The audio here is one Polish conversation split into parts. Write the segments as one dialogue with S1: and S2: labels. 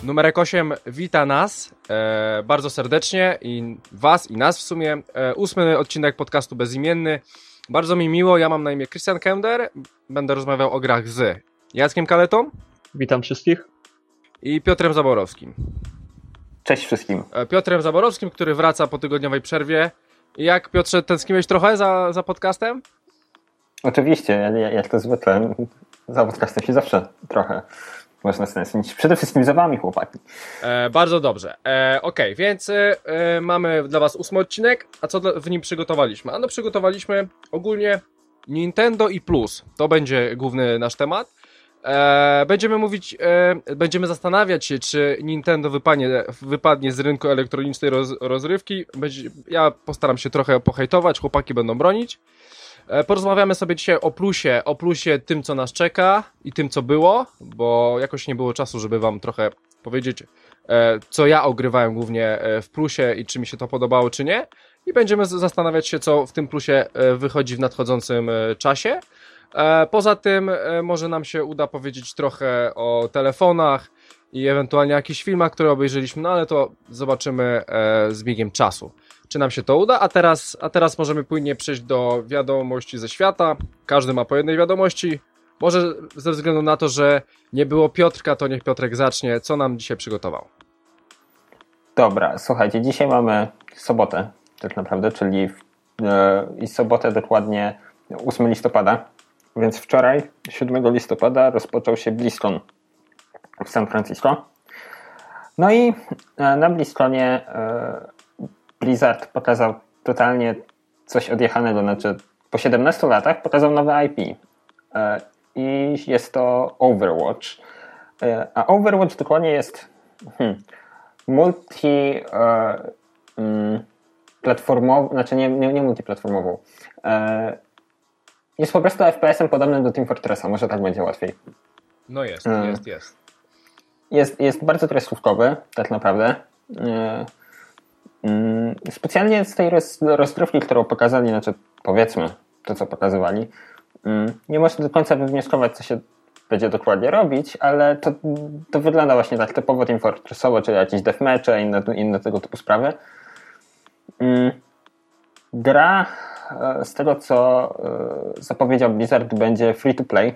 S1: Numerek 8 wita nas bardzo serdecznie i was i nas w sumie. 8 odcinek podcastu Bezimienny. Bardzo mi miło, ja mam na imię Christian Kender. Będę rozmawiał o grach z Jackiem Kaletą.
S2: Witam wszystkich.
S1: I Piotrem Zaborowskim.
S3: Cześć wszystkim.
S1: Piotrem Zaborowskim, który wraca po tygodniowej przerwie. Jak, Piotrze, tęskniłeś trochę za podcastem?
S3: Oczywiście, jak to zwykle. Za podcastem się zawsze trochę można stęsknić. Przede wszystkim za wami, chłopaki.
S1: Bardzo dobrze. Okej, więc mamy dla was 8 odcinek. A co w nim przygotowaliśmy? Ano przygotowaliśmy ogólnie Nintendo i Plus. To będzie główny nasz temat. Będziemy zastanawiać się, czy Nintendo wypadnie z rynku elektronicznej rozrywki. Ja postaram się trochę pohejtować, chłopaki będą bronić. Porozmawiamy sobie dzisiaj o plusie tym, co nas czeka i tym, co było, bo jakoś nie było czasu, żeby wam trochę powiedzieć, co ja ogrywałem głównie w plusie i czy mi się to podobało, czy nie. I będziemy zastanawiać się, co w tym plusie wychodzi w nadchodzącym czasie. Poza tym może nam się uda powiedzieć trochę o telefonach i ewentualnie jakichś filmach, które obejrzeliśmy, no ale to zobaczymy z biegiem czasu, czy nam się to uda. A teraz możemy płynnie przejść do wiadomości ze świata. Każdy ma po jednej wiadomości. Może ze względu na to, że nie było Piotrka, to niech Piotrek zacznie. Co nam dzisiaj przygotował?
S3: Dobra, słuchajcie, dzisiaj mamy sobotę tak naprawdę, czyli sobotę dokładnie 8 listopada. Więc wczoraj, 7 listopada, rozpoczął się BlizzCon w San Francisco. No i na BlizzConie Blizzard pokazał totalnie coś odjechanego. Znaczy, po 17 latach pokazał nowe IP. I jest to Overwatch. A Overwatch dokładnie jest multiplatformową, znaczy nie multiplatformową. Jest po prostu FPS-em podobnym do Team Fortressa, może tak będzie łatwiej.
S1: No jest.
S3: Jest bardzo kreskówkowy, tak naprawdę. Specjalnie z tej rozgrywki, którą pokazali, znaczy powiedzmy to, co pokazywali, nie można do końca wywnioskować, co się będzie dokładnie robić, ale to wygląda właśnie tak typowo Team Fortressowo, czyli jakieś deathmatche, inne tego typu sprawy. Gra, z tego co zapowiedział Blizzard, będzie free to play,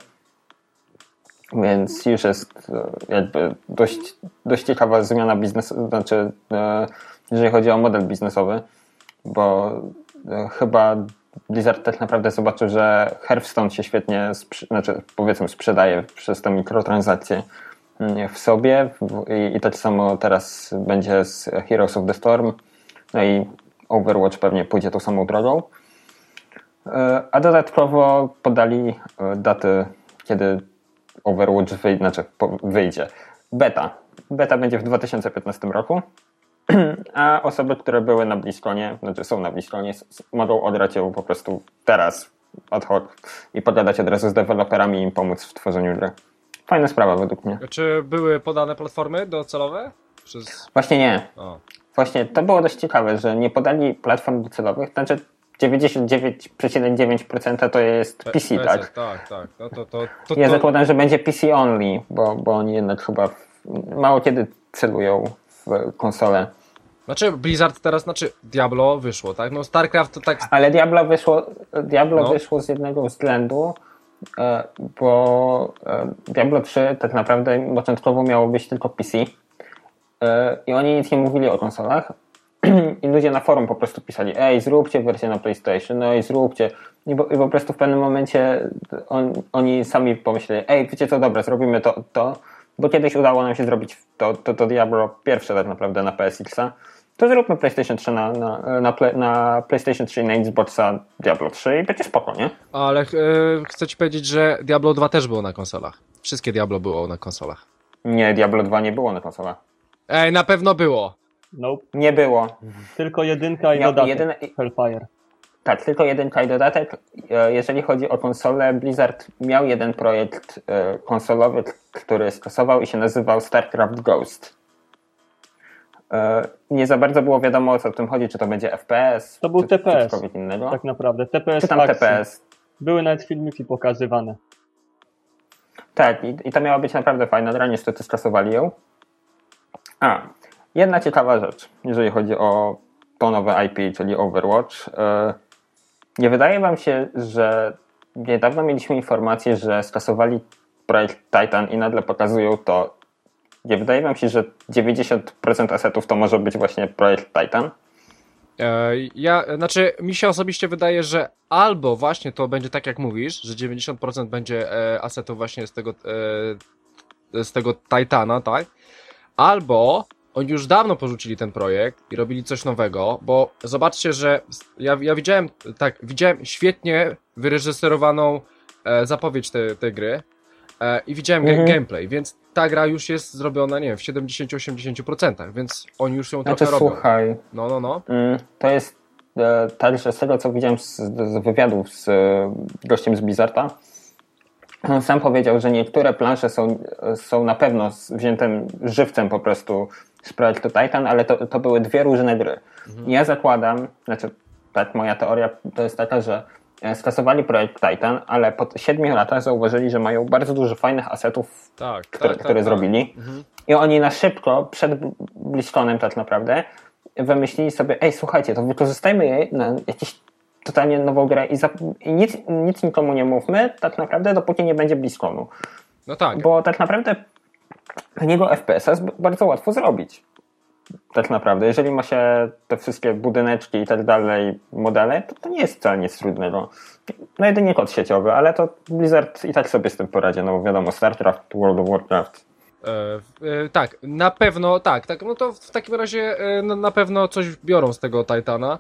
S3: więc już jest jakby dość ciekawa zmiana biznesu, znaczy jeżeli chodzi o model biznesowy, bo chyba Blizzard tak naprawdę zobaczył, że Hearthstone się świetnie sprzedaje przez te mikrotransakcje w sobie i tak samo teraz będzie z Heroes of the Storm, no i Overwatch pewnie pójdzie tą samą drogą. A dodatkowo podali daty, kiedy Overwatch wyjdzie. Beta będzie w 2015 roku, a osoby, które były na BlizzConie, znaczy są na BlizzConie, mogą odrać ją po prostu teraz ad hoc i pogadać od razu z deweloperami i im pomóc w tworzeniu gry. Fajna sprawa według mnie.
S1: Czy były podane platformy docelowe?
S3: Właśnie nie. Właśnie to było dość ciekawe, że nie podali platform docelowych, znaczy 99,9% to jest PC, tak?
S1: Tak. No
S3: ja zakładam, że będzie PC only, bo oni jednak chyba mało kiedy celują w konsolę.
S1: Znaczy Blizzard teraz, Diablo wyszło, tak? No StarCraft to tak...
S3: Ale Diablo wyszło z jednego względu, bo Diablo 3 tak naprawdę początkowo miało być tylko PC i oni nic nie mówili o konsolach. I ludzie na forum po prostu pisali, zróbcie wersję na PlayStation, zróbcie. I po prostu w pewnym momencie oni sami pomyśleli, wiecie co, dobra, zrobimy to, bo kiedyś udało nam się zrobić to Diablo pierwsze tak naprawdę na PSX-a, to zróbmy PlayStation 3 na PlayStation 3 i na Xboxa Diablo 3 i będzie spoko, nie?
S1: Ale chcę ci powiedzieć, że Diablo 2 też było na konsolach. Wszystkie Diablo było na konsolach.
S3: Nie, Diablo 2 nie było na konsolach.
S1: Na pewno było.
S2: Nope.
S3: Nie było.
S2: Tylko jedynka i dodatek. Hellfire.
S3: Tak, tylko jedynka i dodatek. Jeżeli chodzi o konsolę, Blizzard miał jeden projekt konsolowy, który skasował i się nazywał StarCraft Ghost. Nie za bardzo było wiadomo, o co w tym chodzi, czy to będzie FPS,
S2: to był TPS,
S3: czy cokolwiek innego.
S2: Tak naprawdę, TPS
S3: czy tam
S2: akcji.
S3: TPS.
S2: Były nawet filmiki pokazywane.
S3: Tak, i to miała być naprawdę fajna gra, niestety skasowali ją. Jedna ciekawa rzecz, jeżeli chodzi o to nowe IP, czyli Overwatch. Nie wydaje wam się, że niedawno mieliśmy informację, że skasowali projekt Titan i nagle pokazują to. Nie wydaje wam się, że 90% asetów to może być właśnie projekt Titan?
S1: Mi się osobiście wydaje, że albo właśnie to będzie tak jak mówisz, że 90% będzie asetów właśnie z tego Titana, tak? Albo oni już dawno porzucili ten projekt i robili coś nowego, bo zobaczcie, że ja widziałem świetnie wyreżyserowaną zapowiedź tej gry i widziałem gameplay, więc ta gra już jest zrobiona, nie wiem, w 70-80%, więc oni już ją trochę robią.
S3: Słuchaj,
S1: No.
S3: To jest tak, że z tego co widziałem z wywiadów z gościem z Blizzarda, on sam powiedział, że niektóre plansze są na pewno wziętym żywcem po prostu z projektu Titan, ale to były dwie różne gry. Ja zakładam, tak, moja teoria to jest taka, że skasowali projekt Titan, ale po 7 latach zauważyli, że mają bardzo dużo fajnych asetów, które zrobili. I oni na szybko, przed BlizzConem tak naprawdę, wymyślili sobie, słuchajcie, to wykorzystajmy je na jakieś totalnie nową grę i nic nikomu nie mówmy, tak naprawdę, dopóki nie będzie BlizzConu.
S1: No tak.
S3: Bo tak naprawdę niego FPS-a jest bardzo łatwo zrobić. Tak naprawdę, jeżeli ma się te wszystkie budyneczki i tak dalej, modele, to nie jest wcale nic trudnego. No jedynie kod sieciowy, ale to Blizzard i tak sobie z tym poradzi, no bo wiadomo, StarCraft, World of Warcraft.
S1: Tak, na pewno, tak, no to w takim razie na pewno coś biorą z tego Titana.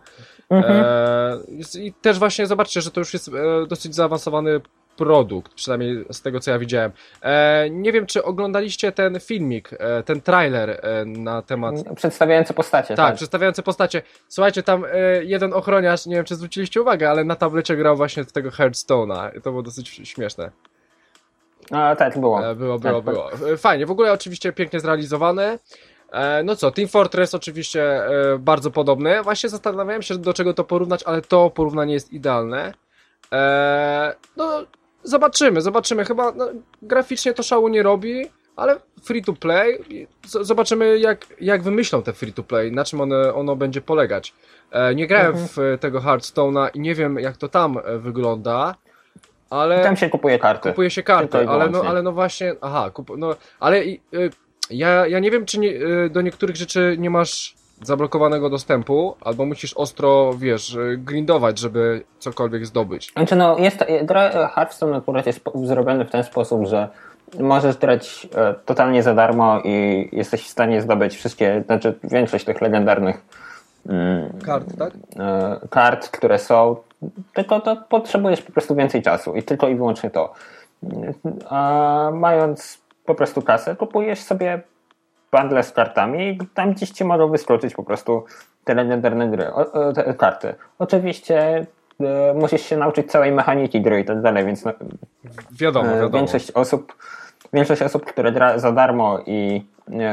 S1: I też właśnie zobaczcie, że to już jest dosyć zaawansowany produkt, przynajmniej z tego co ja widziałem. Nie wiem, czy oglądaliście ten filmik, ten trailer na temat...
S3: Przedstawiający postacie.
S1: Tak, przedstawiający postacie. Słuchajcie, tam jeden ochroniarz, nie wiem czy zwróciliście uwagę, ale na tablecie grał właśnie w tego Hearthstone'a i to było dosyć śmieszne.
S3: Tak, było.
S1: Było. Fajnie, w ogóle oczywiście pięknie zrealizowane. No co, Team Fortress oczywiście bardzo podobny. Właśnie zastanawiałem się, do czego to porównać, ale to porównanie jest idealne. No, zobaczymy. Chyba graficznie to szału nie robi, ale free to play. Zobaczymy jak wymyślą te free to play, na czym ono będzie polegać. Nie grałem w tego Hearthstone'a i nie wiem jak to tam wygląda. Ale
S3: tam się kupuje karty.
S1: Kupuje się karty, ale no właśnie, ale ja nie wiem, czy do niektórych rzeczy nie masz zablokowanego dostępu, albo musisz ostro, grindować, żeby cokolwiek zdobyć.
S3: Znaczy gra Hearthstone akurat jest zrobiony w ten sposób, że możesz grać totalnie za darmo i jesteś w stanie zdobyć większość tych legendarnych
S1: kart, tak?
S3: Kart, które są, tylko to potrzebujesz po prostu więcej czasu i tylko i wyłącznie to. A mając po prostu kasę, kupujesz sobie bundle z kartami i tam gdzieś ci mogą wyskoczyć po prostu te legendarne karty. Oczywiście musisz się nauczyć całej mechaniki gry i tak dalej, więc
S1: wiadomo.
S3: Większość osób, które gra za darmo i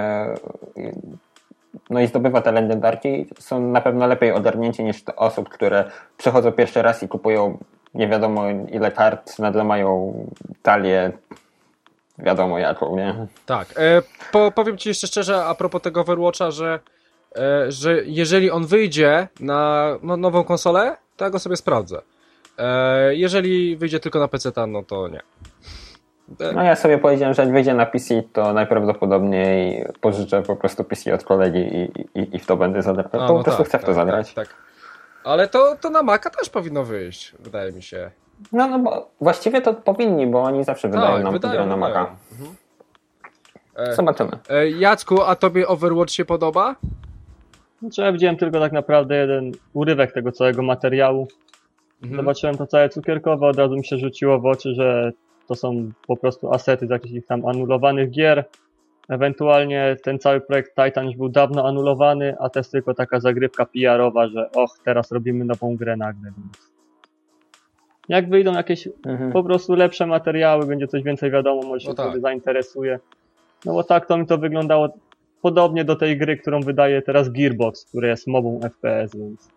S3: zdobywa te legendarki, są na pewno lepiej ogarnięci niż te osób, które przychodzą pierwszy raz i kupują nie wiadomo ile kart, nagle mają talię wiadomo jaką, nie?
S1: Tak. Powiem ci jeszcze szczerze a propos tego Overwatcha, że jeżeli on wyjdzie na nową konsolę, to ja go sobie sprawdzę. Jeżeli wyjdzie tylko na PC, no to nie.
S3: No ja sobie powiedziałem, że jak wyjdzie na PC, to najprawdopodobniej pożyczę po prostu PC od kolegi i w to będę zagrać. Po prostu chcę w to zagrać.
S1: Tak. Ale to na Maca też powinno wyjść, wydaje mi się.
S3: No bo właściwie to powinni, bo oni zawsze wydają nam grę na Maca. Zobaczymy.
S1: Jacku, a tobie Overwatch się podoba?
S2: Znaczy ja widziałem tylko tak naprawdę jeden urywek tego całego materiału. Zobaczyłem to całe cukierkowe, od razu mi się rzuciło w oczy, że to są po prostu asety z jakichś tam anulowanych gier. Ewentualnie ten cały projekt Titan już był dawno anulowany, a to jest tylko taka zagrywka PR-owa, że teraz robimy nową grę nagle. Więc jak wyjdą jakieś po prostu lepsze materiały, będzie coś więcej wiadomo, może się wtedy zainteresuje. No bo tak to mi to wyglądało podobnie do tej gry, którą wydaje teraz Gearbox, która jest mobą FPS, więc...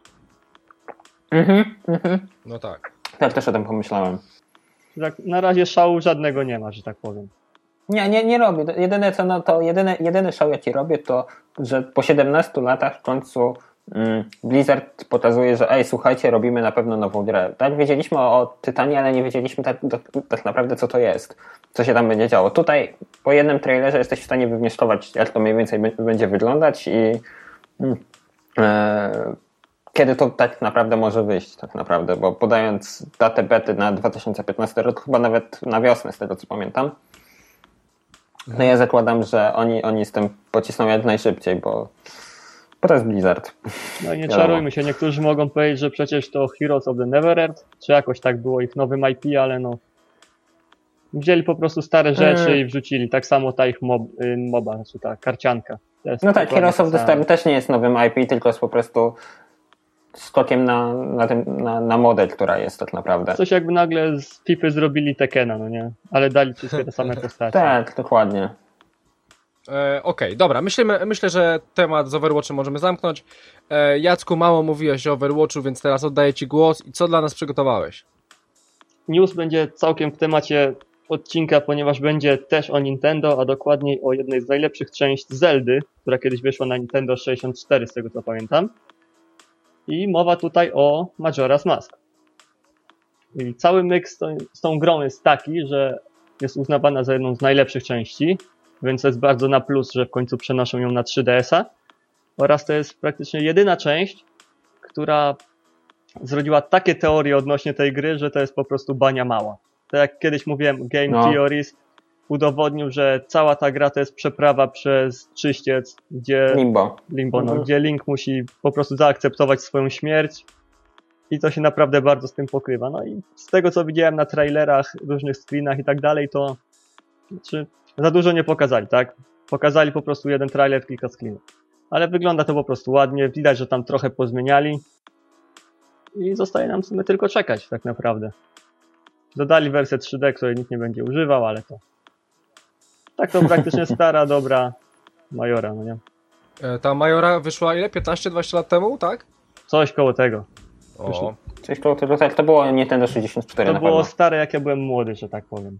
S1: No tak.
S3: Tak, też o tym pomyślałem.
S2: Tak, na razie szału żadnego nie ma, że tak powiem.
S3: Nie robię. Jedyne co, no to jedyny show jaki robię to, że po 17 latach w końcu Blizzard pokazuje, że słuchajcie, robimy na pewno nową grę. Tak, wiedzieliśmy o Tytanie, ale nie wiedzieliśmy tak naprawdę co to jest, co się tam będzie działo. Tutaj po jednym trailerze jesteś w stanie wywnioskować, jak to mniej więcej będzie wyglądać i kiedy to tak naprawdę może wyjść, tak naprawdę, bo podając datę bety na 2015 rok, chyba nawet na wiosnę, z tego co pamiętam, no ja zakładam, że oni z tym pocisną jak najszybciej, bo to jest Blizzard.
S2: No i nie czarujmy się, niektórzy mogą powiedzieć, że przecież to Heroes of the Neverwinter, czy jakoś tak było ich nowym IP, ale no wzięli po prostu stare rzeczy i wrzucili, tak samo ta ich MOBA, znaczy ta karcianka.
S3: No tak, Heroes of the Storm też nie jest nowym IP, tylko jest po prostu skokiem na model, która jest tak naprawdę.
S2: Coś jakby nagle z FIFA zrobili Tekena, no nie? Ale dali wszystkie te same postacie.
S3: Tak, dokładnie.
S1: Okej, dobra, myślę, że temat z Overwatchem możemy zamknąć. Jacku, mało mówiłeś o Overwatchu, więc teraz oddaję Ci głos. I co dla nas przygotowałeś?
S2: News będzie całkiem w temacie odcinka, ponieważ będzie też o Nintendo, a dokładniej o jednej z najlepszych części Zeldy, która kiedyś wyszła na Nintendo 64, z tego co pamiętam. I mowa tutaj o Majora's Mask. I cały myk z tą grą jest taki, że jest uznawana za jedną z najlepszych części, więc to jest bardzo na plus, że w końcu przenoszą ją na 3DS-a. Oraz to jest praktycznie jedyna część, która zrodziła takie teorie odnośnie tej gry, że to jest po prostu bania mała. Tak jak kiedyś mówiłem, Game Theories udowodnił, że cała ta gra to jest przeprawa przez czyściec, gdzie gdzie Link musi po prostu zaakceptować swoją śmierć i to się naprawdę bardzo z tym pokrywa. No i z tego co widziałem na trailerach, różnych screenach i tak dalej, to za dużo nie pokazali, tak? Pokazali po prostu jeden trailer, kilka screenów. Ale wygląda to po prostu ładnie, widać, że tam trochę pozmieniali i zostaje nam w sumie tylko czekać tak naprawdę. Dodali wersję 3D, której nikt nie będzie używał, ale to tak to praktycznie stara, dobra Majora, no nie?
S1: Ta Majora wyszła ile? 15-20 lat temu, tak?
S2: Coś koło tego.
S3: Coś koło tego, tak, to było Nintendo 64
S2: to
S3: na
S2: było
S3: pewno.
S2: stare, jak ja byłem młody, że tak powiem.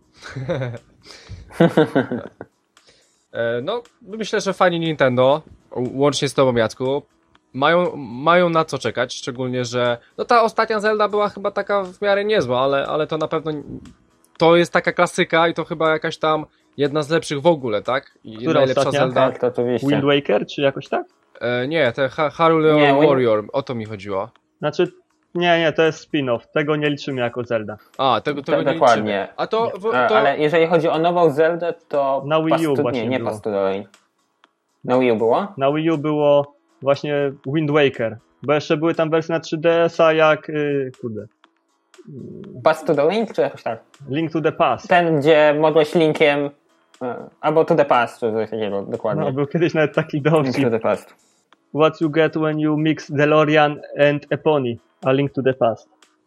S1: No, myślę, że fani Nintendo, łącznie z tobą, Jacku, mają na co czekać, szczególnie, że no ta ostatnia Zelda była chyba taka w miarę niezła, ale to na pewno to jest taka klasyka i to chyba jakaś tam jedna z lepszych w ogóle, tak? I
S2: która
S1: najlepsza
S2: ostatnia?
S1: Zelda.
S3: Tak, to oczywiście.
S2: Wind Waker, czy jakoś tak?
S1: Nie, te Hyrule Warrior, o to mi chodziło.
S2: Znaczy, nie, to jest spin-off, tego nie liczymy jako Zelda.
S1: A, tego nie
S3: dokładnie.
S1: liczymy. A to...
S3: Ale jeżeli chodzi o nową Zeldę, to
S2: na Wii U właśnie
S3: nie
S2: było.
S3: Path to the Lane. Na Wii U było?
S2: Na Wii U było właśnie Wind Waker, bo jeszcze były tam wersje na 3DS-a jak...
S3: Path to the Link, czy jakoś tak?
S2: Link to the Past.
S3: Ten, gdzie mogłeś linkiem... Albo to the past, czy coś takiego, dokładnie.
S2: No, był kiedyś nawet taki
S3: Link
S2: dowcip.
S3: to the past.
S2: What you get when you mix DeLorean and a pony. A Link to the Past.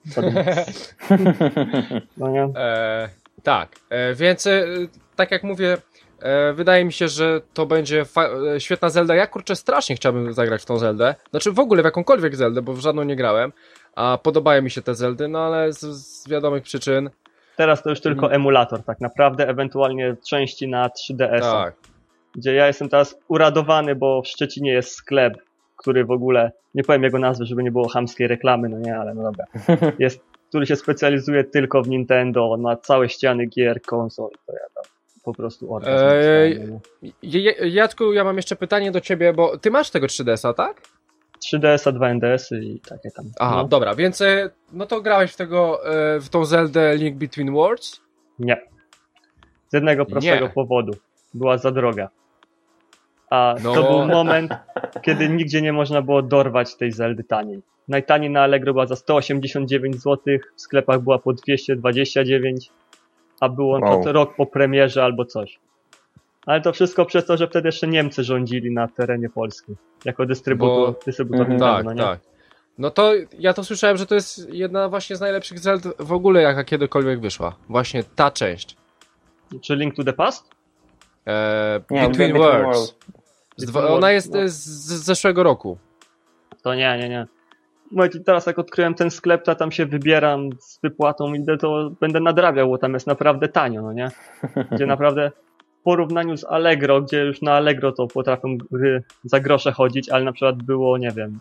S2: No nie?
S1: Tak, więc tak jak mówię, wydaje mi się, że to będzie świetna Zelda. Ja kurczę strasznie chciałbym zagrać w tą Zeldę. Znaczy w ogóle w jakąkolwiek Zeldę, bo w żadną nie grałem. A podobają mi się te Zeldy, no ale z wiadomych przyczyn.
S2: Teraz to już tylko emulator tak naprawdę, ewentualnie części na 3DS.
S1: Tak.
S2: Gdzie ja jestem teraz uradowany, bo w Szczecinie jest sklep, który w ogóle, nie powiem jego nazwy, żeby nie było chamskiej reklamy, no nie, ale no dobra. Który się specjalizuje tylko w Nintendo, on ma całe ściany gier, konsol, to ja tam po prostu orgazm.
S1: Jacku, ja mam jeszcze pytanie do ciebie, bo ty masz tego 3DS-a, tak?
S2: 3DS-a, 2 NDS-y i takie tam.
S1: Aha,
S2: no.
S1: Dobra, więc no to grałeś w tą Zeldę Link Between Worlds?
S2: Nie. Z jednego prostego powodu. Była za droga. A to był moment, kiedy nigdzie nie można było dorwać tej Zeldy taniej. Najtaniej na Allegro była za 189 zł, w sklepach była po 229, a było to rok po premierze albo coś. Ale to wszystko przez to, że wtedy jeszcze Niemcy rządzili na terenie Polski. Jako dystrybutor Nintendo,
S1: tak,
S2: no nie?
S1: Tak. No to ja to słyszałem, że to jest jedna właśnie z najlepszych Zeld w ogóle, jaka kiedykolwiek wyszła. Właśnie ta część.
S2: Czy Link to the Past?
S1: Between Worlds. Ona jest z zeszłego roku.
S2: To nie. Mówię, teraz jak odkryłem ten sklep, to tam się wybieram z wypłatą, idę, to będę nadrabiał, bo tam jest naprawdę tanio, no nie? Gdzie naprawdę porównaniu z Allegro, gdzie już na Allegro to potrafią gry za grosze chodzić, ale na przykład było, nie wiem,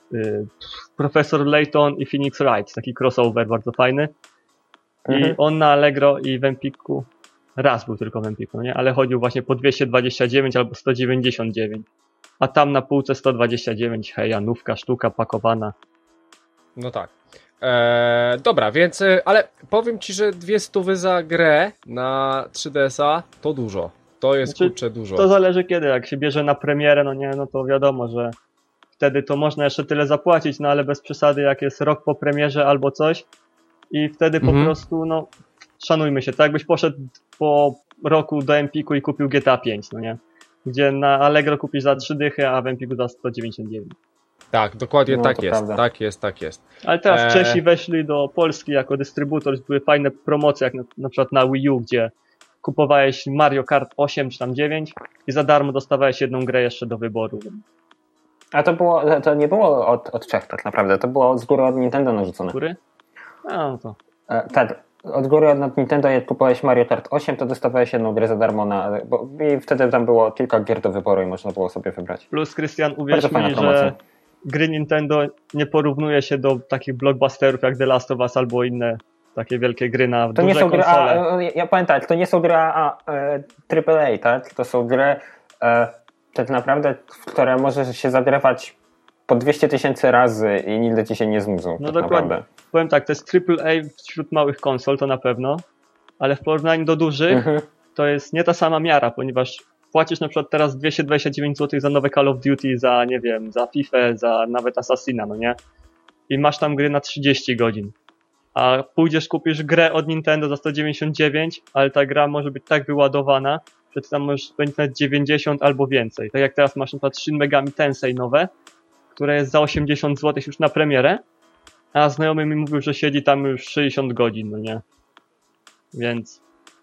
S2: Professor Layton i Phoenix Wright, taki crossover bardzo fajny. I on na Allegro i w Empiku, raz był tylko w Empiku, nie? Ale chodził właśnie po 229 albo 199. A tam na półce 129, hej, Janówka, sztuka pakowana.
S1: No tak. Dobra, więc, ale powiem ci, że 200 za grę na 3DS-a to dużo. To jest,
S2: Znaczy,
S1: kurczę, dużo.
S2: To zależy kiedy, jak się bierze na premierę, no nie, no to wiadomo, że wtedy to można jeszcze tyle zapłacić, no ale bez przesady, jak jest rok po premierze albo coś i wtedy po prostu, no, szanujmy się, tak jakbyś poszedł po roku do Empiku i kupił GTA 5, no nie? Gdzie na Allegro kupisz za 3 dychy, a w Empiku za 199.
S1: Tak, dokładnie
S3: No,
S1: tak
S3: to
S1: jest,
S3: prawda.
S1: tak jest.
S2: Ale teraz Czesi weszli do Polski jako dystrybutor, były fajne promocje, jak na przykład na Wii U, gdzie kupowałeś Mario Kart 8 czy tam 9 i za darmo dostawałeś jedną grę jeszcze do wyboru.
S3: A to nie było od Czech tak naprawdę, to było z góry od Nintendo narzucone.
S2: Góry? A, no to.
S3: Tak, od góry od Nintendo, jak kupowałeś Mario Kart 8, to dostawałeś jedną grę za darmo, i wtedy tam było kilka gier do wyboru i można było sobie wybrać.
S2: Plus, Krystian,
S3: Bardzo
S2: uwierz
S3: fajna
S2: mi,
S3: promocja.
S2: że gry Nintendo nie porównuje się do takich blockbusterów jak The Last of Us albo inne takie wielkie gry na
S3: To nie
S2: duże
S3: są gry,
S2: konsole.
S3: ja powiem tak, to nie są gry AAA, tak? To są gry tak naprawdę, w które możesz się zagrywać po 200 000 razy i nigdy ci się nie znudzą.
S2: No
S3: tak
S2: dokładnie.
S3: naprawdę.
S2: Powiem tak, to jest AAA wśród małych konsol, to na pewno, ale w porównaniu do dużych to jest nie ta sama miara, ponieważ płacisz na przykład teraz 229 zł za nowe Call of Duty, za, nie wiem, za FIFA, za nawet Assassina, no nie? I masz tam gry na 30 godzin. A pójdziesz, kupisz grę od Nintendo za 199, ale ta gra może być tak wyładowana, że ty tam możesz spędzić nawet 90 albo więcej. Tak jak teraz masz na przykład Shin Megami Tensei nowe, które jest za 80 zł już na premierę, a znajomy mi mówił, że siedzi tam już 60 godzin, no nie? Więc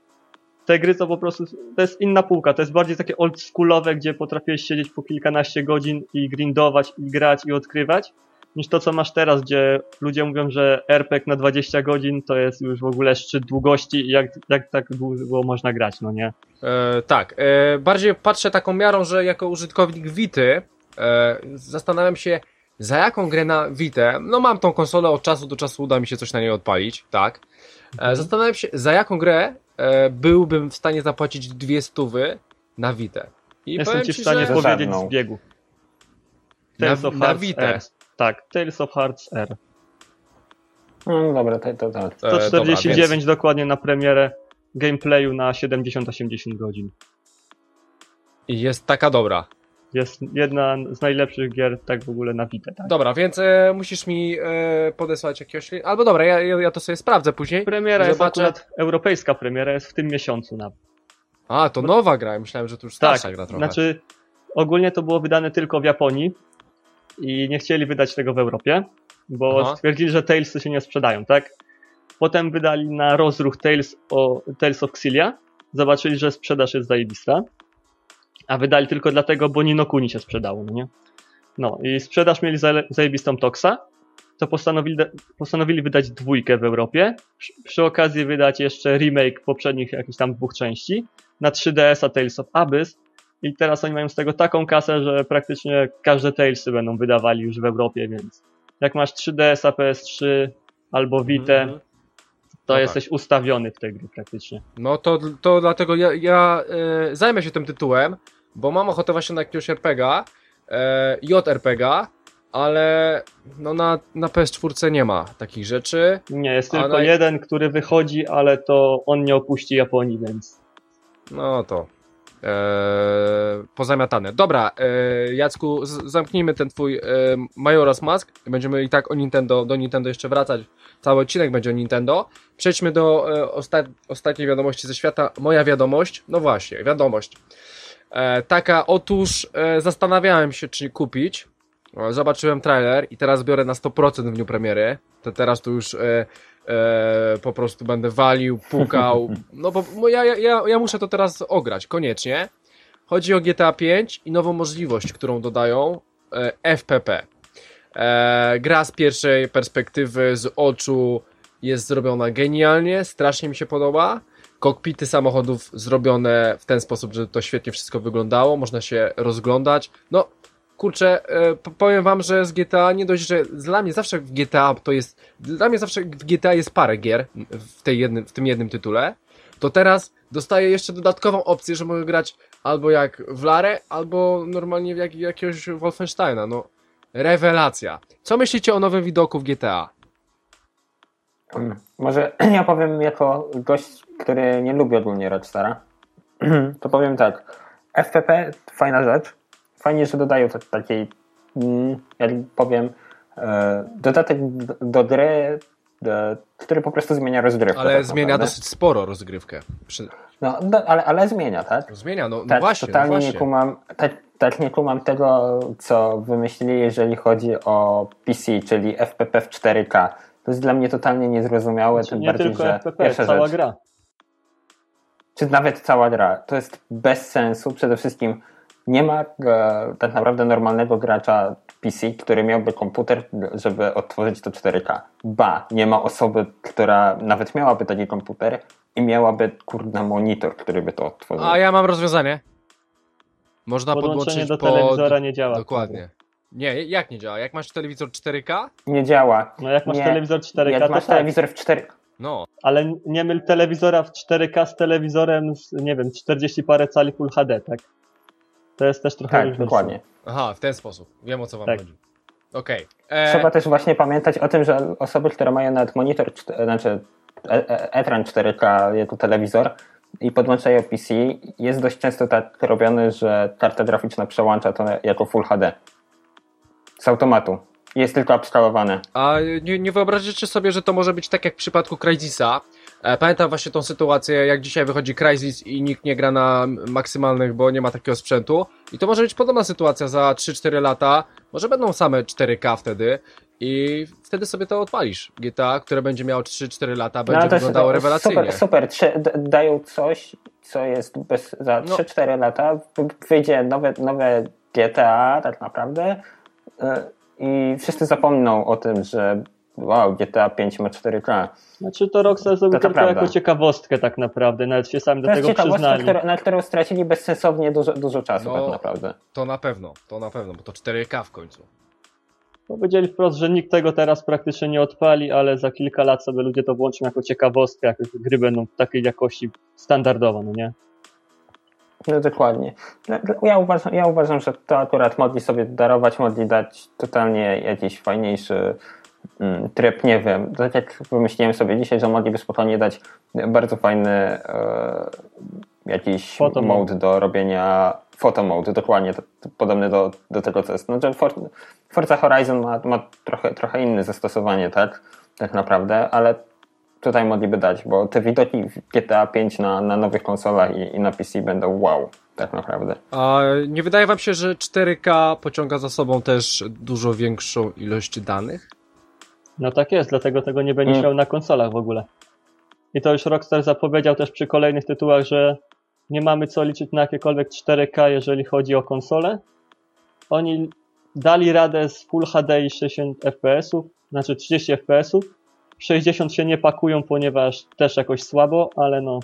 S2: te gry to po prostu, to jest inna półka, to jest bardziej takie oldschoolowe, gdzie potrafiłeś siedzieć po kilkanaście godzin i grindować, i grać, i odkrywać, niż to, co masz teraz, gdzie ludzie mówią, że RPG na 20 godzin to jest już w ogóle szczyt długości i jak tak długo można grać, no nie?
S1: Tak, bardziej patrzę taką miarą, że jako użytkownik Vity zastanawiam się, za jaką grę na Vitę, no mam tą konsolę, od czasu do czasu uda mi się coś na niej odpalić, tak. Zastanawiam się, za jaką grę byłbym w stanie zapłacić 200 na Vitę. I
S2: Jestem
S1: powiem
S2: ci w stanie
S1: że
S2: powiedzieć
S3: żadną.
S2: z biegu.
S1: na,
S2: Tales of
S1: na
S2: Hearts
S1: Vitę.
S2: R. Tak, Tales of Hearts R.
S3: No dobra, to.
S2: 149
S1: więc
S2: dokładnie na premierę gameplayu na 70-80 godzin.
S1: jest taka dobra.
S2: Jest jedna z najlepszych gier tak w ogóle na Vita. Tak.
S1: Dobra, więc musisz mi podesłać jakiegoś... Albo dobra, ja to sobie sprawdzę później.
S2: Premiera jest
S1: Zobaczę.
S2: akurat, europejska premiera jest w tym miesiącu nawet.
S1: A, to nowa gra, myślałem, że to już starsza
S2: Tak,
S1: gra trochę.
S2: znaczy ogólnie to było wydane tylko w Japonii i nie chcieli wydać tego w Europie, bo
S1: Aha.
S2: stwierdzili, że Talesy się nie sprzedają, tak? Potem wydali na rozruch Tales of Xillia, zobaczyli, że sprzedaż jest zajebista, a wydali tylko dlatego, bo Ni no Kuni się sprzedało, no nie? No i sprzedaż mieli zajebistą Toxa, to postanowili wydać 2 w Europie, przy okazji wydać jeszcze remake poprzednich jakichś tam 2 części, na 3DS-a Tales of Abyss i teraz oni mają z tego taką kasę, że praktycznie każde Talesy będą wydawali już w Europie, więc jak masz 3DS-a, PS3 albo Vita, to
S1: No
S2: jesteś ustawiony w tej gry praktycznie.
S1: No to dlatego ja zajmę się tym tytułem, bo mam ochotę właśnie na jakiegoś RPGa, JRPGa, ale no na PS4 nie ma takich rzeczy.
S2: Nie, jest
S1: A
S2: tylko jeden, który wychodzi, ale to on nie opuści Japonii, więc
S1: No to pozamiatane. Dobra, Jacku, zamknijmy ten twój Majora's Mask. Będziemy i tak do Nintendo jeszcze wracać. Cały odcinek będzie o Nintendo. Przejdźmy do ostatniej wiadomości ze świata. Moja wiadomość, no właśnie, wiadomość. Taka, otóż zastanawiałem się, czy kupić. Zobaczyłem trailer i teraz biorę na 100% w dniu premiery. Teraz tu już po prostu będę walił, pukał. No bo ja muszę to teraz ograć, koniecznie. Chodzi o GTA 5 i nową możliwość, którą dodają FPP. Gra z pierwszej perspektywy, z oczu jest zrobiona genialnie, strasznie mi się podoba. kokpity samochodów zrobione w ten sposób, że to świetnie wszystko wyglądało, można się rozglądać. No, kurczę, powiem wam, że z GTA nie dość, że dla mnie zawsze w GTA jest parę gier w tym jednym tytule, to teraz dostaję jeszcze dodatkową opcję, że mogę grać albo jak w Larę, albo normalnie jak jakiegoś Wolfensteina, no rewelacja. Co myślicie o nowym widoku w GTA?
S3: Może ja powiem jako gość, który nie lubi ogólnie Rockstara, to powiem tak. FPP fajna rzecz. Fajnie, że dodają takiej, jak powiem, dodatek do gry, który po prostu zmienia rozgrywkę.
S1: Ale
S3: tak
S1: zmienia
S3: naprawdę.
S1: dosyć sporo rozgrywkę.
S3: Ale zmienia, tak?
S1: Zmienia, no
S3: Tak,
S1: właśnie.
S3: totalnie
S1: no
S3: nie
S1: właśnie.
S3: kumam, tak nie kumam tego, co wymyślili, jeżeli chodzi o PC, czyli FPP w 4K. To jest dla mnie totalnie niezrozumiałe, tym
S2: Nie
S3: bardziej,
S2: tylko
S3: że
S2: FPP,
S3: pierwsza
S2: cała
S3: rzecz,
S2: gra.
S3: czy nawet cała gra, to jest bez sensu. Przede wszystkim nie ma tak naprawdę normalnego gracza PC, który miałby komputer, żeby odtworzyć to 4K. Nie ma osoby, która nawet miałaby taki komputer i miałaby, kurde, monitor, który by to odtworzył.
S1: A ja mam rozwiązanie. Można
S2: Podłączenie
S1: podłączyć
S2: do telewizora nie działa.
S1: Dokładnie. Nie, jak nie działa? Jak masz telewizor 4K?
S3: Nie działa.
S2: No jak masz
S3: Nie.
S2: telewizor 4K,
S3: Jak
S2: to
S3: masz
S2: tak.
S3: telewizor w 4K,
S1: No.
S2: Ale nie myl telewizora w 4K z telewizorem z, nie wiem, 40 parę cali Full HD, tak? To jest też trochę
S3: tak,
S2: różnica.
S3: dokładnie.
S1: Aha, w ten sposób. Wiem, o co wam
S2: Tak.
S1: chodzi. Okej.
S3: Trzeba też właśnie pamiętać o tym, że osoby, które mają nawet monitor, ekran 4K jako telewizor i podłączają PC, jest dość często tak robione, że karta graficzna przełącza to jako Full HD. Z automatu. Jest tylko abstrahowane.
S1: A nie wyobraźcie sobie, że to może być tak jak w przypadku Crysisa. Pamiętam właśnie tą sytuację, jak dzisiaj wychodzi Crysis i nikt nie gra na maksymalnych, bo nie ma takiego sprzętu. I to może być podobna sytuacja za 3-4 lata. Może będą same 4K wtedy i wtedy sobie to odpalisz. GTA, które będzie miało 3-4 lata, będzie wyglądało rewelacyjnie.
S3: Super. Dają coś, co jest za 3-4 lata. Wyjdzie nowe GTA tak naprawdę i wszyscy zapomną o tym, że GTA 5 ma 4K.
S2: Znaczy to Rockstar zrobił
S3: To
S2: tylko
S3: prawda.
S2: jako ciekawostkę tak naprawdę, nawet się sami do
S3: To jest
S2: tego
S3: ciekawostka,
S2: przyznali.
S3: na którą stracili bezsensownie dużo czasu
S1: No.
S3: tak naprawdę.
S1: To na pewno, bo to 4K w końcu.
S2: Powiedzieli wprost, że nikt tego teraz praktycznie nie odpali, ale za kilka lat sobie ludzie to włączą jako ciekawostkę, jak gry będą w takiej jakości standardowo, no nie?
S3: No dokładnie. Ja uważam, że to akurat mogli sobie darować, mogli dać totalnie jakiś fajniejszy tryb, nie wiem. Tak jak wymyśliłem sobie dzisiaj, że mogliby spokojnie dać bardzo fajny jakiś mode do robienia photo-mode, dokładnie podobny do tego, co jest. Znaczy Forza Horizon ma trochę inne zastosowanie, tak naprawdę, ale tutaj mogliby dać, bo te widoki w GTA 5 na nowych konsolach i na PC będą wow, tak naprawdę.
S1: A nie wydaje wam się, że 4K pociąga za sobą też dużo większą ilość danych?
S2: No tak jest, dlatego tego nie będzie miał na konsolach w ogóle. I to już Rockstar zapowiedział też przy kolejnych tytułach, że nie mamy co liczyć na jakiekolwiek 4K, jeżeli chodzi o konsole. Oni dali radę z Full HD i 60 FPS-ów, znaczy 30 FPS-ów. 60 się nie pakują, ponieważ też jakoś słabo, ale no.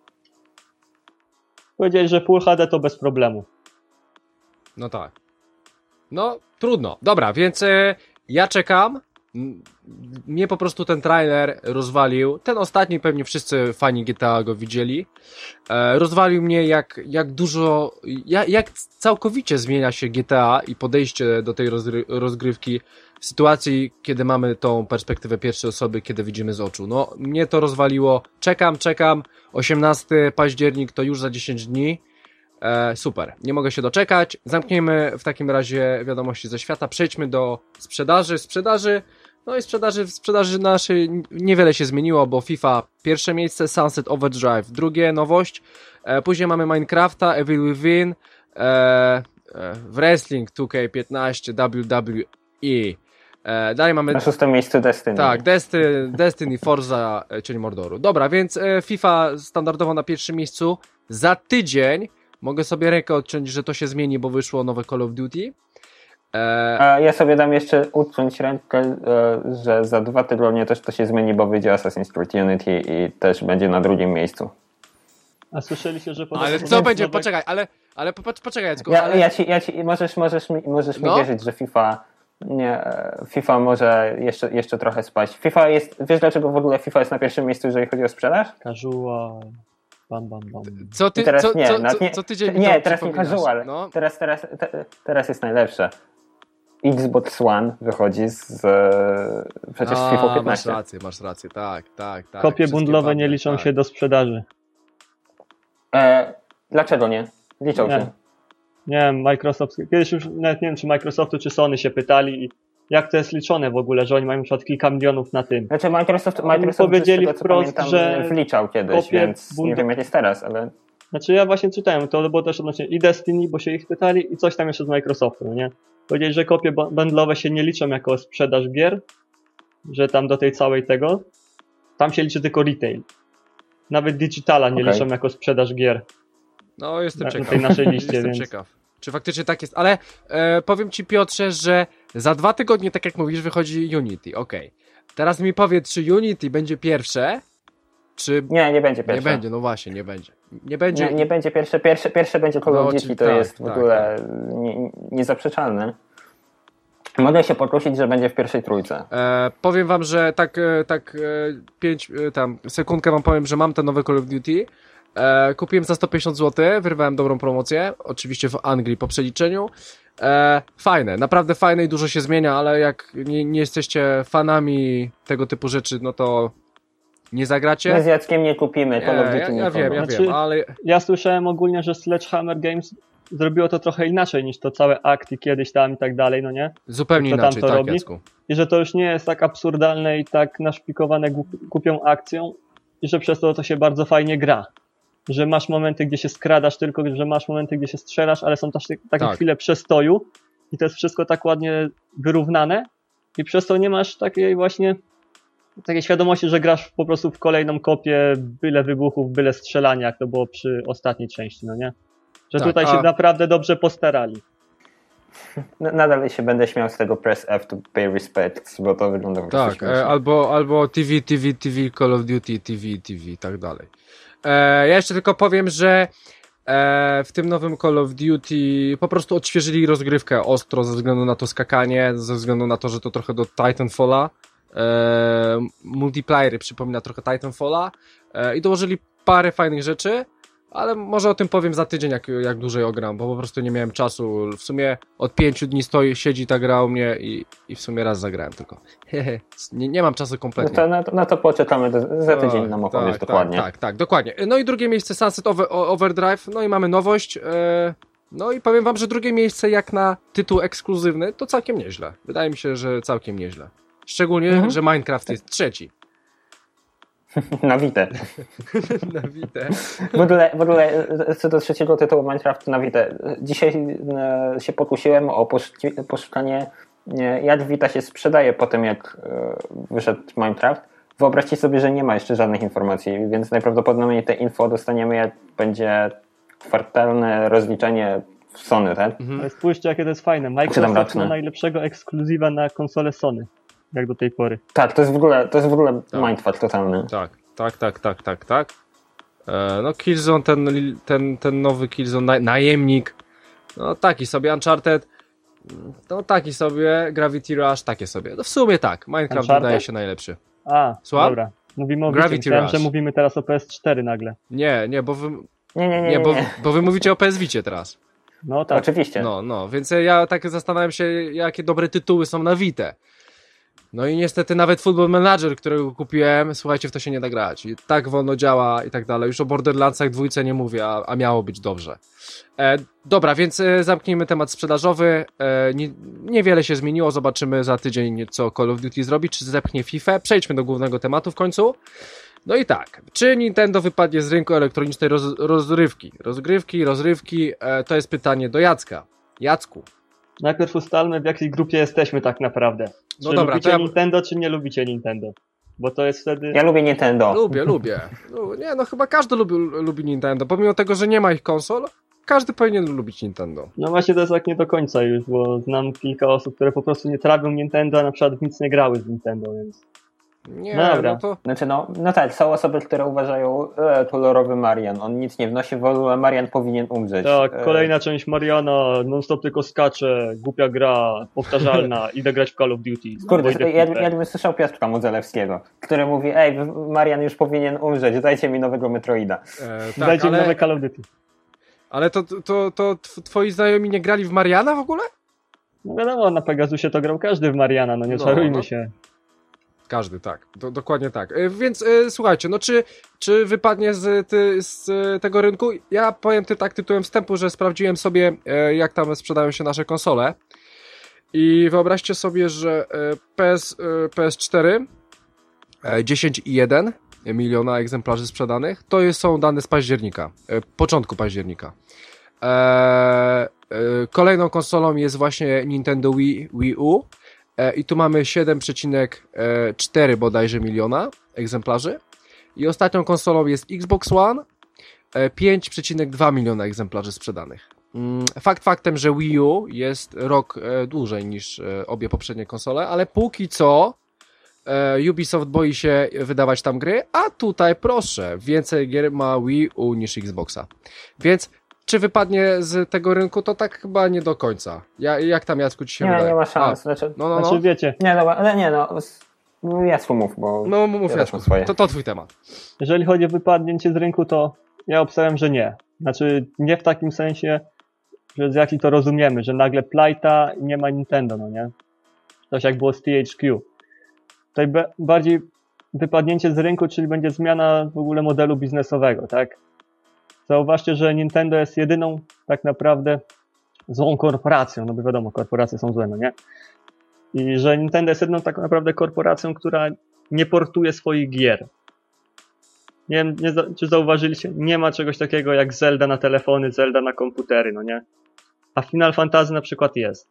S2: Powiedzieli, że Full HD to bez problemu.
S1: No tak. No, trudno. Dobra, więc ja czekam. Mnie po prostu ten trailer rozwalił. Ten ostatni pewnie wszyscy fani GTA go widzieli. Rozwalił mnie jak dużo, jak całkowicie zmienia się GTA i podejście do tej rozgrywki w sytuacji, kiedy mamy tą perspektywę pierwszej osoby, kiedy widzimy z oczu. No, mnie to rozwaliło. Czekam. 18 październik to już za 10 dni. Super, nie mogę się doczekać. Zamkniemy w takim razie wiadomości ze świata. Przejdźmy do sprzedaży. No i sprzedaży naszej niewiele się zmieniło, bo FIFA pierwsze miejsce, Sunset Overdrive drugie, nowość. Później mamy Minecrafta, Evil Within, Wrestling 2K15, WWE. Dalej mamy...
S3: Na szóstym miejscu Destiny.
S1: Tak, Destiny, Forza, Cień Mordoru. Dobra, więc FIFA standardowo na pierwszym miejscu. Za tydzień mogę sobie rękę odciąć, że to się zmieni, bo wyszło nowe Call of Duty.
S3: A ja sobie dam jeszcze uciąć rękę, że za 2 tygodnie też to się zmieni, bo wyjdzie Assassin's Creed Unity i też będzie na drugim miejscu.
S2: A słyszeliście, że
S1: Ale
S2: podobno
S1: co będzie?
S2: nowe-
S1: Poczekaj, ale poczekaj, Jacku,
S3: Ja ci możesz mi
S1: No.
S3: wierzyć, że FIFA może jeszcze trochę spaść. FIFA jest, wiesz dlaczego w ogóle FIFA jest na pierwszym miejscu, jeżeli chodzi o sprzedaż?
S2: Casual. Bam, bam, bam.
S1: Co ty,
S3: I teraz
S1: co,
S3: nie,
S1: co,
S3: nawet
S1: co,
S3: nie,
S1: co tydzień mi
S3: nie,
S1: to
S3: teraz nie
S1: przypominasz?
S3: casual.
S1: No.
S3: Teraz jest najlepsze. Xbox One wychodzi z przecież FIFA 15.
S1: Masz rację, tak.
S2: Kopie
S1: Wszystkie
S2: bundlowe
S1: padły,
S2: nie liczą
S1: tak.
S2: się do sprzedaży.
S3: Dlaczego nie? Liczą
S2: Nie.
S3: się.
S2: Nie wiem, Microsoft, kiedyś już nawet nie wiem, czy Microsoftu, czy Sony się pytali, jak to jest liczone w ogóle, że oni mają na przykład kilka milionów na tym.
S3: Znaczy Microsoft
S2: powiedzieli
S3: z tego, co
S2: wprost,
S3: pamiętam,
S2: że
S3: wliczał kiedyś,
S2: kopie
S3: więc nie wiem jak jest teraz, ale
S2: Znaczy ja właśnie czytałem, to było też odnośnie i Destiny, bo się ich pytali i coś tam jeszcze z Microsoftu, no nie? Powiedzieli, że kopie bundlowe się nie liczą jako sprzedaż gier, że tam do tej całej tego, tam się liczy tylko retail. Nawet digitala nie
S3: Okej.
S2: liczą jako sprzedaż gier.
S1: No, jestem
S2: Na
S1: ciekaw.
S2: tej naszej liście,
S1: Jestem
S2: więc-
S1: ciekaw. Czy faktycznie tak jest? Ale powiem ci, Piotrze, że za 2 tygodnie, tak jak mówisz, wychodzi Unity. Okej. Teraz mi powiedz, czy Unity będzie pierwsze, czy...
S3: nie będzie pierwsze.
S1: Nie będzie, no właśnie, nie będzie. Nie będzie.
S3: Nie będzie pierwsze. Pierwsze będzie Call
S1: No,
S3: of Duty, to
S1: tak,
S3: jest w
S1: tak,
S3: ogóle niezaprzeczalne. Mogę się pokłócić, że będzie w pierwszej trójce.
S1: Powiem wam, że sekundkę wam powiem, że mam te nowe Call of Duty. Kupiłem za 150 zł, wyrwałem dobrą promocję, oczywiście w Anglii po przeliczeniu. Fajne, naprawdę fajne i dużo się zmienia, ale jak nie jesteście fanami tego typu rzeczy, no to nie zagracie.
S3: My z Jackiem nie kupimy Call of Duty
S1: ja
S3: nikogo.
S1: wiem,
S2: Znaczy-
S1: ale
S2: Ja słyszałem ogólnie, że Sledgehammer Games zrobiło to trochę inaczej niż to całe Acti kiedyś tam i tak dalej, no nie?
S1: zupełnie
S2: Kto tam
S1: inaczej,
S2: to
S1: tak,
S2: robi?
S1: Jacku.
S2: I że to już nie jest tak absurdalne i tak naszpikowane głupią akcją i że przez to się bardzo fajnie gra. Że masz momenty, gdzie się skradasz tylko, że masz momenty, gdzie się strzelasz, ale są też takie
S1: Tak.
S2: chwile przestoju i to jest wszystko tak ładnie wyrównane i przez to nie masz takiej właśnie takiej świadomości, że grasz po prostu w kolejną kopię byle wybuchów, byle strzelania, jak to było przy ostatniej części, no nie? Że
S1: Tak,
S2: tutaj się naprawdę dobrze postarali.
S3: Nadal się będę śmiał z tego press F to pay respects, bo to wygląda po prostu
S1: Tak,
S3: śmiesznie.
S1: albo TV, Call of Duty, TV, i tak dalej. Ja jeszcze tylko powiem, że w tym nowym Call of Duty po prostu odświeżyli rozgrywkę ostro ze względu na to skakanie, ze względu na to, że to trochę do Titanfalla. Multiplayer przypomina trochę Titanfalla i dołożyli parę fajnych rzeczy, ale może o tym powiem za tydzień, jak dłużej ogram, bo po prostu nie miałem czasu. W sumie od 5 dni siedzi ta gra u mnie i w sumie raz zagrałem tylko. nie mam czasu kompletnie.
S3: No to poczekamy, za tydzień nam opowiesz dokładnie.
S1: Tak, dokładnie. No i drugie miejsce Sunset Overdrive, no i mamy nowość. No i powiem wam, że drugie miejsce jak na tytuł ekskluzywny to całkiem nieźle. Wydaje mi się, że całkiem nieźle. Szczególnie, że Minecraft jest trzeci.
S3: Na Vita.
S1: Na Vita.
S3: W ogóle co do trzeciego tytułu Minecraft na Vita. Dzisiaj się pokusiłem o poszukanie, jak Vita się sprzedaje po tym, jak wyszedł Minecraft. Wyobraźcie sobie, że nie ma jeszcze żadnych informacji, więc najprawdopodobniej te info dostaniemy, jak będzie kwartalne rozliczenie w Sony, tak?
S2: Ale spójrzcie, jakie to jest fajne. Microsoft ma najlepszego ekskluzywa na konsolę Sony, jak do tej pory.
S3: Tak, to jest w ogóle mindfuck totalny.
S1: Tak. No Killzone, ten nowy Killzone, najemnik, no taki sobie, Uncharted, no taki sobie, Gravity Rush, takie sobie. No w sumie tak, Minecraft
S2: Uncharted?
S1: wydaje się najlepszy.
S2: Słucham? Dobra. Mówimy o
S1: Gravity
S2: Vicie. Myślałem,
S1: Rush.
S2: że mówimy teraz o PS4 nagle.
S1: Nie, bo wy,
S3: Nie.
S1: bo wy mówicie o PS Vicie teraz.
S2: No tak.
S3: Oczywiście.
S1: No, więc ja tak zastanawiam się, jakie dobre tytuły są na Vita. No i niestety nawet Football Manager, którego kupiłem, słuchajcie, w to się nie da grać. I tak wolno działa i tak dalej. Już o Borderlandsach 2 nie mówię, a miało być dobrze. Dobra, więc zamknijmy temat sprzedażowy. Niewiele się zmieniło, zobaczymy za tydzień, co Call of Duty zrobi, czy zepchnie FIFA. Przejdźmy do głównego tematu w końcu. No i tak, czy Nintendo wypadnie z rynku elektronicznej rozrywki, to jest pytanie do Jacka. Jacku.
S2: Najpierw ustalmy, w jakiej grupie jesteśmy tak naprawdę.
S1: No
S2: Czy
S1: dobra,
S2: lubicie
S1: to ja...
S2: Nintendo, czy nie lubicie Nintendo? Bo to jest wtedy...
S3: Ja lubię Nintendo.
S1: Lubię. No chyba każdy lubi Nintendo. Pomimo tego, że nie ma ich konsol, każdy powinien lubić Nintendo.
S2: No właśnie to jest tak nie do końca już, bo znam kilka osób, które po prostu nie trawią Nintendo, a na przykład w nic nie grały z Nintendo, więc...
S1: Nie,
S2: Dobra.
S1: no to...
S3: Znaczy no tak, są osoby, które uważają kolorowy Marian, on nic nie wnosi, w ogóle Marian powinien umrzeć.
S2: Tak, kolejna część Mariana, non-stop tylko skacze, głupia gra, powtarzalna, idę grać w Call of Duty.
S3: Kurde,
S2: Bo idę w FIFA.
S3: ja bym słyszał Piotrka Modzelewskiego, który mówi, Marian już powinien umrzeć, dajcie mi nowego Metroida.
S1: Tak,
S2: Dajcie mi
S1: ale,
S2: nowe Call of Duty.
S1: ale to twoi znajomi nie grali w Mariana w ogóle?
S2: No wiadomo, na Pegasusie to grał każdy w Mariana, no nie
S1: No,
S2: czarujmy
S1: no.
S2: się.
S1: Każdy, tak. Dokładnie tak. Więc słuchajcie, no czy wypadnie z tego rynku? Ja powiem tak tytułem wstępu, że sprawdziłem sobie, jak tam sprzedają się nasze konsole. I wyobraźcie sobie, że PS4 10,1 miliona egzemplarzy sprzedanych, to są dane z października, początku października. Kolejną konsolą jest właśnie Nintendo Wii U i tu mamy 7,4 bodajże miliona egzemplarzy. I ostatnią konsolą jest Xbox One, 5,2 miliona egzemplarzy sprzedanych. Fakt faktem, że Wii U jest rok dłużej niż obie poprzednie konsole, ale póki co Ubisoft boi się wydawać tam gry, a tutaj proszę, więcej gier ma Wii U niż Xboxa. Więc czy wypadnie z tego rynku, to tak chyba nie do końca. Jak tam, Jacku, ci się wydaje?
S3: Nie ma szans. Znaczy,
S2: Znaczy wiecie,
S3: nie, dobra, ale nie Jacku mów, bo
S1: No mów,
S3: ja
S1: Jacku,
S3: swoje.
S1: to twój temat.
S2: jeżeli chodzi o wypadnięcie z rynku, to ja obstawiam, że nie. Znaczy nie w takim sensie, że z jaki to rozumiemy, że nagle plajta i nie ma Nintendo, no nie? Coś jak było z THQ. Tutaj bardziej wypadnięcie z rynku, czyli będzie zmiana w ogóle modelu biznesowego, tak? Zauważcie, że Nintendo jest jedyną tak naprawdę złą korporacją, no bo wiadomo, korporacje są złe, no nie? I że Nintendo jest jedyną tak naprawdę korporacją, która nie portuje swoich gier. Nie wiem, czy zauważyliście, nie ma czegoś takiego jak Zelda na telefony, Zelda na komputery, no nie? A Final Fantasy na przykład jest.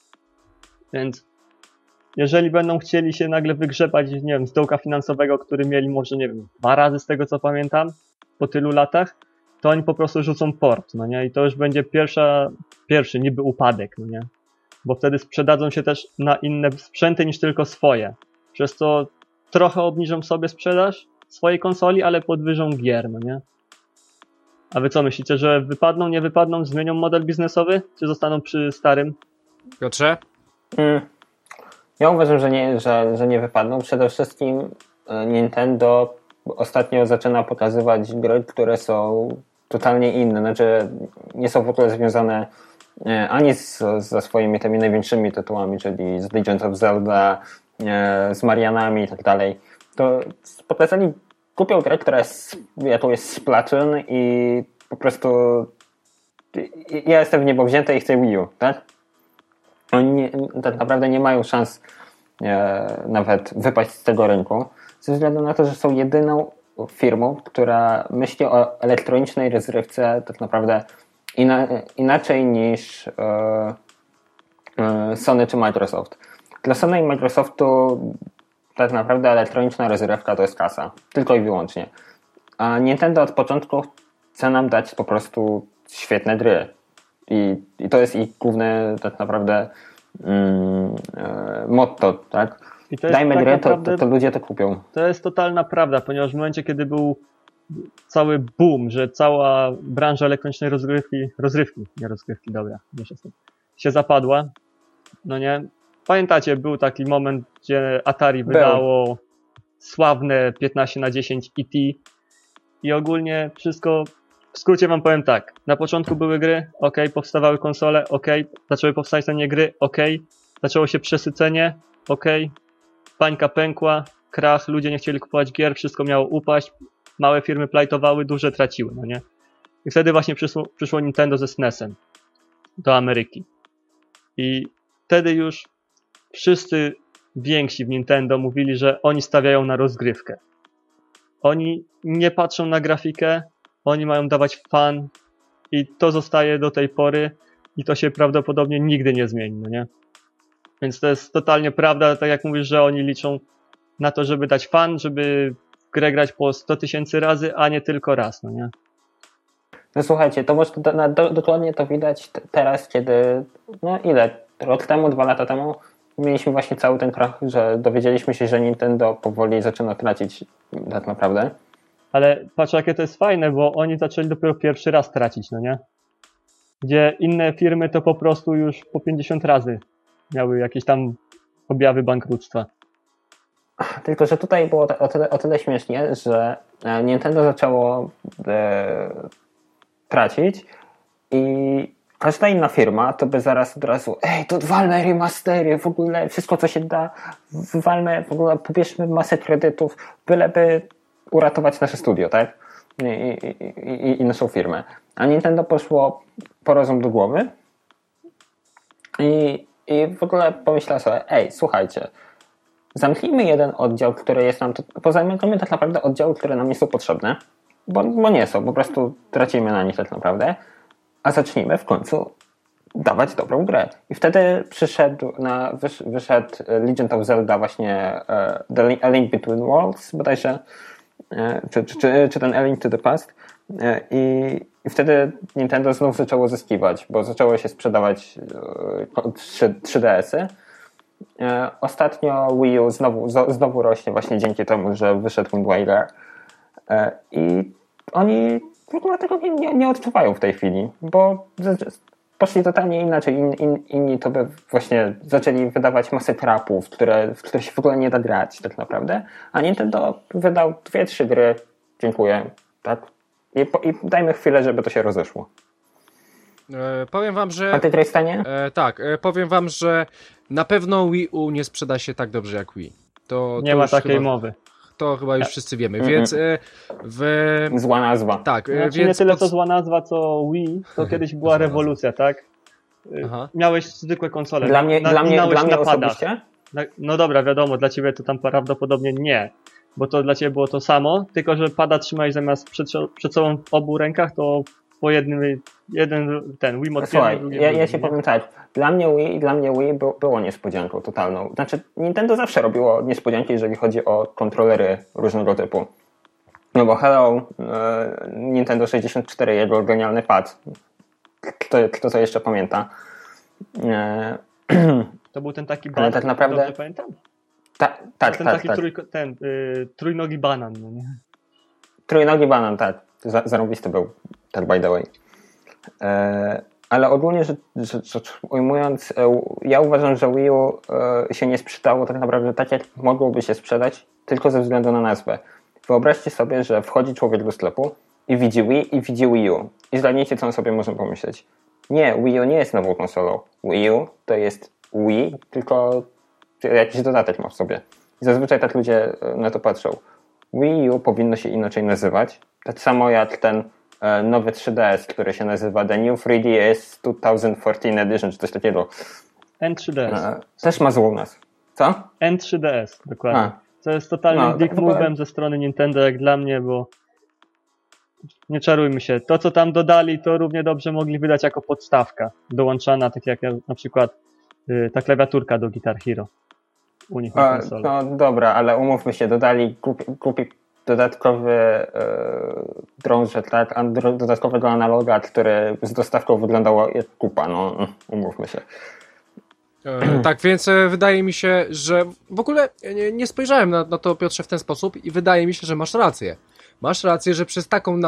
S2: Więc jeżeli będą chcieli się nagle wygrzebać, nie wiem, z dołka finansowego, który mieli może, nie wiem, 2 razy z tego co pamiętam, po tylu latach, to oni po prostu rzucą port, no nie? I to już będzie pierwszy niby upadek, no nie? Bo wtedy sprzedadzą się też na inne sprzęty niż tylko swoje. Przez co trochę obniżą sobie sprzedaż swojej konsoli, ale podwyżą gier, no nie? A wy co myślicie, że wypadną, nie wypadną, zmienią model biznesowy, czy zostaną przy starym?
S1: Piotrze?
S3: Ja uważam, że nie wypadną. Przede wszystkim Nintendo ostatnio zaczyna pokazywać gry, które są totalnie inne. Znaczy nie są w ogóle związane ani ze swoimi tymi największymi tytułami, czyli z Legend of Zelda, z Marianami i tak dalej. To pokazali kupią grę, która jest Splatoon i po prostu ja jestem w niebo wzięty i chcę Wii U, tak? Oni tak naprawdę nie mają szans nawet wypaść z tego rynku, ze względu na to, że są jedyną firmą, która myśli o elektronicznej rozrywce tak naprawdę inaczej niż Sony czy Microsoft. Dla Sony i Microsoftu tak naprawdę elektroniczna rozrywka to jest kasa. Tylko i wyłącznie. A Nintendo od początku chce nam dać po prostu świetne gry. I to jest ich główne tak naprawdę motto, tak?
S2: I to jest
S3: Dajmy
S2: tak
S3: grę,
S2: naprawdę,
S3: to ludzie to kupią.
S2: to jest totalna prawda, ponieważ w momencie, kiedy był cały boom, że cała branża elektronicznej rozgrywki, dobra, się zapadła, no nie? Pamiętacie, był taki moment, gdzie Atari wydało sławne 15/10 E.T. i ogólnie wszystko, w skrócie wam powiem tak, na początku były gry, powstawały konsole, zaczęły powstać na nie gry, zaczęło się przesycenie, pańka pękła, krach, ludzie nie chcieli kupować gier, wszystko miało upaść, małe firmy plajtowały, duże traciły, no nie? I wtedy właśnie przyszło Nintendo ze SNES-em do Ameryki. I wtedy już wszyscy więksi w Nintendo mówili, że oni stawiają na rozgrywkę. Oni nie patrzą na grafikę, oni mają dawać fan i to zostaje do tej pory i to się prawdopodobnie nigdy nie zmieni, no nie? Więc to jest totalnie prawda, tak jak mówisz, że oni liczą na to, żeby dać fan, żeby w grę grać po 100 000 razy, a nie tylko raz, no nie?
S3: No słuchajcie, to może dokładnie to widać teraz, kiedy, rok temu, 2 lata temu mieliśmy właśnie cały ten krach, że dowiedzieliśmy się, że Nintendo powoli zaczyna tracić tak naprawdę.
S2: Ale patrz, jakie to jest fajne, bo oni zaczęli dopiero pierwszy raz tracić, no nie? Gdzie inne firmy to po prostu już po 50 razy miały jakieś tam objawy bankructwa.
S3: Tylko, że tutaj było o tyle śmiesznie, że Nintendo zaczęło tracić i każda inna firma to by zaraz od razu to odwalmy remastery, w ogóle wszystko co się da, wywalmy, w ogóle pobierzmy masę kredytów, byleby uratować nasze studio, tak? I naszą firmę. A Nintendo poszło po rozum do głowy i w ogóle pomyślała sobie, słuchajcie, zamknijmy jeden oddział, który jest nam, pozamykamy tak naprawdę oddziały, które nam nie są potrzebne, bo nie są, po prostu tracimy na nich tak naprawdę, a zacznijmy w końcu dawać dobrą grę. I wtedy wyszedł Legend of Zelda właśnie A Link Between Worlds bodajże, czy ten A Link to the Past i wtedy Nintendo znów zaczęło zyskiwać, bo zaczęło się sprzedawać 3DS-y. Ostatnio Wii U znowu rośnie właśnie dzięki temu, że wyszedł Wind Waker i oni w ogóle tego nie odczuwają w tej chwili, bo poszli totalnie inaczej. Inni to by właśnie zaczęli wydawać masę trapów, w które się w ogóle nie da grać tak naprawdę, a Nintendo wydał 2-3 gry, dziękuję, tak? I dajmy chwilę, żeby to się rozeszło.
S1: Powiem wam, że...
S3: A ty, Tristanie?
S1: Tak, powiem wam, że na pewno Wii U nie sprzeda się tak dobrze jak Wii.
S2: Nie ma takiej mowy.
S1: To chyba już wszyscy wiemy, więc
S3: Zła nazwa.
S1: Tak,
S2: znaczy nie tyle to zła nazwa, co Wii, to kiedyś była rewolucja, tak? Aha. Miałeś zwykłe konsole.
S3: Dla mnie osobiście?
S2: No dobra, wiadomo, dla ciebie to tam prawdopodobnie nie, bo to dla ciebie było to samo, tylko że pada trzymaj zamiast przed sobą w obu rękach, to po ten Wii Mode.
S3: Słuchaj, ja się powiem tak, dla mnie Wii było niespodzianką totalną. Znaczy Nintendo zawsze robiło niespodzianki, jeżeli chodzi o kontrolery różnego typu. No bo hello, Nintendo 64, jego genialny pad. Kto to jeszcze pamięta?
S2: To był ten taki banan,
S3: tak naprawdę...
S2: dobrze pamiętam? Tak. Trójnogi banan, no nie?
S3: Trójnogi banan, tak. Zarąbisty był, tak by the way. Ale ogólnie rzecz ujmując, ja uważam, że Wii U się nie sprzedało tak naprawdę tak, jak mogłoby się sprzedać, tylko ze względu na nazwę. Wyobraźcie sobie, że wchodzi człowiek do sklepu i widzi Wii i widzi Wii U. I zgadnijcie, co on sobie może pomyśleć. Nie, Wii U nie jest nową konsolą. Wii U to jest Wii, tylko jakiś dodatek ma w sobie. I zazwyczaj tak ludzie na to patrzą. Wii U powinno się inaczej nazywać. Tak samo jak ten nowy 3DS, który się nazywa The New 3DS 2014 Edition, czy coś takiego.
S2: N3DS.
S3: Też ma złą nazwę. Co?
S2: N3DS, dokładnie. To jest totalnym dick move'em ze strony Nintendo, jak dla mnie, bo nie czarujmy się. To, co tam dodali, to równie dobrze mogli wydać jako podstawka dołączana, tak jak na przykład ta klawiaturka do Guitar Hero u nich na konsoli.
S3: No dobra, ale umówmy się, dodali głupi dodatkowy drążek, tak? Dodatkowego analoga, który z dostawką wyglądało jak kupa, no umówmy się.
S1: Tak, więc wydaje mi się, że w ogóle nie spojrzałem na to, Piotrze, w ten sposób i wydaje mi się, że masz rację. Masz rację, że przez taką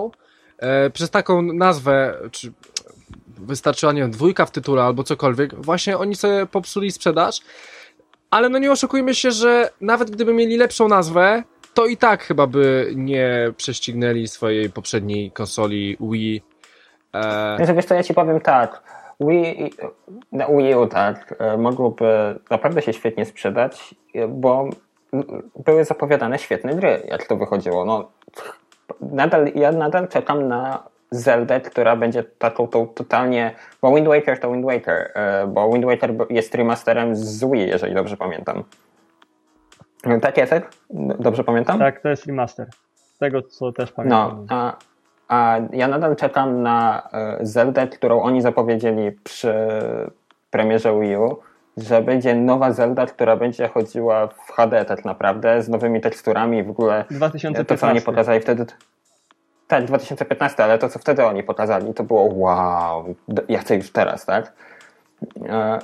S1: nazwę, czy wystarczyła, nie wiem, 2 w tytule albo cokolwiek, właśnie oni sobie popsuli sprzedaż, ale no nie oszukujmy się, że nawet gdyby mieli lepszą nazwę, to i tak chyba by nie prześcignęli swojej poprzedniej konsoli Wii.
S3: Wiesz co, ja ci powiem tak, Wii U tak, mogłoby naprawdę się świetnie sprzedać, bo były zapowiadane świetne gry, jak to wychodziło. No, ja nadal czekam na Zeldę, która będzie taką totalnie, bo Wind Waker to Wind Waker, bo Wind Waker jest remasterem z Wii, jeżeli dobrze pamiętam. Tak, Jacek? Dobrze pamiętam?
S2: Tak, to jest remaster. Z tego, co też pamiętam.
S3: No, a ja nadal czekam na Zeldę, którą oni zapowiedzieli przy premierze Wii U, że będzie nowa Zelda, która będzie chodziła w HD tak naprawdę, z nowymi teksturami i w ogóle
S2: 2015.
S3: to, co oni pokazali wtedy. Tak, 2015, ale to, co wtedy oni pokazali, to było wow, ja chcę już teraz, tak?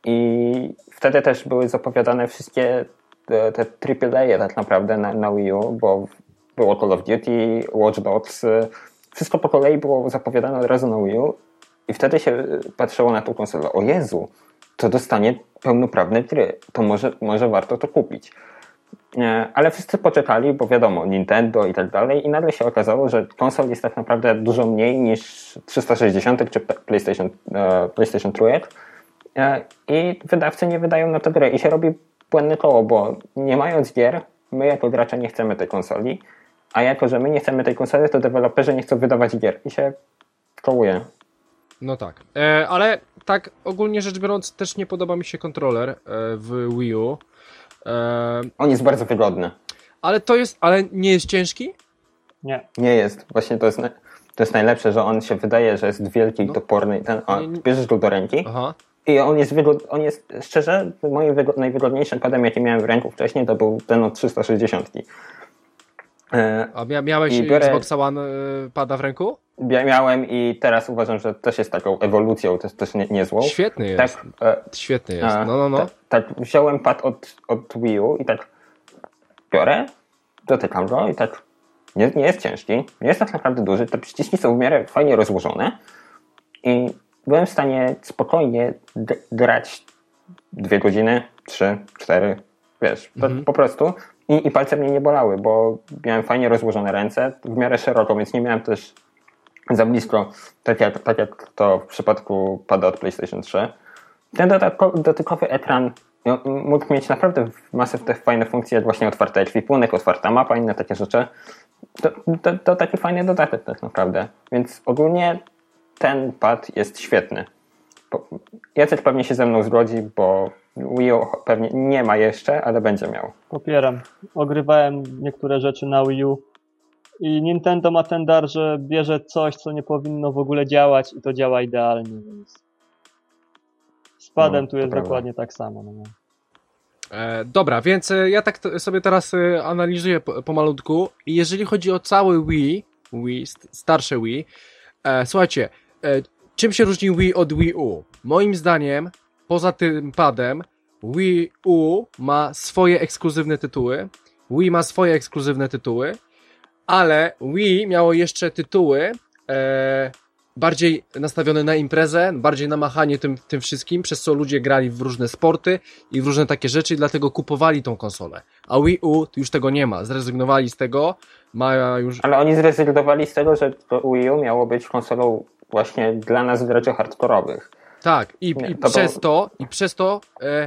S3: I wtedy też były zapowiadane wszystkie te AAA tak naprawdę na Wii U, bo było Call of Duty, Watch Dogs, wszystko po kolei było zapowiadane od razu na Wii U i wtedy się patrzyło na tą konsolę, o Jezu, to dostanie pełnoprawne gry, to może warto to kupić. Ale wszyscy poczekali, bo wiadomo, Nintendo i tak dalej, i nagle się okazało, że konsol jest tak naprawdę dużo mniej niż 360 czy PlayStation Trójek i wydawcy nie wydają na to gry i się robi błędne koło, bo nie mając gier, my jako gracze nie chcemy tej konsoli, a jako, że my nie chcemy tej konsoli, to deweloperzy nie chcą wydawać gier i się kołuje.
S1: No tak, ale tak ogólnie rzecz biorąc też nie podoba mi się kontroler w Wii U.
S3: On jest bardzo wygodny.
S1: Ale nie jest ciężki?
S2: Nie.
S3: Nie jest. Właśnie to jest najlepsze, że on się wydaje, że jest wielki i toporny. Bierzesz go do ręki.
S1: Aha.
S3: I on jest szczerze, moim najwygodniejszym padem, jaki miałem w ręku wcześniej, to był ten od 360.
S1: A miałeś Xbox One pada w ręku?
S3: Miałem i teraz uważam, że też jest taką ewolucją, to jest też niezłą.
S1: Świetny jest. Świetny jest. No.
S3: Tak, wziąłem pad od Wii U i tak biorę, dotykam go i tak nie jest ciężki, nie jest tak naprawdę duży, te przyciski są w miarę fajnie rozłożone i byłem w stanie spokojnie grać 2 godziny, 3, 4, wiesz, po prostu i palce mnie nie bolały, bo miałem fajnie rozłożone ręce, w miarę szeroko, więc nie miałem też za blisko, tak jak to w przypadku pada od PlayStation 3. Ten dotykowy ekran mógł mieć naprawdę masę tych fajnych funkcji, jak właśnie otwarte ekwipunek, otwarta mapa, inne takie rzeczy. To taki fajny dodatek tak naprawdę. Więc ogólnie ten pad jest świetny. Jacek pewnie się ze mną zgodzi, bo Wii U pewnie nie ma jeszcze, ale będzie miał.
S2: Popieram. Ogrywałem niektóre rzeczy na Wii U i Nintendo ma ten dar, że bierze coś, co nie powinno w ogóle działać i to działa idealnie, więc z padem tu jest dokładnie tak samo. No.
S1: Dobra, więc ja tak sobie teraz analizuję pomalutku i jeżeli chodzi o cały Wii, starsze Wii, słuchajcie, czym się różni Wii od Wii U? Moim zdaniem, poza tym padem, Wii U ma swoje ekskluzywne tytuły, ale Wii miało jeszcze tytuły bardziej nastawione na imprezę, bardziej na machanie tym wszystkim, przez co ludzie grali w różne sporty i w różne takie rzeczy i dlatego kupowali tą konsolę. A Wii U już tego nie ma, zrezygnowali z tego, ma już...
S3: Ale oni zrezygnowali z tego, że to Wii U miało być konsolą właśnie dla nas graczy hardkorowych.
S1: Tak, przez to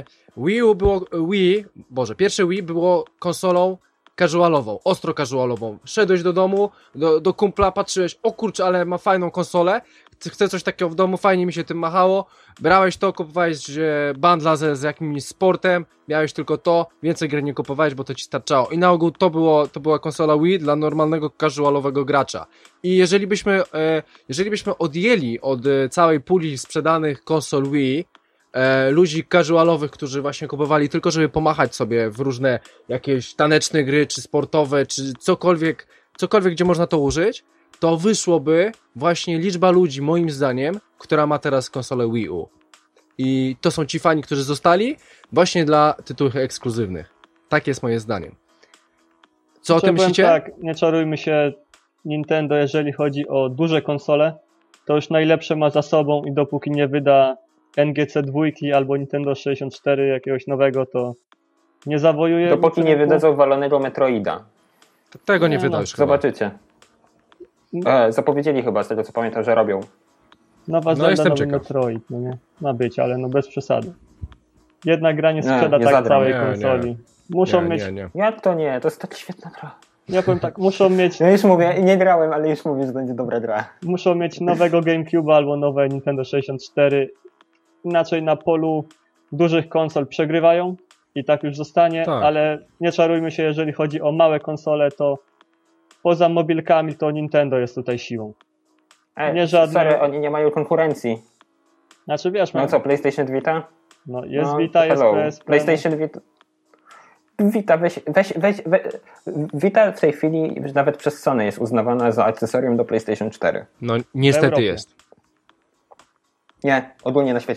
S1: pierwsze Wii było konsolą casualową, ostro casualową. Szedłeś do domu, do kumpla, patrzyłeś, o kurczę, ale ma fajną konsolę, chcę coś takiego w domu, fajnie mi się tym machało, brałeś to, kupowałeś bundla z jakimś sportem, miałeś tylko to, więcej gier nie kupowałeś, bo to ci starczało. I na ogół to była konsola Wii dla normalnego casualowego gracza. I jeżeli byśmy odjęli od całej puli sprzedanych konsol Wii ludzi casualowych, którzy właśnie kupowali tylko, żeby pomachać sobie w różne jakieś taneczne gry, czy sportowe, czy cokolwiek, gdzie można to użyć, to wyszłoby właśnie liczba ludzi, moim zdaniem, która ma teraz konsolę Wii U. I to są ci fani, którzy zostali właśnie dla tytułów ekskluzywnych. Tak jest moje zdanie. Co o tym myślicie?
S2: Tak, nie czarujmy się, Nintendo, jeżeli chodzi o duże konsole, to już najlepsze ma za sobą i dopóki nie wyda NGC 2 albo Nintendo 64 jakiegoś nowego, to nie zawojuje.
S3: Dopóki nie wydadzą walonego Metroida.
S1: Tego nie wyda już
S3: zobaczycie. Zapowiedzieli chyba, z tego co pamiętam, że robią.
S2: Nowa Zelda, nowy Metroid, no nie? Ma być, ale no bez przesady. Jedna gra nie sprzeda tak całej konsoli. Muszą mieć...
S3: Jak to nie? To jest tak świetna gra.
S2: Ja powiem tak, muszą mieć...
S3: Ja już mówię, nie grałem, ale już mówię, że będzie dobra gra.
S2: Muszą mieć nowego GameCube'a albo nowe Nintendo 64. Inaczej na polu dużych konsol przegrywają i tak już zostanie, tak. Ale nie czarujmy się, jeżeli chodzi o małe konsole, to poza mobilkami to Nintendo jest tutaj siłą.
S3: Nie żadne... Sorry, oni nie mają konkurencji.
S2: Znaczy wiesz...
S3: No co, PlayStation Vita?
S2: No jest Vita, jest PSP.
S3: PlayStation Vita... Vita, Vita w tej chwili nawet przez Sony jest uznawana za akcesorium do PlayStation 4.
S1: No niestety jest.
S3: Nie, ogólnie na świecie.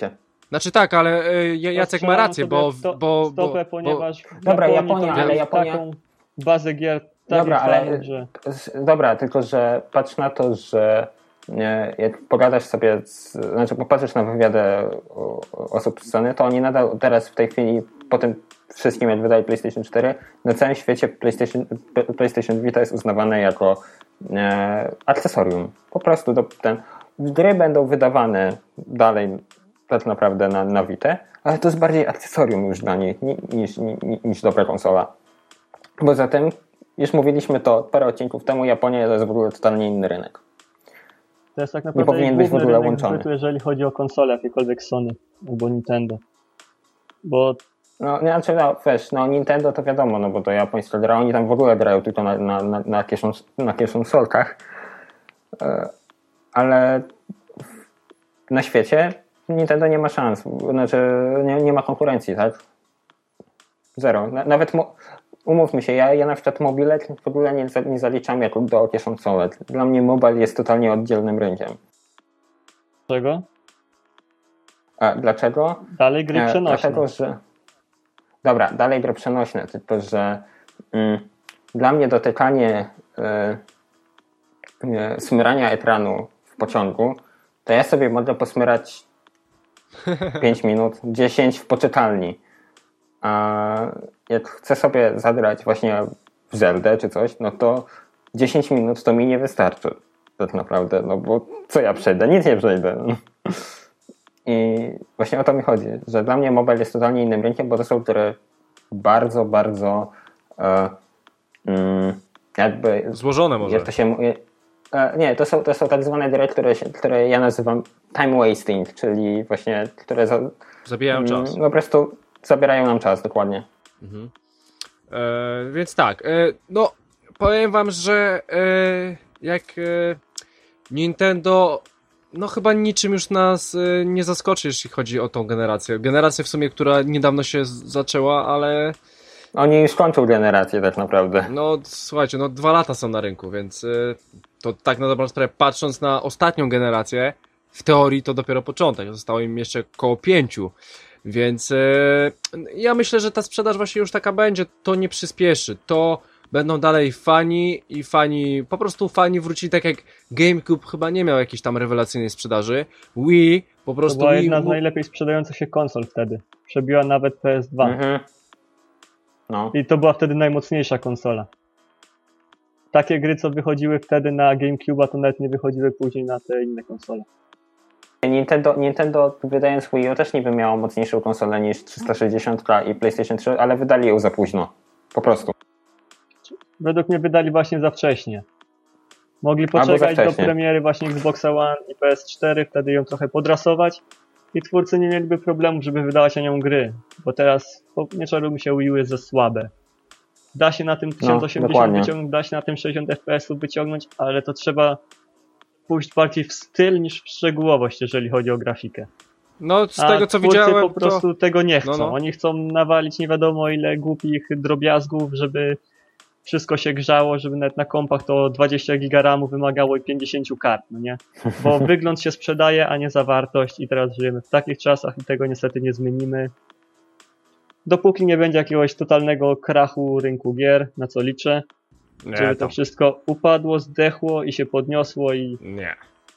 S1: Znaczy tak, ale Jacek ma rację,
S2: Stopę, ponieważ
S3: Dobra,
S2: Japonia
S3: ale
S2: to
S3: Japonia...
S2: taką bazę gier tak
S3: Dobra, ale
S2: fanów, że...
S3: dobra, tylko że patrz na to, że jak pogadasz sobie, znaczy popatrzysz na wywiady osób z Sony, to oni nadal teraz w tej chwili, po tym wszystkim jak wydali PlayStation 4, na całym świecie PlayStation Vita jest uznawane jako akcesorium. Po prostu gry będą wydawane dalej tak naprawdę na Vitę, ale to jest bardziej akcesorium już dla nich niż dobra konsola. Poza tym, już mówiliśmy to parę odcinków temu, Japonia to jest w ogóle totalnie inny rynek.
S2: To jest tak
S3: Nie
S2: naprawdę
S3: powinien być w ogóle
S2: rynek
S3: łączony.
S2: zbytu, jeżeli chodzi o konsole, jakiekolwiek Sony albo Nintendo. Bo
S3: No, znaczy, wiesz, Nintendo to wiadomo, no bo to japońska gra, oni tam w ogóle grają tylko na kieszonsolkach, ale na świecie Nintendo nie ma szans, znaczy nie ma konkurencji, tak? Zero. Nawet umówmy się, ja na przykład mobile w ogóle nie zaliczam jako do kieszonsolek. Dla mnie mobile jest totalnie oddzielnym rynkiem.
S2: czego?
S3: A dlaczego?
S2: Dalej gry przenośne.
S3: Dlatego, że... Dobra, dalej gry przenośne, tylko że dla mnie dotykanie smyrania ekranu w pociągu, to ja sobie mogę posmyrać 5 minut, 10 w poczytalni. A jak chcę sobie zagrać właśnie w Zeldę czy coś, no to 10 minut to mi nie wystarczy tak naprawdę, no bo co ja przejdę? Nic nie przejdę. I właśnie o to mi chodzi, że dla mnie mobile jest totalnie innym rynkiem, bo to są gry bardzo, bardzo jakby...
S1: Złożone może.
S3: Jak to się nie, to są tak zwane gry, które ja nazywam time wasting, czyli właśnie, które
S1: Zabijają czas.
S3: po prostu zabierają nam czas, dokładnie.
S1: Mhm. Więc tak, no powiem wam, że jak Nintendo no chyba niczym już nas nie zaskoczy, jeśli chodzi o tą generację. Generację w sumie, która niedawno się zaczęła, ale...
S3: Oni już kończą generację tak naprawdę.
S1: No słuchajcie, no 2 lata są na rynku, więc to tak na dobrą sprawę, patrząc na ostatnią generację, w teorii to dopiero początek, zostało im jeszcze koło 5, więc ja myślę, że ta sprzedaż właśnie już taka będzie, to nie przyspieszy, to będą dalej po prostu fani wrócili, tak jak GameCube chyba nie miał jakiejś tam rewelacyjnej sprzedaży, Wii po prostu...
S2: To była jedna z najlepiej sprzedających się konsol wtedy, przebiła nawet PS2.
S3: Mhm. No.
S2: I to była wtedy najmocniejsza konsola. Takie gry, co wychodziły wtedy na GameCube'a, to nawet nie wychodziły później na te inne konsole.
S3: Nintendo wydając Wii U też niby miało mocniejszą konsolę niż 360 i PlayStation 3, ale wydali ją za późno. Po prostu.
S2: Według mnie wydali właśnie za wcześnie. Mogli poczekać do premiery właśnie Xboxa One i PS4, wtedy ją trochę podrasować i twórcy nie mieliby problemu, żeby wydawać na nią gry. Bo teraz, nie czarujmy się, Wii U jest za słabe. Da się na tym 1080 wyciągnąć, da się na tym 60 FPS wyciągnąć, ale to trzeba pójść bardziej w styl niż w szczegółowość, jeżeli chodzi o grafikę.
S1: No z tego co widziałem,
S2: po prostu tego nie chcą.
S1: No.
S2: Oni chcą nawalić nie wiadomo ile głupich drobiazgów, żeby wszystko się grzało, żeby nawet na kompach to 20 giga RAMu wymagało i 50 kart, no nie? Bo wygląd się sprzedaje, a nie zawartość i teraz żyjemy w takich czasach i tego niestety nie zmienimy. Dopóki nie będzie jakiegoś totalnego krachu rynku gier, na co liczę, żeby to wszystko upadło, zdechło i się podniosło i...
S1: Nie.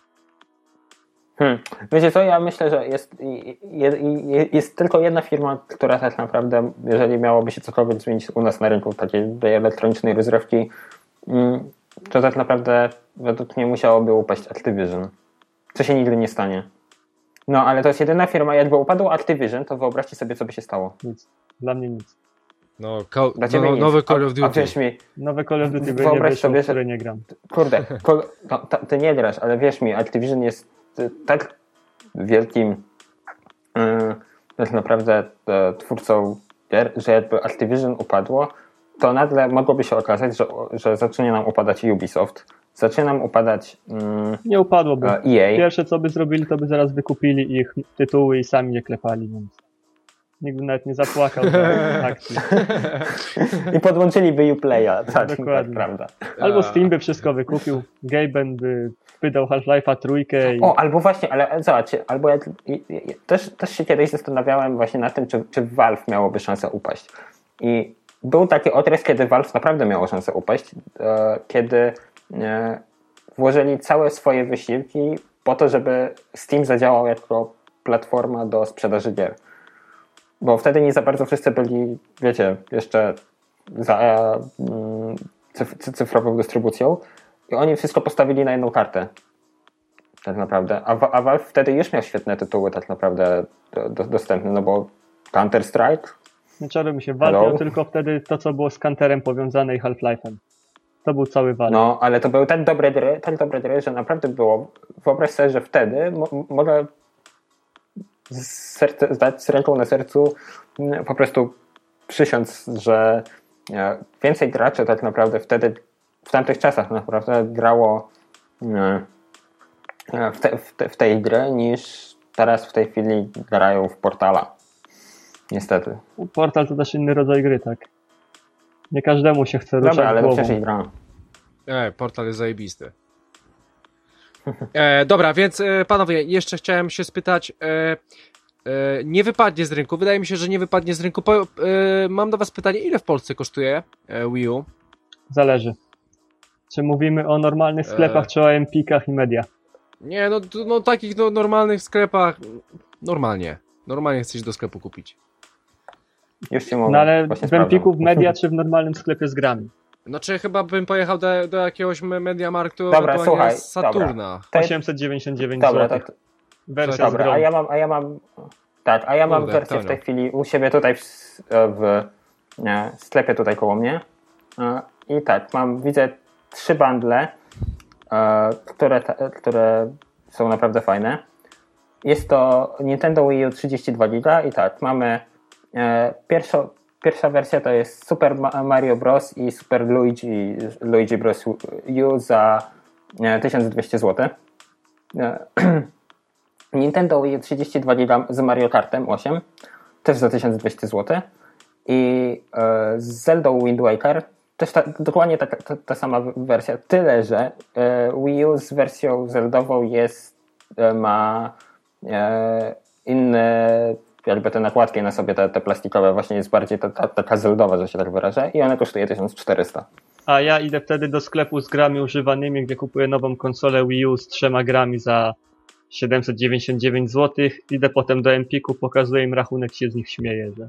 S3: Wiecie co, ja myślę, że jest tylko jedna firma, która tak naprawdę, jeżeli miałoby się cokolwiek zmienić u nas na rynku takiej elektronicznej rozrywki, to tak naprawdę według mnie musiałoby upaść Activision. Co się nigdy nie stanie. No, ale to jest jedyna firma, jakby upadło Activision, to wyobraźcie sobie, co by się stało.
S2: Nic. Dla mnie nic.
S1: Nowy Call of Duty.
S3: A wierz mi,
S2: nowe Call of Duty by nie wyszło, w które nie gram.
S3: Kurde, ty nie grasz, ale wierz mi, Activision jest tak wielkim tak naprawdę twórcą gier, że jakby Activision upadło, to nagle mogłoby się okazać, że zacznie nam upadać Ubisoft, zacznie nam upadać
S2: nie upadłoby.
S3: EA.
S2: Pierwsze co by zrobili, to by zaraz wykupili ich tytuły i sami je klepali, więc Nikt by nawet nie zapłakał za akcji.
S3: I podłączyli Uplaya, tak,
S2: Dokładnie.
S3: prawda.
S2: Albo Steam by wszystko wykupił, Gaben by wydał Half-Life'a 3 i...
S3: O, albo właśnie, ale zobaczcie, albo ja też się kiedyś zastanawiałem właśnie nad tym, czy Valve miałoby szansę upaść. I był taki okres, kiedy Valve naprawdę miało szansę upaść, kiedy włożyli całe swoje wysiłki po to, żeby Steam zadziałał jako platforma do sprzedaży gier. Bo wtedy nie za bardzo wszyscy byli, wiecie, jeszcze za cyfrową dystrybucją i oni wszystko postawili na jedną kartę. Tak naprawdę. A Valve wtedy już miał świetne tytuły tak naprawdę dostępne, no bo Counter-Strike.
S2: Nie czarujmy się, Valve miał tylko wtedy to, co było z Counterem powiązane i Half-Life'em. To był cały Valve.
S3: No, ale to były tak dobre gry, że naprawdę było. Wyobraź sobie, że wtedy mogę zdać z ręką na sercu, po prostu przysiąc, że więcej graczy tak naprawdę wtedy, w tamtych czasach naprawdę grało w tej gry, niż teraz w tej chwili grają w Portala. Niestety.
S2: Portal to też inny rodzaj gry, tak? Nie każdemu się chce ruszać
S3: Dobra, ale to
S2: głową.
S3: przecież gra.
S1: Portal jest zajebisty. Dobra, więc panowie, jeszcze chciałem się spytać, nie wypadnie z rynku, wydaje mi się, że nie wypadnie z rynku. Mam do was pytanie, ile w Polsce kosztuje Wii U?
S2: Zależy. Czy mówimy o normalnych sklepach, czy o Empikach i Media?
S1: Nie, no takich normalnych sklepach, normalnie chcesz do sklepu kupić.
S3: Już ci mówię.
S2: No ale
S3: właśnie
S2: w Empiku, w
S3: sprawdzam.
S2: Media, czy w normalnym sklepie z grami?
S1: Znaczy chyba bym pojechał do jakiegoś Mediamarktu,
S3: Dobra,
S1: ewentualnie
S3: słuchaj,
S1: Saturna.
S3: To-
S2: 899
S3: Dobra,
S2: zł.
S3: tak.
S2: Wersja z
S3: Dobra,
S2: grą.
S3: a ja mam
S1: Kurde,
S3: wersję w tej chwili u siebie tutaj w sklepie tutaj koło mnie. I tak, widzę 3 bundle, które są naprawdę fajne. Jest to Nintendo Wii U 32 GB i tak, mamy pierwsza wersja to jest Super Mario Bros. I Super Luigi Bros. U za 1200 zł. Nintendo Wii U 32 GB z Mario Kartem 8 też za 1200 zł i z Zeldą Wind Waker też dokładnie ta sama wersja, tyle że Wii U z wersją Zeldową ma inne jakby te nakładki na sobie, te plastikowe, właśnie jest bardziej taka zeldowa, że się tak wyrażę, i ona kosztuje 1400.
S2: A ja idę wtedy do sklepu z grami używanymi, gdzie kupuję nową konsolę Wii U z 3 grami za 799 zł. Idę potem do Empiku, pokazuję im rachunek, się z nich śmieję, że...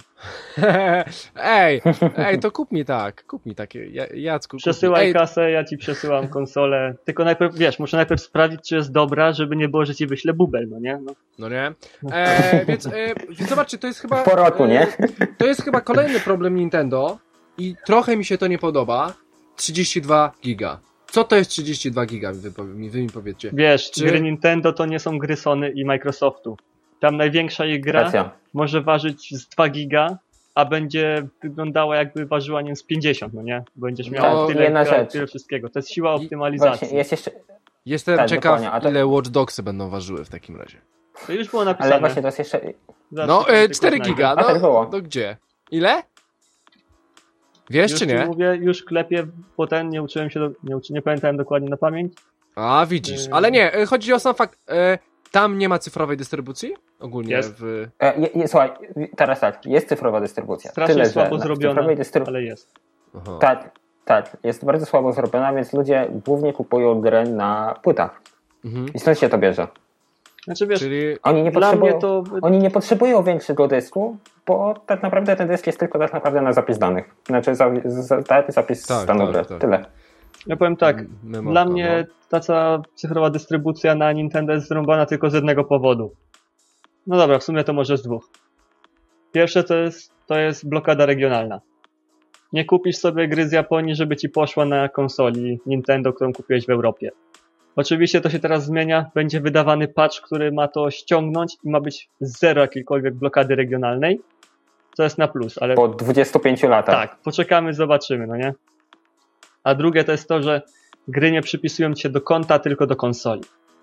S1: Ej, to kup mi takie, Jacku.
S2: Przesyłaj kasę, ja ci przesyłam konsolę. Tylko najpierw, muszę najpierw sprawdzić, czy jest dobra, żeby nie było, że ci wyślę bubel, no nie?
S1: No nie? Więc zobaczcie, to jest chyba...
S3: Po roku, nie?
S1: To jest chyba kolejny problem Nintendo i trochę mi się to nie podoba. 32 giga. Co to jest 32 giga? Wy mi powiedzcie.
S2: Wiesz, gry Nintendo to nie są gry Sony i Microsoftu. Tam największa ich gra może ważyć z 2 giga, a będzie wyglądała jakby ważyła z 50, no nie? Będziesz miał tyle wszystkiego. To jest siła optymalizacji.
S3: Właśnie, jest jeszcze...
S1: Jestem ciekaw, ile Watch Dogsy będą ważyły w takim razie.
S2: To już było napisane.
S3: Ale właśnie to jest jeszcze...
S1: No, 4 giga. No, to gdzie? Ile? Wiesz
S2: już
S1: czy nie?
S2: Mówię, już klepię, bo nie uczyłem się, nie pamiętałem dokładnie na pamięć.
S1: A, widzisz. Ale nie, chodzi o sam fakt, tam nie ma cyfrowej dystrybucji? Ogólnie
S2: jest.
S3: Słuchaj, teraz tak, jest cyfrowa dystrybucja.
S2: Strasznie
S3: tyle,
S2: słabo zrobiona, ale jest.
S3: Aha. Tak, jest bardzo słabo zrobiona, więc ludzie głównie kupują grę na płytach. I stąd się to bierze.
S2: Znaczy wiesz,
S3: oni nie potrzebują większego dysku, bo tak naprawdę ten dysk jest tylko tak naprawdę na zapis danych. Znaczy zapis stanu gry. Tyle.
S2: Ja powiem tak, dla mnie ta cała cyfrowa dystrybucja na Nintendo jest zrąbana tylko z jednego powodu. No dobra, w sumie to może z dwóch. Pierwsze to jest blokada regionalna. Nie kupisz sobie gry z Japonii, żeby ci poszła na konsoli Nintendo, którą kupiłeś w Europie. Oczywiście to się teraz zmienia, będzie wydawany patch, który ma to ściągnąć i ma być zero jakiejkolwiek blokady regionalnej, co jest na plus, ale...
S3: Po 25 latach.
S2: Tak, poczekamy, zobaczymy, no nie? A drugie to jest to, że gry nie przypisują ci się do konta, tylko do konsoli.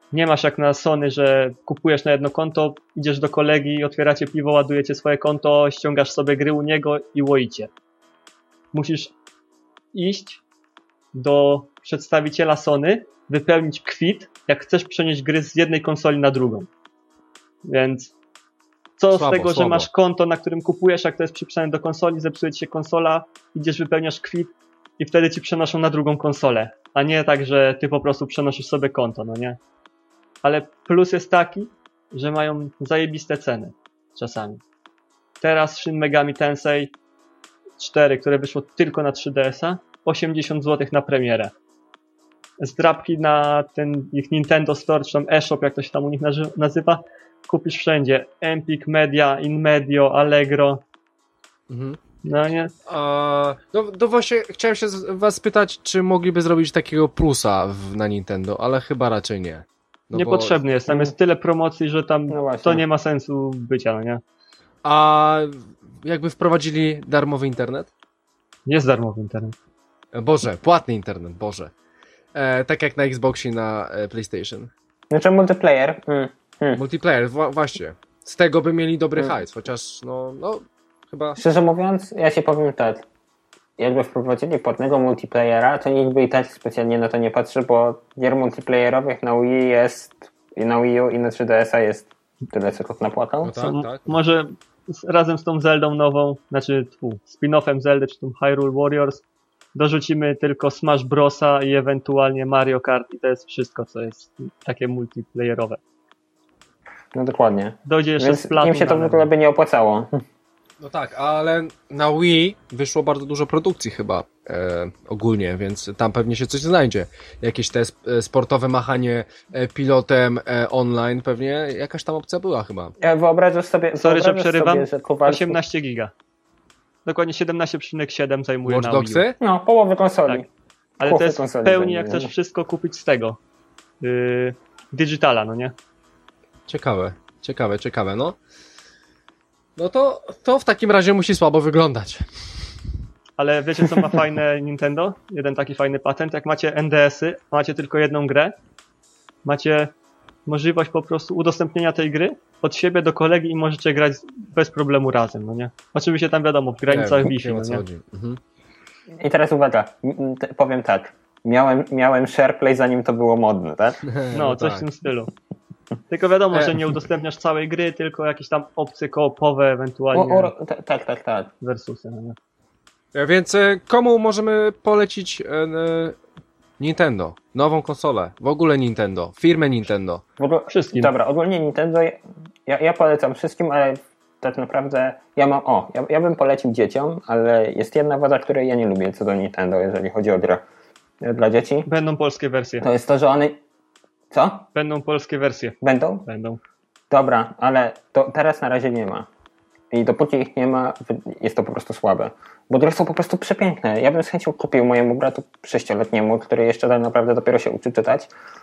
S2: Nie masz jak na Sony, że kupujesz na jedno konto, idziesz do kolegi, otwieracie piwo, ładujecie swoje konto, ściągasz sobie gry u niego i łoicie. Musisz iść do przedstawiciela Sony, wypełnić kwit, jak chcesz przenieść gry z jednej konsoli na drugą. Więc co z tego, że masz konto, na którym kupujesz, jak to jest przypisane do konsoli, zepsuje ci się konsola, idziesz, wypełniasz kwit i wtedy ci przenoszą na drugą konsolę. A nie tak, że ty po prostu przenosisz sobie konto, no nie? Ale plus jest taki, że mają zajebiste ceny czasami. Teraz Shin Megami Tensei 4, które wyszło tylko na 3DS-a, 80 zł na premierę. Zdrabki na ten ich Nintendo Store, czy tam eShop, jak to się tam u nich nazywa, kupisz wszędzie. Empik, Media, InMedio, Allegro.
S1: Mhm.
S2: No nie?
S1: No właśnie chciałem się was spytać, czy mogliby zrobić takiego plusa na Nintendo, ale chyba raczej nie. No
S2: Niepotrzebny jest, tam jest tyle promocji, że tam
S3: No właśnie.
S2: to nie ma sensu bycia, no nie?
S1: A jakby wprowadzili darmowy internet?
S2: Jest darmowy internet.
S1: Boże, płatny internet, Boże. Tak jak na Xboxie, na PlayStation.
S3: Znaczy multiplayer.
S1: Multiplayer, właśnie. Z tego by mieli dobry hajs, chociaż no chyba...
S3: Szczerze mówiąc, ja ci powiem tak. Jakby wprowadzili płatnego multiplayera, to nikt by i tak specjalnie na to nie patrzy, bo gier multiplayerowych na Wii jest i na Wii U i na 3DS-a jest tyle, co kot napłakał.
S1: No tak, tak.
S2: Może razem z tą Zeldą nową, znaczy spin-offem Zeldy, czy tą Hyrule Warriors, dorzucimy tylko Smash Brosa i ewentualnie Mario Kart i to jest wszystko, co jest takie multiplayerowe.
S3: No dokładnie.
S2: Dojdzie jeszcze
S3: Więc
S2: Splatoon.
S3: im się to w ogóle by nie opłacało.
S1: No tak, ale na Wii wyszło bardzo dużo produkcji chyba ogólnie, więc tam pewnie się coś znajdzie. Jakieś te sportowe machanie pilotem online, pewnie jakaś tam opcja była chyba.
S3: Ja wyobrażasz sobie...
S2: Sorry, że przerywam.
S3: Sobie, że Kowalski...
S2: 18 giga. Dokładnie 17,7 zajmuje
S1: Watch
S2: na Wii U.
S1: Dogsy?
S3: No, połowę konsoli.
S2: Tak. Ale to jest w pełni, jak chcesz wszystko kupić z tego. Digitala, no nie?
S1: Ciekawe, no. No to w takim razie musi słabo wyglądać.
S2: Ale wiecie, co ma fajne Nintendo? Jeden taki fajny patent. Jak macie NDS-y, macie tylko jedną grę, macie możliwość po prostu udostępnienia tej gry od siebie do kolegi i możecie grać bez problemu razem, no nie? Oczywiście tam wiadomo, w granicach Wi-Fi, no nie?
S1: Mhm.
S3: I teraz uwaga, powiem tak. Miałem SharePlay zanim to było modne, tak?
S2: No, coś w tym stylu. Tylko wiadomo, że nie udostępniasz całej gry, tylko jakieś tam opcje koopowe, ewentualnie
S3: Tak.
S2: versusy, no nie?
S1: Więc komu możemy polecić Nintendo? Nową konsolę, w ogóle Nintendo, firmę Nintendo.
S2: Wszystkim.
S3: Dobra, ogólnie Nintendo ja polecam wszystkim, ale tak naprawdę ja bym polecił dzieciom, ale jest jedna wada, której ja nie lubię co do Nintendo, jeżeli chodzi o grę dla dzieci.
S2: Będą polskie wersje.
S3: To jest to, że one... Co?
S2: Będą polskie wersje.
S3: Będą?
S2: Będą.
S3: Dobra, ale to teraz na razie nie ma. I dopóki ich nie ma, jest to po prostu słabe. Bo gry są po prostu przepiękne. Ja bym z chęcią kupił mojemu bratu 6-letniemu, który jeszcze tak naprawdę dopiero się uczy czytać,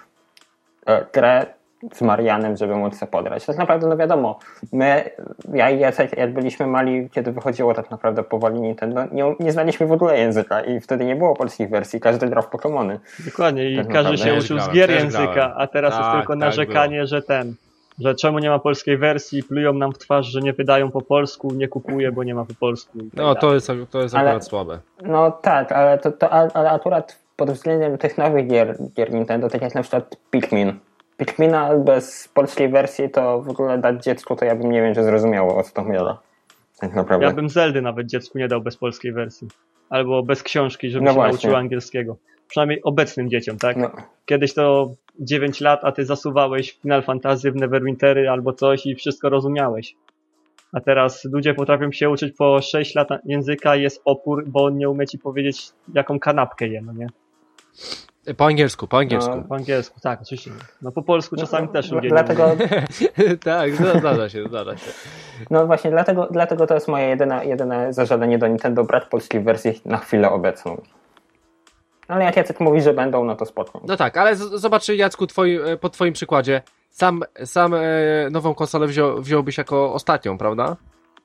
S3: grę z Marianem, żeby móc sobie podrać. Tak naprawdę, no wiadomo, ja i Jacek, jak byliśmy mali, kiedy wychodziło tak naprawdę powoli Nintendo, nie znaliśmy w ogóle języka i wtedy nie było polskich wersji, każdy grał w Pokemony.
S2: Dokładnie i
S3: Tak
S2: każdy się uczył z gier języka, a teraz jest
S1: Tak,
S2: tylko narzekanie, że czemu nie ma polskiej wersji, plują nam w twarz, że nie wydają po polsku, nie kupuje, bo nie ma po polsku.
S1: No to jest akurat słabe.
S3: No tak, ale akurat pod względem tych nowych gier Nintendo, tak jak na przykład Pikmina bez polskiej wersji to w ogóle dać dziecku, to ja bym nie wiem, czy zrozumiało, o co to miało. Tak naprawdę.
S2: Ja bym Zeldy nawet dziecku nie dał bez polskiej wersji. Albo bez książki, żeby
S3: No
S2: się
S3: właśnie.
S2: nauczyło angielskiego. Przynajmniej obecnym dzieciom, tak?
S3: No.
S2: Kiedyś to 9 lat, a ty zasuwałeś w Final Fantasy, w Neverwintery albo coś i wszystko rozumiałeś. A teraz ludzie potrafią się uczyć po 6 lat języka i jest opór, bo on nie umie ci powiedzieć, jaką kanapkę je, no nie?
S1: Po angielsku.
S2: Po angielsku, tak, oczywiście. No po polsku czasami też ludzie
S3: dlatego,
S2: nie umieją.
S1: Tak, zdarza się.
S3: No właśnie, dlatego to jest moje jedyne zażalenie do Nintendo, brak polskiej wersji na chwilę obecną. Ale jak Jacek mówi, że będą, no to spoko.
S1: No tak, ale zobacz, Jacku, po twoim przykładzie, sam nową konsolę wziąłbyś jako ostatnią, prawda?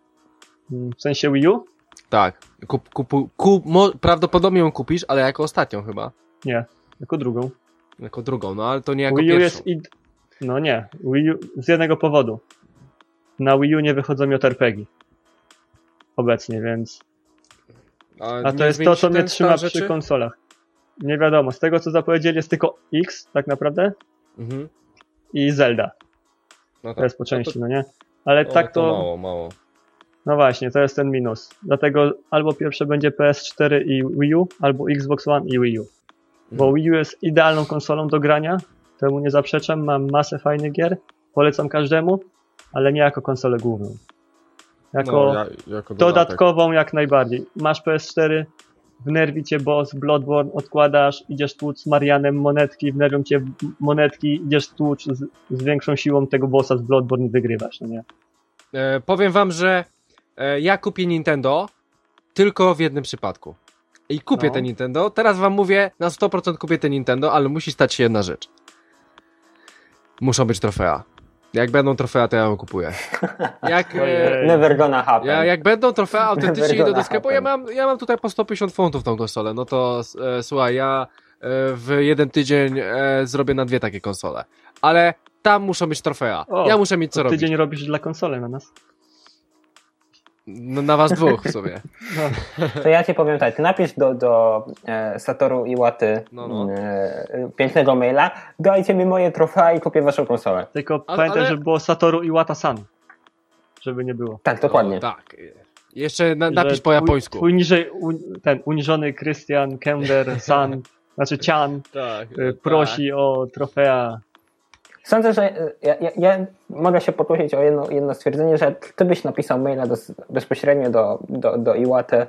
S2: W sensie Wii U?
S1: Tak. Prawdopodobnie ją kupisz, ale jako ostatnią chyba.
S2: Nie, jako drugą.
S1: Jako drugą, no ale to nie jako
S2: Wii U
S1: pierwszą.
S2: jest No nie, Wii U z jednego powodu. Na Wii U nie wychodzą JRPG obecnie, więc... A to jest to, co mnie trzyma przy konsolach. Nie wiadomo, z tego co zapowiedzieli jest tylko X tak naprawdę i Zelda.
S1: No tak.
S2: To jest po części, no nie? Ale tak to...
S1: Mało.
S2: No właśnie, to jest ten minus. Dlatego albo pierwsze będzie PS4 i Wii U, albo Xbox One i Wii U. Bo Wii U jest idealną konsolą do grania, temu nie zaprzeczam, mam masę fajnych gier, polecam każdemu, ale nie jako konsolę główną. Jako dodatkową jak najbardziej. Masz PS4, wnerwi cię boss, Bloodborne, odkładasz, idziesz tłuc z Marianem monetki, wnerwią cię monetki, idziesz tłuc z większą siłą tego bossa z Bloodborne i wygrywasz, no nie?
S1: Powiem wam, że ja kupię Nintendo tylko w jednym przypadku. I kupię te Nintendo. Teraz wam mówię, na 100% kupię te Nintendo, ale musi stać się jedna rzecz. Muszą być trofea. Jak będą trofea, to ja ją kupuję.
S3: Never gonna happen.
S1: Jak będą trofea, autentycznie idę do sklepu. Ja mam tutaj po 150 funtów tą konsolę. No to słuchaj, ja w jeden tydzień zrobię na 2 takie konsole. Ale tam muszą być trofea. Ja muszę mieć co robić.
S2: Tydzień robisz dla konsole na nas?
S1: No, na was dwóch w sumie.
S3: No. To ja ci powiem tak, ty napisz do Satoru Iwaty pięknego maila, dajcie mi moje trofea i kupię waszą konsolę.
S2: Tylko pamiętaj, że było Satoru Iwata-san. Żeby nie było.
S3: Tak, dokładnie.
S1: Tak. Jeszcze napisz po japońsku.
S2: Twój niżej, ten uniżony Christian Kender-san, znaczy Chan, prosi o trofea.
S3: Sądzę, że ja mogę się pokusić o jedno stwierdzenie, że ty byś napisał maila bezpośrednio do Iwaty,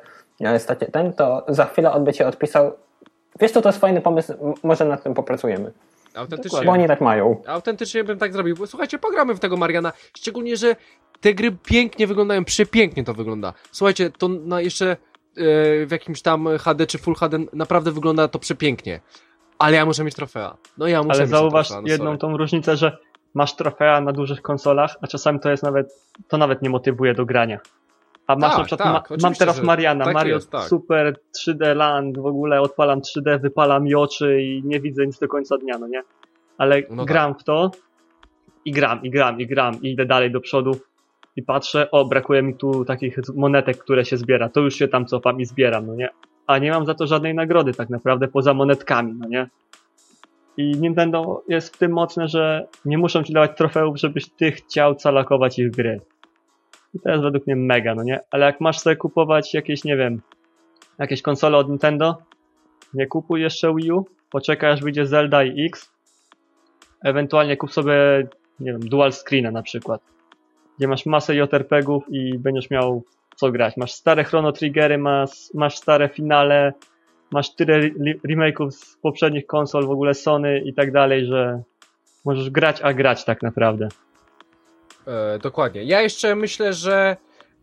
S3: to za chwilę on by cię odpisał. Wiesz co, to jest fajny pomysł, może nad tym popracujemy.
S1: Autentycznie.
S3: Bo oni tak mają.
S1: Autentycznie bym tak zrobił. Słuchajcie, pogramy w tego Mariana. Szczególnie, że te gry pięknie wyglądają, przepięknie to wygląda. Słuchajcie, to jeszcze w jakimś tam HD czy Full HD naprawdę wygląda to przepięknie. Ale ja muszę mieć trofea. No ja muszę
S2: Ale
S1: mieć
S2: zauważ
S1: trofea,
S2: jedną tą różnicę, że masz trofea na dużych konsolach, a czasami to nawet nie motywuje do grania. A masz na przykład, mam teraz Mariana, tak Mario jest, tak. Super 3D Land, w ogóle odpalam 3D, wypalam mi oczy i nie widzę nic do końca dnia, no nie? Ale gram w to i gram i idę dalej do przodu i patrzę, brakuje mi tu takich monetek, które się zbiera, to już się tam cofam i zbieram, no nie? A nie mam za to żadnej nagrody tak naprawdę poza monetkami, no nie? I Nintendo jest w tym mocne, że nie muszą ci dawać trofeów, żebyś ty chciał calakować ich gry. I to jest według mnie mega, no nie? Ale jak masz sobie kupować jakieś, nie wiem, jakieś konsole od Nintendo, nie kupuj jeszcze Wii U, poczekaj aż wyjdzie Zelda i X, ewentualnie kup sobie, nie wiem, dual screena na przykład, gdzie masz masę JRPG-ów i będziesz miał co grać. Masz stare Chrono Triggery, masz stare finale, masz tyle remake'ów z poprzednich konsol, w ogóle Sony i tak dalej, że możesz grać tak naprawdę.
S1: Dokładnie. Ja jeszcze myślę, że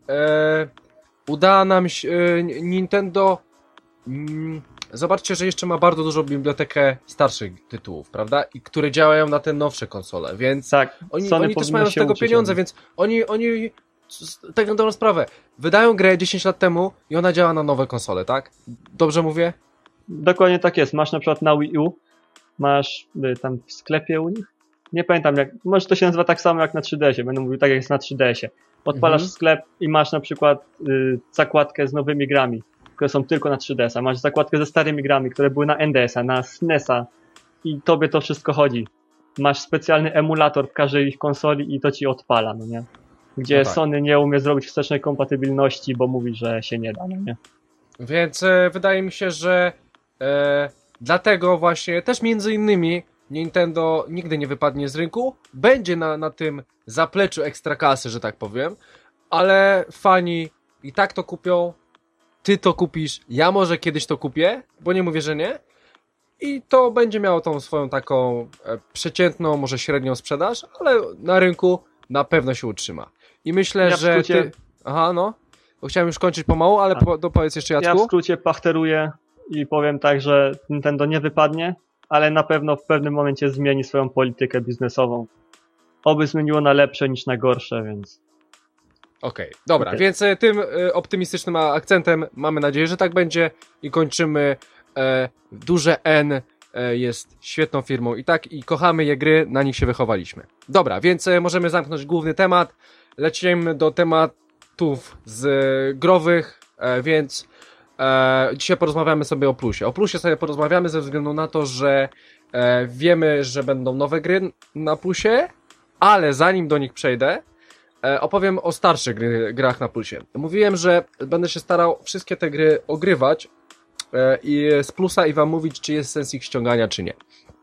S1: uda nam się Nintendo zobaczcie, że jeszcze ma bardzo dużą bibliotekę starszych tytułów, prawda? I które działają na te nowsze konsole, więc
S2: tak,
S1: oni też mają z tego pieniądze, więc oni tak na dobrą sprawę, wydają grę 10 lat temu i ona działa na nowe konsole, tak? Dobrze mówię?
S2: Dokładnie tak jest. Masz na przykład na Wii U, masz tam w sklepie u nich, nie pamiętam jak, może to się nazywa tak samo jak na 3DS-ie, będę mówił tak jak jest na 3DS-ie. Odpalasz sklep i masz na przykład zakładkę z nowymi grami, które są tylko na 3DS-a, masz zakładkę ze starymi grami, które były na NDS-a, na SNES-a i tobie to wszystko chodzi. Masz specjalny emulator w każdej ich konsoli i to ci odpala, no nie? Gdzie Sony nie umie zrobić wstecznej kompatybilności, bo mówi, że się nie da, no nie?
S1: Więc wydaje mi się, że dlatego właśnie też między innymi Nintendo nigdy nie wypadnie z rynku, będzie na tym zapleczu ekstraklasy, że tak powiem, ale fani i tak to kupią, ty to kupisz, ja może kiedyś to kupię, bo nie mówię, że nie, i to będzie miało tą swoją taką przeciętną, może średnią sprzedaż, ale na rynku na pewno się utrzyma. I myślę, że ty... Aha, no. Bo chciałem już kończyć pomału, ale dopowiedz jeszcze, Jacku.
S2: Ja w skrócie pachteruję i powiem tak, że Nintendo nie wypadnie, ale na pewno w pewnym momencie zmieni swoją politykę biznesową. Oby zmieniło na lepsze niż na gorsze, więc...
S1: Okej, dobra, więc tym optymistycznym akcentem mamy nadzieję, że tak będzie i kończymy duże N jest świetną firmą i kochamy je gry, na nich się wychowaliśmy. Dobra, więc możemy zamknąć główny temat. Lecimy do tematów growych, więc dzisiaj porozmawiamy sobie o plusie. O plusie sobie porozmawiamy ze względu na to, że wiemy, że będą nowe gry na plusie, ale zanim do nich przejdę, opowiem o starszych grach na plusie. Mówiłem, że będę się starał wszystkie te gry ogrywać i z plusa i wam mówić, czy jest sens ich ściągania, czy nie.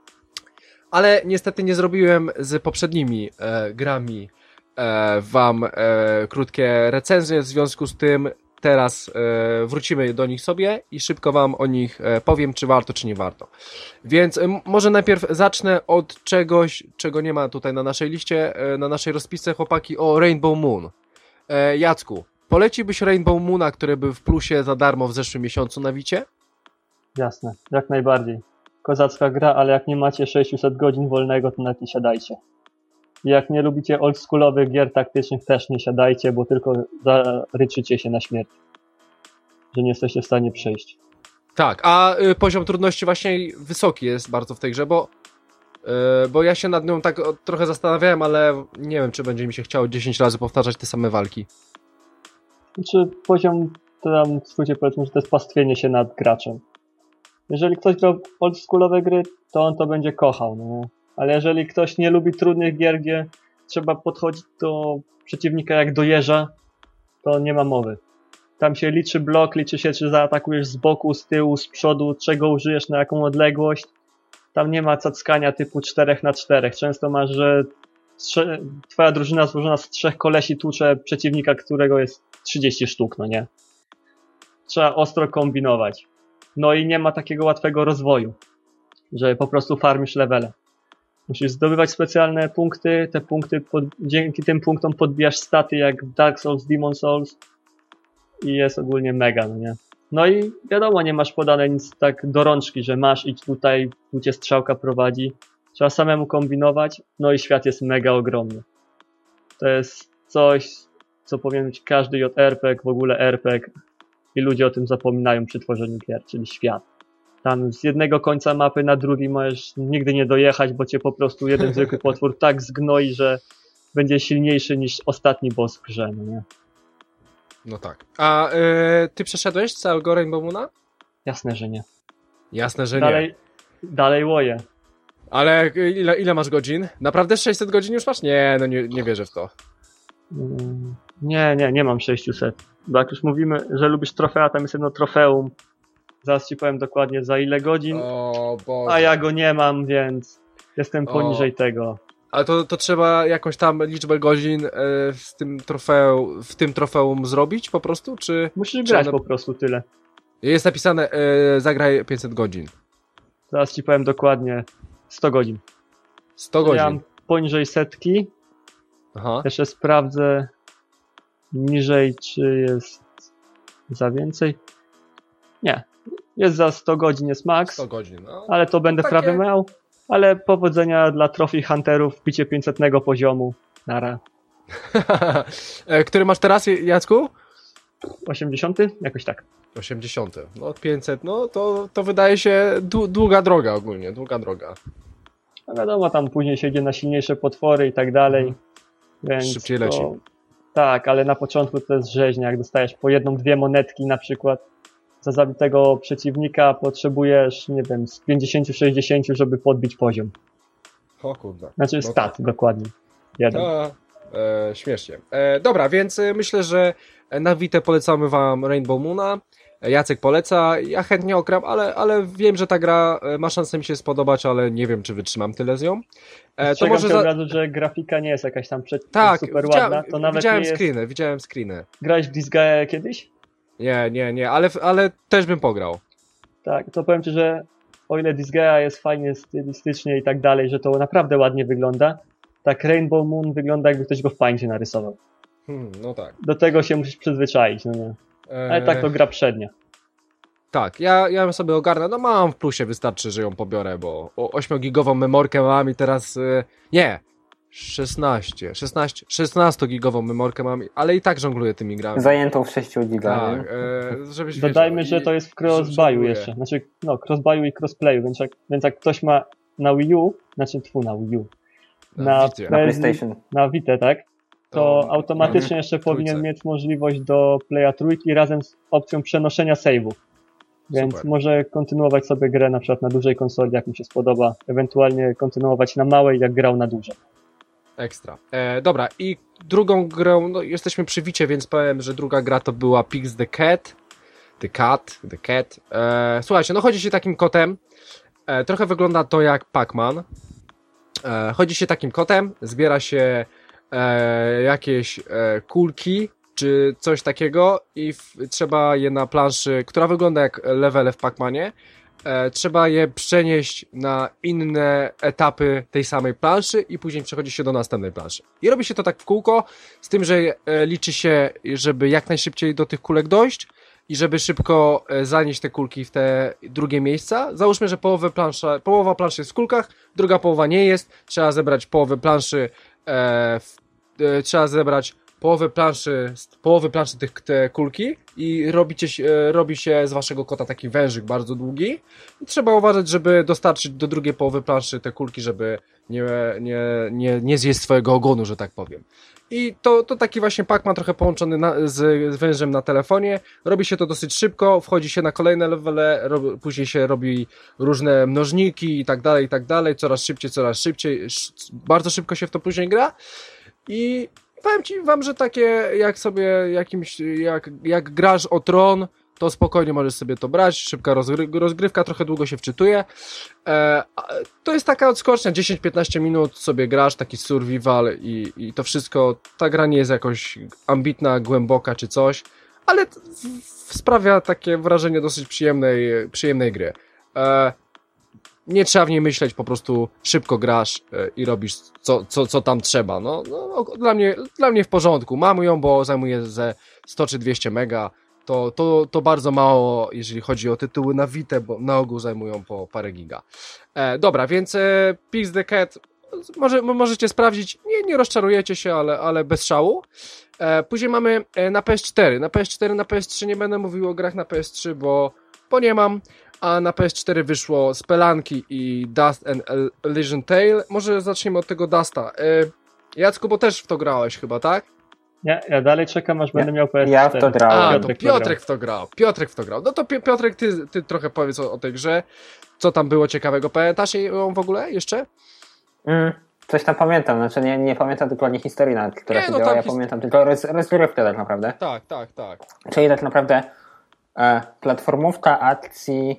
S1: Ale niestety nie zrobiłem z poprzednimi grami wam krótkie recenzje, w związku z tym teraz wrócimy do nich sobie i szybko wam o nich powiem, czy warto, czy nie warto. Więc może najpierw zacznę od czegoś, czego nie ma tutaj na naszej liście, na naszej rozpisce, chłopaki, o Rainbow Moon. Jacku, poleciłbyś Rainbow Moona, który był w plusie za darmo w zeszłym miesiącu na Wicie?
S2: Jasne, jak najbardziej. Kozacka gra, ale jak nie macie 600 godzin wolnego, to nawet nie siadajcie. I jak nie lubicie oldschoolowych gier taktycznych, też nie siadajcie, bo tylko zaryczycie się na śmierć. Że nie jesteście w stanie przejść.
S1: Tak, a poziom trudności właśnie wysoki jest bardzo w tej grze, bo ja się nad nią tak trochę zastanawiałem, ale nie wiem, czy będzie mi się chciało 10 razy powtarzać te same walki.
S2: Znaczy poziom, to tam w skrócie powiedzmy, że to jest pastwienie się nad graczem. Jeżeli ktoś gra oldschoolowe gry, to on to będzie kochał, no. Ale jeżeli ktoś nie lubi trudnych gier, gdzie trzeba podchodzić do przeciwnika jak do jeża, to nie ma mowy. Tam się liczy blok, liczy się, czy zaatakujesz z boku, z tyłu, z przodu, czego użyjesz, na jaką odległość. Tam nie ma cackania typu 4x4. Często masz, że twoja drużyna złożona z 3 kolesi tłucze przeciwnika, którego jest 30 sztuk, no nie? Trzeba ostro kombinować. No i nie ma takiego łatwego rozwoju, że po prostu farmisz levele. Musisz zdobywać specjalne punkty, te punkty dzięki tym punktom podbijasz staty jak w Dark Souls, Demon Souls i jest ogólnie mega, no nie? No i wiadomo, nie masz podane nic tak do rączki, że masz idź tutaj, tu cię strzałka prowadzi. Trzeba samemu kombinować, no i świat jest mega ogromny. To jest coś, co powinien być każdy JRPG, w ogóle RPG i ludzie o tym zapominają przy tworzeniu gier, czyli świat. Tam z jednego końca mapy na drugi możesz nigdy nie dojechać, bo cię po prostu jeden zwykły potwór tak zgnoi, że będzie silniejszy niż ostatni boss w grze, no nie?
S1: No tak. A ty przeszedłeś całego Rainbow Moona?
S2: Jasne, że nie.
S1: Jasne, że nie.
S2: Dalej łoję.
S1: Ale ile masz godzin? Naprawdę 600 godzin już masz? Nie, no nie wierzę w to.
S2: Nie mam 600. Bo jak już mówimy, że lubisz trofea, tam jest jedno trofeum. Zaraz ci powiem dokładnie za ile godzin.
S1: O Boże.
S2: A ja go nie mam, więc jestem poniżej tego.
S1: Ale to trzeba jakąś tam liczbę godzin w tym trofeum zrobić po prostu? Czy
S2: musisz grać po prostu tyle.
S1: Jest napisane zagraj 500 godzin.
S2: Zaraz ci powiem dokładnie 100 godzin.
S1: 100 godzin.
S2: Ja mam poniżej setki.
S1: Aha.
S2: Jeszcze sprawdzę niżej, czy jest za więcej. Nie. Jest za 100 godzin, jest max.
S1: 100 godzin, no.
S2: Ale to będę prawie miał. Ale powodzenia dla Trophy Hunterów, bicie 500 poziomu. Nara.
S1: Który masz teraz, Jacku?
S2: 80? Jakoś tak.
S1: 80. No 500, no to wydaje się długa droga ogólnie, długa droga.
S2: No wiadomo, tam później się idzie na silniejsze potwory i tak dalej. Więc
S1: szybciej leci.
S2: Tak, ale na początku to jest rzeźnia, jak dostajesz po 1-2 monetki na przykład za zabitego przeciwnika, potrzebujesz, nie wiem, z 50-60, żeby podbić poziom.
S1: O kurde.
S2: Znaczy stat, dokładnie. Jeden.
S1: Śmiesznie. Dobra, więc myślę, że na Vita polecamy wam Rainbow Moona. Jacek poleca, ja chętnie okram, ale wiem, że ta gra ma szansę mi się spodobać, ale nie wiem, czy wytrzymam tyle z nią.
S2: To może od razu, że grafika nie jest jakaś tam super ładna. To nawet
S1: widziałem screeny.
S2: Grałeś w Disgaea kiedyś?
S1: Nie, ale też bym pograł.
S2: Tak, to powiem ci, że o ile Disgaea jest fajnie stylistycznie i tak dalej, że to naprawdę ładnie wygląda, tak Rainbow Moon wygląda, jakby ktoś go w Paincie narysował.
S1: No tak.
S2: Do tego się musisz przyzwyczaić, no nie? Ale tak to gra przednia.
S1: Tak, ja ją sobie ogarnę, no mam w plusie, wystarczy, że ją pobiorę, bo 8-gigową memorkę mam i teraz, nie, 16-gigową memorkę mam, ale i tak żongluję tymi grami.
S3: Zajętą w 6 giga.
S1: Tak, żebyś
S2: Dodajmy,
S1: wiedział.
S2: że to jest w cross-buyu
S1: żongluję.
S2: jeszcze. Znaczy, cross-buyu i crossplayu, więc jak ktoś ma na Wii U, na Wii U, na
S1: Wicie.
S3: Na PlayStation.
S2: na Vita, tak? To automatycznie
S3: Mhm.
S2: jeszcze
S1: Trójce.
S2: powinien mieć możliwość do Playa trójki razem z opcją przenoszenia save'ów. Więc
S1: Super.
S2: może kontynuować sobie grę na przykład na dużej konsoli, jak mu się spodoba, ewentualnie kontynuować na małej, jak grał na dużej.
S1: Ekstra. Dobra, i drugą grą, no jesteśmy przy Wicie, więc powiem, że druga gra to była Pix the Cat. The Cat. Słuchajcie, no chodzi się takim kotem. Trochę wygląda to jak Pac-Man. Chodzi się takim kotem, zbiera się jakieś kulki, czy coś takiego i trzeba je na planszy, która wygląda jak levele w Pac-Manie, trzeba je przenieść na inne etapy tej samej planszy i później przechodzi się do następnej planszy. I robi się to tak w kółko, z tym, że liczy się, żeby jak najszybciej do tych kulek dojść i żeby szybko zanieść te kulki w te drugie miejsca. Załóżmy, że połowa planszy jest w kulkach, druga połowa nie jest, trzeba zebrać połowę planszy trzeba zebrać połowy planszy te kulki i robi się z waszego kota taki wężyk bardzo długi i trzeba uważać, żeby dostarczyć do drugiej połowy planszy te kulki, żeby nie zjeść swojego ogonu, że tak powiem. I to taki właśnie Pac-Man trochę połączony z wężem na telefonie. Robi się to dosyć szybko, wchodzi się na kolejne levele, później się robi różne mnożniki i tak dalej, coraz szybciej, bardzo szybko się w to później gra. I powiem wam, że takie jak grasz o Tron, to spokojnie możesz sobie to brać, szybka rozgrywka, trochę długo się wczytuje. To jest taka odskocznia, 10-15 minut sobie grasz, taki survival i to wszystko, ta gra nie jest jakoś ambitna, głęboka czy coś, ale sprawia takie wrażenie dosyć przyjemnej gry. Nie trzeba w niej myśleć, po prostu szybko grasz i robisz co tam trzeba. No, dla mnie w porządku. Mam ją, bo zajmuje ze 100 czy 200 mega. To bardzo mało, jeżeli chodzi o tytuły na Vita, bo na ogół zajmują po parę giga. Dobra, więc Pix the Cat możecie sprawdzić. Nie rozczarujecie się, ale bez szału. Później mamy na PS4. Na PS3 nie będę mówił o grach na PS3, bo nie mam. A na PS4 wyszło Spelunky i Dust and Elysian Tale. Może zaczniemy od tego Dusta. Jacku, bo też w to grałeś chyba, tak?
S2: Nie, ja dalej czekam, aż będę miał PS4.
S3: Ja w to grałem.
S1: To Piotrek w to grał. No to Piotrek, ty trochę powiedz o tej grze. Co tam było ciekawego? Pamiętasz ją w ogóle jeszcze?
S3: Coś tam pamiętam, znaczy nie pamiętam dokładnie historii, która się działa, ja pamiętam tylko rozgrywkę tak naprawdę.
S1: Tak.
S3: Czyli tak naprawdę platformówka akcji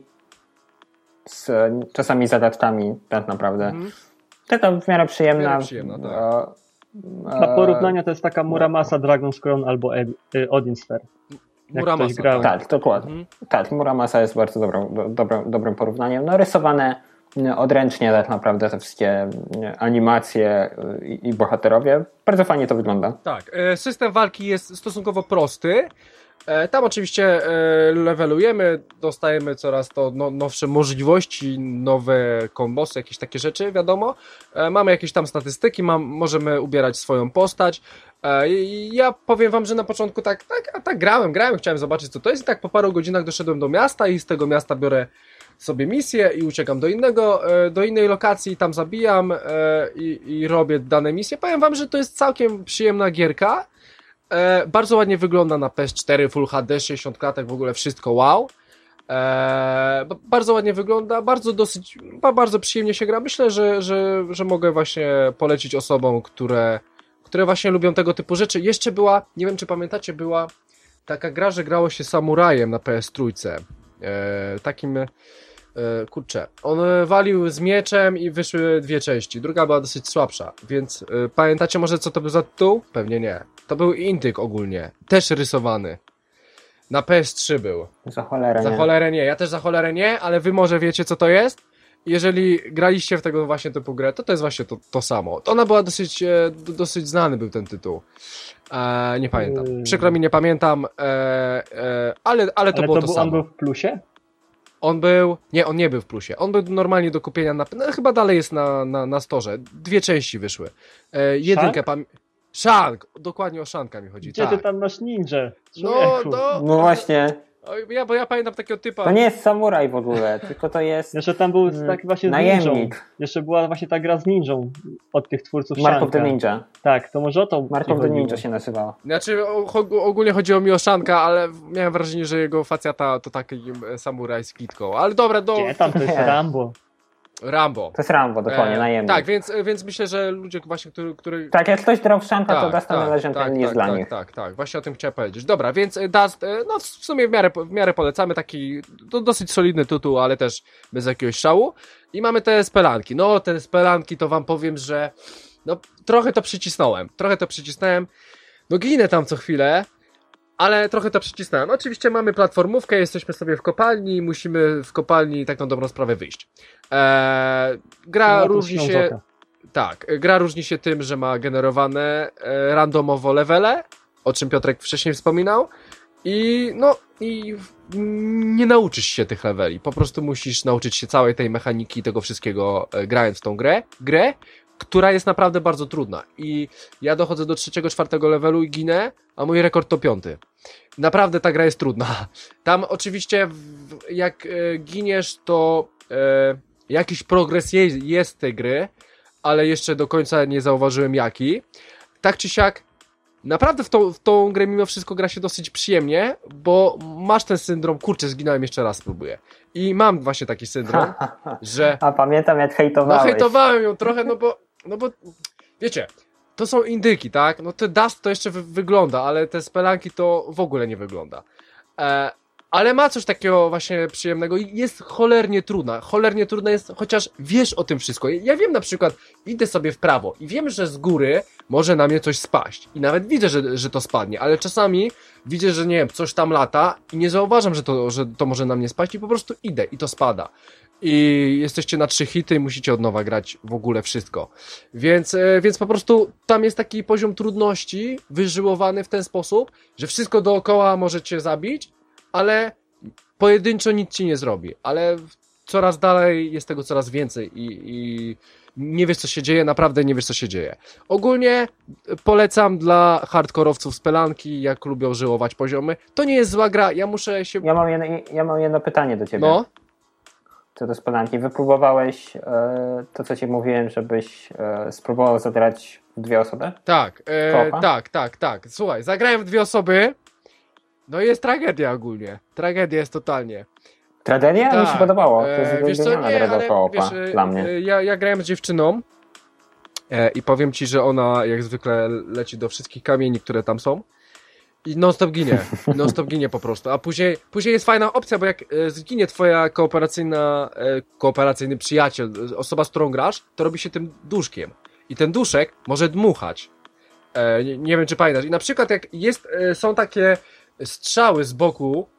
S3: z czasami zagadkami tak naprawdę. Taka w miarę przyjemna.
S1: Tak.
S2: Dla porównania to jest taka Muramasa, Dragon's Crown albo Odin Sphere.
S1: Muramasa.
S3: Tak, dokładnie. Tak, Muramasa jest bardzo dobrym porównaniem. No rysowane odręcznie tak naprawdę te wszystkie animacje i bohaterowie. Bardzo fajnie to wygląda.
S1: Tak, system walki jest stosunkowo prosty. Tam oczywiście levelujemy, dostajemy coraz to nowsze możliwości, nowe kombosy, jakieś takie rzeczy, wiadomo. Mamy jakieś tam statystyki, możemy ubierać swoją postać. Ja powiem wam, że na początku tak grałem, chciałem zobaczyć co to jest i tak po paru godzinach doszedłem do miasta i z tego miasta biorę sobie misję i uciekam do innej lokacji, tam zabijam i robię dane misje. Powiem wam, że to jest całkiem przyjemna gierka. Bardzo ładnie wygląda na PS4, Full HD, 60 klatek, w ogóle wszystko wow. Bardzo ładnie wygląda, bardzo przyjemnie się gra. Myślę, że mogę właśnie polecić osobom, które właśnie lubią tego typu rzeczy. Jeszcze była, nie wiem czy pamiętacie, była taka gra, że grało się samurajem na PS3. Takim kurczę, on walił z mieczem i wyszły dwie części. Druga była dosyć słabsza, więc pamiętacie może co to był za tytuł? Pewnie nie. To był Indyk ogólnie, też rysowany. Na PS3 był.
S3: Za cholerę
S1: nie. Za cholerę nie, ja też za cholerę nie, ale wy może wiecie co to jest? Jeżeli graliście w tego właśnie typu grę, to jest właśnie to samo. Ona była dosyć znany był ten tytuł. Nie pamiętam. Przykro mi, nie pamiętam, ale to było to samo.
S2: On był w plusie?
S1: on nie był w plusie. On był normalnie do kupienia chyba dalej jest na storze. 2 części wyszły. Jedynkę Shank! Dokładnie o Shanka mi chodzi.
S2: Gdzie
S1: tak.
S2: ty tam masz ninja?
S1: No,
S3: No właśnie,
S1: bo ja pamiętam takiego typa.
S3: to nie jest samuraj w ogóle, tylko to jest
S2: Jeszcze tam był taki właśnie z
S3: najemnik.
S2: ninją. Jeszcze była właśnie ta gra z ninją od tych twórców
S3: Mark of the
S2: Shanka.
S3: Ninja.
S2: Tak, to może o to
S3: Mark
S2: ci
S3: of the
S2: chodziło.
S3: Ninja się nazywało.
S1: Znaczy, ogólnie chodziło mi o Shanka, ale miałem wrażenie, że jego facjata to taki samuraj z kitką. Ale dobra,
S2: Gdzie tam to jest
S3: Nie.
S2: Rambo?
S1: Rambo.
S3: To jest Rambo, dokładnie, najemnik.
S1: Tak, więc myślę, że ludzie właśnie, który
S3: Tak, jak ktoś grał w Shanka, to Dust Legend jest dla nich.
S1: Tak, właśnie o tym chciałem powiedzieć. Dobra, więc Dust, no w sumie w miarę polecamy, taki dosyć solidny tytuł, ale też bez jakiegoś szału. I mamy te spelanki. No, te spelanki to wam powiem, że no trochę to przycisnąłem. No ginę tam co chwilę, ale trochę to przycisnąłem. Oczywiście mamy platformówkę, jesteśmy sobie w kopalni, musimy w kopalni tak na dobrą sprawę wyjść. Gra
S2: No, to
S1: różni się...
S2: Ślązoka.
S1: Tak, gra różni się tym, że ma generowane randomowo levele, o czym Piotrek wcześniej wspominał. I nie nauczysz się tych leveli. Po prostu musisz nauczyć się całej tej mechaniki, tego wszystkiego grając w tą grę, która jest naprawdę bardzo trudna. I ja dochodzę do 3-4 levelu i ginę, a mój rekord to 5. Naprawdę ta gra jest trudna. Tam oczywiście jak giniesz, to jakiś progres jest tej gry, ale jeszcze do końca nie zauważyłem jaki. Tak czy siak, naprawdę w tą grę mimo wszystko gra się dosyć przyjemnie, bo masz ten syndrom, kurczę, zginąłem, jeszcze raz spróbuję. I mam właśnie taki syndrom, że...
S3: A pamiętam, jak hejtowałeś.
S1: No hejtowałem ją trochę, no bo wiecie, to są indyki, tak? No te Dust to jeszcze wygląda, ale te spelanki to w ogóle nie wygląda. Ale ma coś takiego właśnie przyjemnego i jest cholernie trudna. Cholernie trudna jest, chociaż wiesz o tym wszystko. Ja wiem na przykład, idę sobie w prawo i wiem, że z góry może na mnie coś spaść. I nawet widzę, że to spadnie, ale czasami widzę, że nie wiem, coś tam lata i nie zauważam, że to może na mnie spaść i po prostu idę i to spada. I jesteście na 3 hity i musicie od nowa grać w ogóle wszystko. Więc po prostu tam jest taki poziom trudności wyżyłowany w ten sposób, że wszystko dookoła możecie zabić, ale pojedynczo nic ci nie zrobi. Ale coraz dalej jest tego coraz więcej i nie wiesz co się dzieje, naprawdę nie wiesz co się dzieje. Ogólnie polecam dla hardkorowców spelanki, jak lubią żyłować poziomy. To nie jest zła gra, ja muszę się...
S3: Ja mam jedno pytanie do ciebie.
S1: No?
S3: Co do spelanki. Wypróbowałeś to, co ci mówiłem, żebyś spróbował zagrać w 2 osoby?
S1: Tak,
S3: Koopa?
S1: tak. Słuchaj, zagrałem w 2 osoby, no i jest tragedia ogólnie. Tragedia jest totalnie.
S3: Tragedia?
S1: Tak.
S3: Mi się podobało. To jest
S1: Wiesz co,
S3: genialna
S1: nie,
S3: gra do
S1: ale
S3: koopa
S1: wiesz,
S3: dla mnie.
S1: ja grałem z dziewczyną i powiem ci, że ona jak zwykle leci do wszystkich kamieni, które tam są i non-stop ginie po prostu, a później jest fajna opcja, bo jak zginie twoja kooperacyjny przyjaciel, osoba, z którą grasz, to robi się tym duszkiem i ten duszek może dmuchać. Nie wiem, czy pamiętasz. I na przykład jak są takie strzały z boku,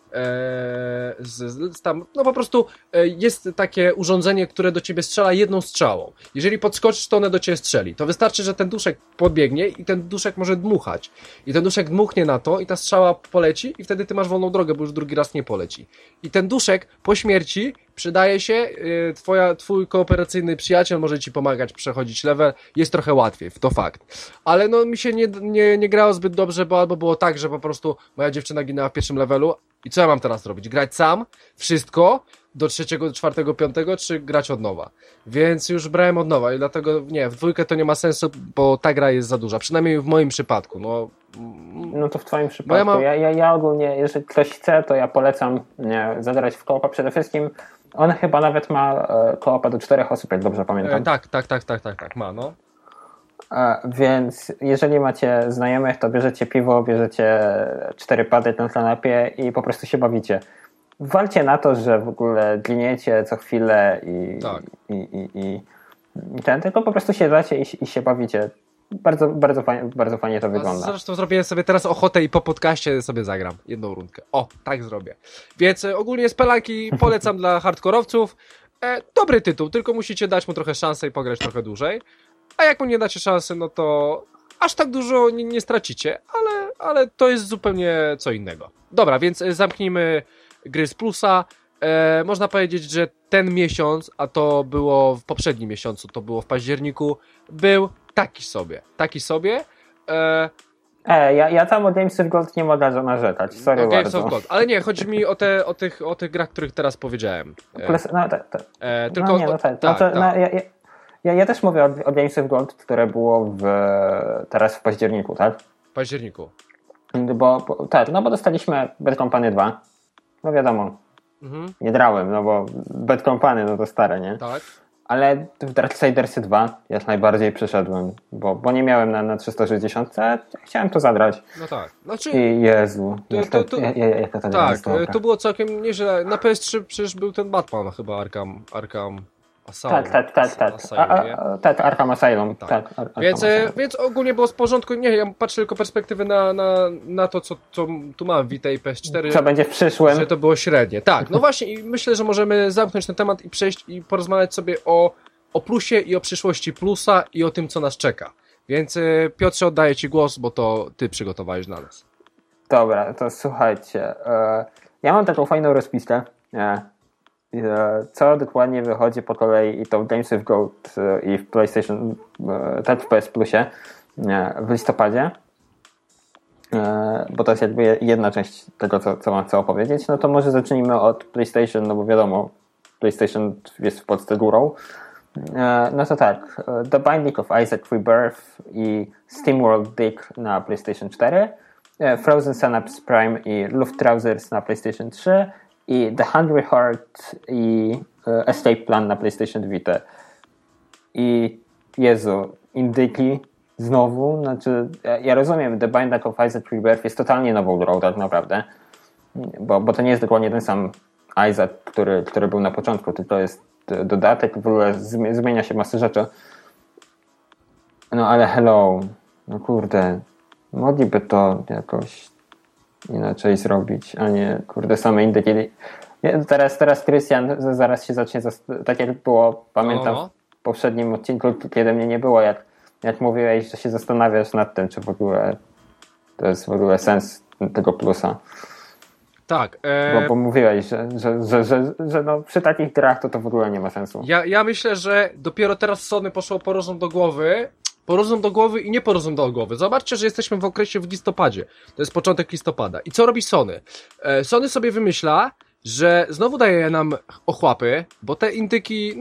S1: tam, no po prostu jest takie urządzenie, które do ciebie strzela jedną strzałą. Jeżeli podskoczysz, to one do ciebie strzeli. To wystarczy, że ten duszek podbiegnie i ten duszek może dmuchać. I ten duszek dmuchnie na to i ta strzała poleci i wtedy ty masz wolną drogę, bo już drugi raz nie poleci. I ten duszek po śmierci przydaje się, twój kooperacyjny przyjaciel może ci pomagać przechodzić level, jest trochę łatwiej, to fakt. Ale no mi się nie grało zbyt dobrze, bo albo było tak, że po prostu moja dziewczyna ginęła w pierwszym levelu i co ja mam teraz robić? Grać sam? Wszystko? Do 3., 4., 5., czy grać od nowa? Więc już brałem od nowa i dlatego nie, w 2 to nie ma sensu, bo ta gra jest za duża. Przynajmniej w moim przypadku.
S3: No to w twoim przypadku. Ja ogólnie, jeżeli ktoś chce, to ja polecam zagrać w koopa. Przede wszystkim on chyba nawet ma koopa do 4 osób, jak dobrze pamiętam.
S1: Tak, ma, no.
S3: Więc jeżeli macie znajomych, to bierzecie piwo, bierzecie 4 pady na kanapie i po prostu się bawicie. Walcie na to, że w ogóle giniecie co chwilę i tylko po prostu siadacie i się bawicie. Bardzo fajnie to wygląda.
S1: Zresztą zrobię sobie teraz ochotę i po podcaście sobie zagram jedną rundkę. O, tak zrobię. Więc ogólnie spelanki polecam dla hardkorowców. Dobry tytuł, tylko musicie dać mu trochę szansę i pograć trochę dłużej. A jak mu nie dacie szansy, no to aż tak dużo nie stracicie, ale to jest zupełnie co innego. Dobra, więc zamknijmy gry z plusa. można powiedzieć, że ten miesiąc, a to było w poprzednim miesiącu, to było w październiku, był taki sobie.
S3: Ja tam o Games of Gold nie mogę narzekać, sorry
S1: Games
S3: bardzo.
S1: of Gold. Ale nie, chodzi mi o tych grach, których teraz powiedziałem.
S3: Tylko ja też mówię o Games of Gold, które było teraz w październiku, tak?
S1: W październiku.
S3: Bo dostaliśmy Bad Company 2. No wiadomo, nie grałem, no bo Bad Company, no to stare, nie?
S1: Tak.
S3: Ale w Darksidersy 2 jak najbardziej przeszedłem, bo nie miałem na 360, a chciałem to zagrać.
S1: No tak. Znaczy,
S3: I Jezu,
S1: tak, to było całkiem nieźle. Na PS3 przecież był ten Batman chyba, Arkham Asylum.
S3: Tak, Arkham Asylum.
S1: Tak. Więc ogólnie było z porządku. Nie, ja patrzę tylko perspektywy na to, co tu mam, Vita i PS4.
S3: Co będzie w przyszłym.
S1: Że to było średnie. Tak, no właśnie i myślę, że możemy zamknąć ten temat i przejść i porozmawiać sobie o plusie i o przyszłości plusa i o tym, co nas czeka. Więc Piotrze, oddaję Ci głos, bo to Ty przygotowałeś dla nas.
S3: Dobra, to słuchajcie. Ja mam taką fajną rozpiskę. Co dokładnie wychodzi po kolei i to w Games of Gold i w PlayStation, tak w PS Plusie w listopadzie, bo to jest jakby jedna część tego, co mam chcę opowiedzieć. No to może zacznijmy od PlayStation, no bo wiadomo, PlayStation jest w Polsce górą. No to tak, The Binding of Isaac Rebirth i SteamWorld Dig na PlayStation 4, Frozen Synapse Prime i Luftrausers na PlayStation 3 i The Hungry Heart i Escape Plan na PlayStation Vita. I Jezu, indyki znowu, znaczy ja rozumiem, The Binding of Isaac Rebirth jest totalnie nową grą tak naprawdę, bo to nie jest dokładnie ten sam Isaac, który był na początku, tylko jest dodatek, w ogóle zmienia się masę rzeczy. No ale hello, no kurde, mogliby to jakoś inaczej zrobić, a nie kurde same indyki. Teraz Krystian zaraz się zacznie, tak jak było, pamiętam w poprzednim odcinku, kiedy mnie nie było, jak mówiłeś, że się zastanawiasz nad tym, czy w ogóle to jest w ogóle sens tego plusa.
S1: Tak.
S3: Bo mówiłeś, że no, przy takich grach to w ogóle nie ma sensu.
S1: Ja myślę, że dopiero teraz Sony poszło po rozum do głowy i nie po rozum do głowy. Zobaczcie, że jesteśmy w okresie w listopadzie. To jest początek listopada. I co robi Sony? Sony sobie wymyśla, że znowu daje nam ochłapy, bo te indyki,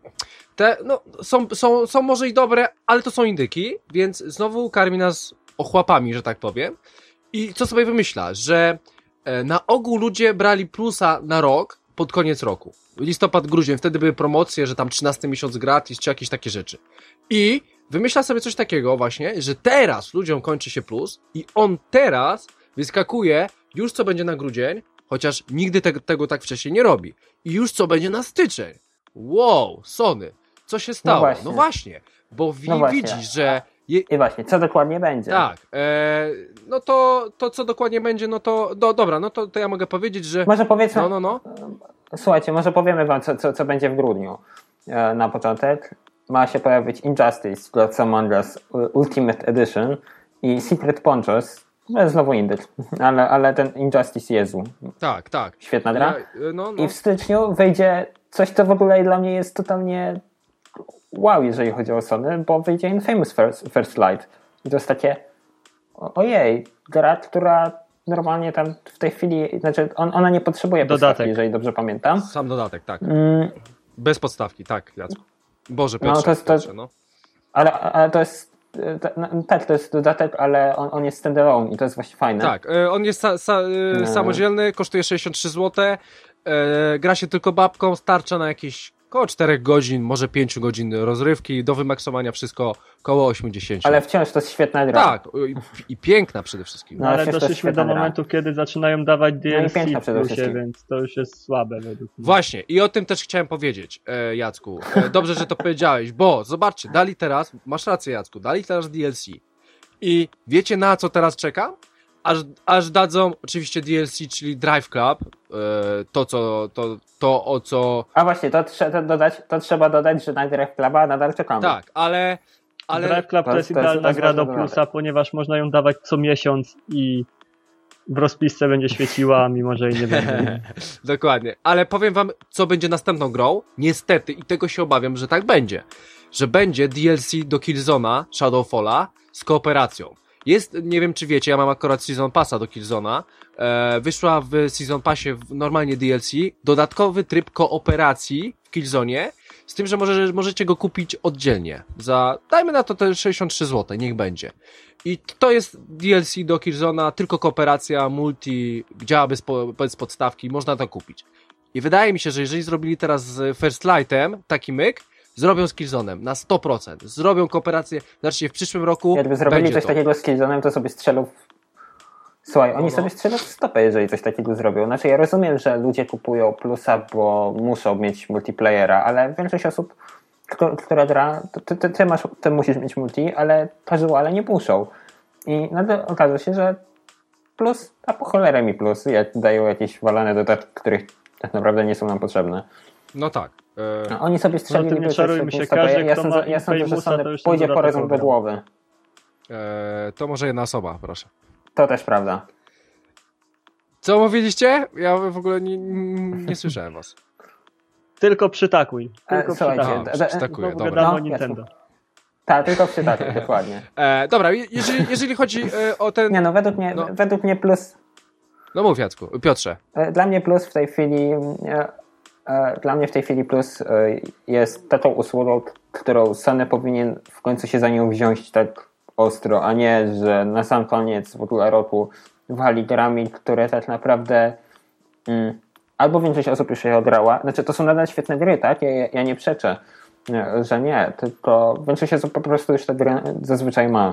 S1: są może i dobre, ale to są indyki, więc znowu karmi nas ochłapami, że tak powiem. I co sobie wymyśla? Że na ogół ludzie brali plusa na rok pod koniec roku. Listopad, grudzień, wtedy były promocje, że tam 13 miesiąc gratis, czy jakieś takie rzeczy. I wymyśla sobie coś takiego właśnie, że teraz ludziom kończy się plus i on teraz wyskakuje już co będzie na grudzień, chociaż nigdy tego tak wcześniej nie robi. I już co będzie na styczeń. Wow, Sony, co się stało? No właśnie, bo widzisz, że...
S3: I właśnie, co dokładnie będzie?
S1: Tak, no to co dokładnie będzie, no to dobra, no to ja mogę powiedzieć, że...
S3: Może powiedzmy...
S1: No.
S3: Słuchajcie, może powiemy wam, co będzie w grudniu. Na początek ma się pojawić Injustice Gods Among Us Ultimate Edition i Secret Ponchos. To jest znowu indyk, ale ten Injustice Jezu.
S1: Tak.
S3: Świetna gra.
S1: No.
S3: I w styczniu wyjdzie coś, co w ogóle dla mnie jest totalnie wow, jeżeli chodzi o Sony, bo wyjdzie Infamous First Light. I to jest takie ojej, gra, która normalnie tam w tej chwili, znaczy ona nie potrzebuje podstawki, jeżeli dobrze pamiętam.
S1: Sam dodatek, tak. Bez podstawki, tak, Jacku. Boże, Piotrze, no.
S3: Ale to jest tak, to jest dodatek, ale on jest standalone i to jest właśnie fajne.
S1: Tak, on jest samodzielny, kosztuje 63 zł, gra się tylko babką, starcza na jakieś koło 4 godzin, może 5 godzin rozrywki, do wymaksowania wszystko koło 80.
S3: Ale wciąż to jest świetna gra.
S1: Tak, i piękna przede wszystkim.
S2: No, ale doszliśmy do momentu, kiedy zaczynają dawać DLC
S3: w plusie,
S2: więc to już jest słabe według mnie.
S1: Właśnie, i o tym też chciałem powiedzieć, Jacku. Dobrze, że to powiedziałeś, bo zobaczcie, dali teraz, masz rację Jacku, dali teraz DLC. I wiecie na co teraz czekam? Aż dadzą oczywiście DLC, czyli Drive Club, to o co...
S3: A właśnie, to trzeba dodać, że na Drive Cluba nadal czekamy.
S1: Tak, ale...
S2: Drive Club to jest idealna gra do plusa, ponieważ można ją dawać co miesiąc i w rozpisce będzie świeciła, mimo że jej nie będzie.
S1: Dokładnie. Ale powiem wam, co będzie następną grą. Niestety, i tego się obawiam, że tak będzie. Że będzie DLC do Killzone'a, Shadowfalla z kooperacją. Jest, nie wiem czy wiecie, ja mam akurat Season Passa do Killzone'a. Wyszła w Season Passie normalnie DLC, dodatkowy tryb kooperacji w Killzone'ie, z tym, że możecie go kupić oddzielnie. Za, dajmy na to te 63 zł, niech będzie. I to jest DLC do Killzone'a, tylko kooperacja, multi, działa bez podstawki, można to kupić. I wydaje mi się, że jeżeli zrobili teraz z First Lightem taki myk, zrobią z Killzone'em na 100%. Zrobią kooperację, znaczy w przyszłym roku
S3: Jakby zrobili
S1: będzie
S3: coś
S1: to.
S3: takiego z Killzone'em, to sobie strzelą. Słuchaj, oni sobie strzelą w stopę, jeżeli coś takiego zrobią. Znaczy ja rozumiem, że ludzie kupują plusa, bo muszą mieć multiplayera, ale większość osób, która gra, ty musisz mieć multi, ale casuale nie muszą. I nagle okaże się, że plus, a po cholerę mi plus, dają jakieś walane dodatki, których tak naprawdę nie są nam potrzebne.
S1: No tak.
S3: A oni sobie strzelili
S2: No, nie czarujmy się, każdy, kto ma
S3: ja sądzę, że
S2: Infamousa,
S3: Sony
S2: to już
S3: pójdzie
S2: ten
S3: po
S2: dodatek
S3: rozum do
S2: ogra.
S3: głowy.
S1: To może jedna osoba, proszę.
S3: To też prawda.
S1: Co mówiliście? Ja w ogóle nie słyszałem was.
S2: Tylko przytakuj. Tylko
S3: Słuchajcie,
S2: przytakuj.
S1: Przytakuję,
S2: Znowu
S1: dobra.
S2: gadamy o
S3: No,
S2: Nintendo.
S3: Tak, tylko przytakuj, dokładnie.
S1: Dobra, jeżeli chodzi o ten...
S3: Nie no,
S1: No.
S3: według mnie plus,
S1: No mów Jacku, Piotrze.
S3: dla mnie plus w tej chwili, plus jest taką usługą, którą Sony powinien w końcu się za nią wziąć tak ostro, a nie, że na sam koniec w ogóle roku wali grami, które tak naprawdę albo większość osób już się odrała, znaczy to są nadal świetne gry, tak? Ja nie przeczę, że nie, tylko większość osób po prostu już te gry zazwyczaj ma.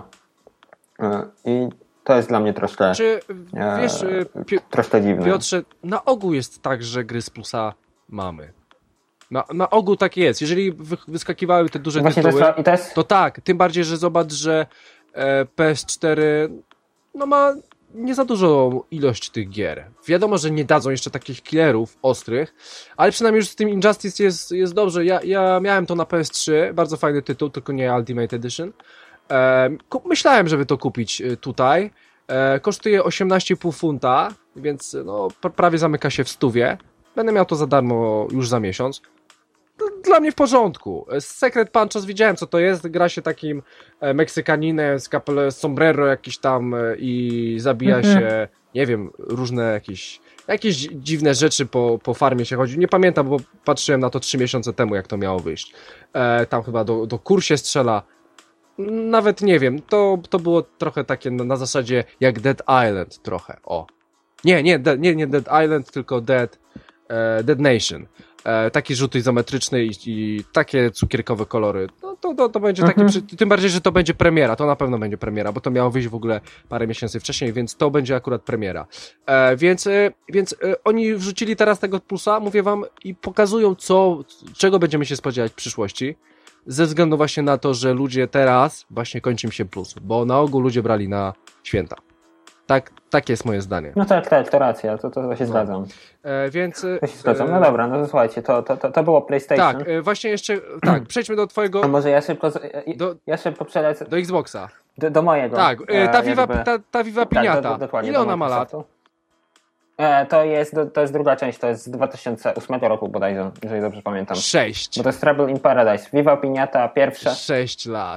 S3: I to jest dla mnie troszkę,
S1: Czy wiesz,
S3: troszkę dziwne.
S1: Piotrze, na ogół jest tak, że gry z plusa mamy. Na ogół tak jest. Jeżeli wyskakiwały te duże
S3: Właśnie
S1: tytuły,
S3: to jest
S1: to tak. Tym bardziej, że zobacz, że PS4 no ma nie za dużą ilość tych gier. Wiadomo, że nie dadzą jeszcze takich killerów ostrych, ale przynajmniej już z tym Injustice jest dobrze. Ja miałem to na PS3, bardzo fajny tytuł, tylko nie Ultimate Edition. Myślałem, żeby to kupić tutaj. Kosztuje 18,5 funta, więc no, prawie zamyka się w 100. Będę miał to za darmo już za miesiąc. Dla mnie w porządku. Secret Punchos widziałem, co to jest. Gra się takim Meksykaninem z sombrero jakiś tam i zabija się, nie wiem, różne jakieś dziwne rzeczy po farmie się chodzi. Nie pamiętam, bo patrzyłem na to 3 miesiące temu, jak to miało wyjść. Tam chyba do kur się strzela. Nawet nie wiem, to było trochę takie na zasadzie jak Dead Island trochę, o. Nie Dead Island, tylko Dead Nation. Taki rzut izometryczny i takie cukierkowe kolory. No to będzie taki, tym bardziej, że to będzie premiera, to na pewno będzie premiera, bo to miało wyjść w ogóle parę miesięcy wcześniej, więc to będzie akurat premiera. Więc oni wrzucili teraz tego plusa, mówię wam, i pokazują czego będziemy się spodziewać w przyszłości. Ze względu właśnie na to, że ludzie teraz właśnie kończy im się plus, bo na ogół ludzie brali na święta. Tak jest moje zdanie.
S3: No tak, to racja, to się zgadzam.
S1: Więc...
S3: To się zgadzam. No dobra, no to słuchajcie, to było PlayStation.
S1: Tak, właśnie jeszcze, tak, przejdźmy do twojego...
S3: A może ja szybko przelecę
S1: do Xboxa.
S3: Do mojego.
S1: Tak, ta Viva Piniata.
S3: Dokładnie,
S1: Ile
S3: do
S1: ona ma lat?
S3: To jest druga część, to jest z 2008 roku bodajże, jeżeli dobrze pamiętam.
S1: 6.
S3: Bo to jest Trouble in Paradise. Viva Piniata pierwsza.
S1: 6 lat.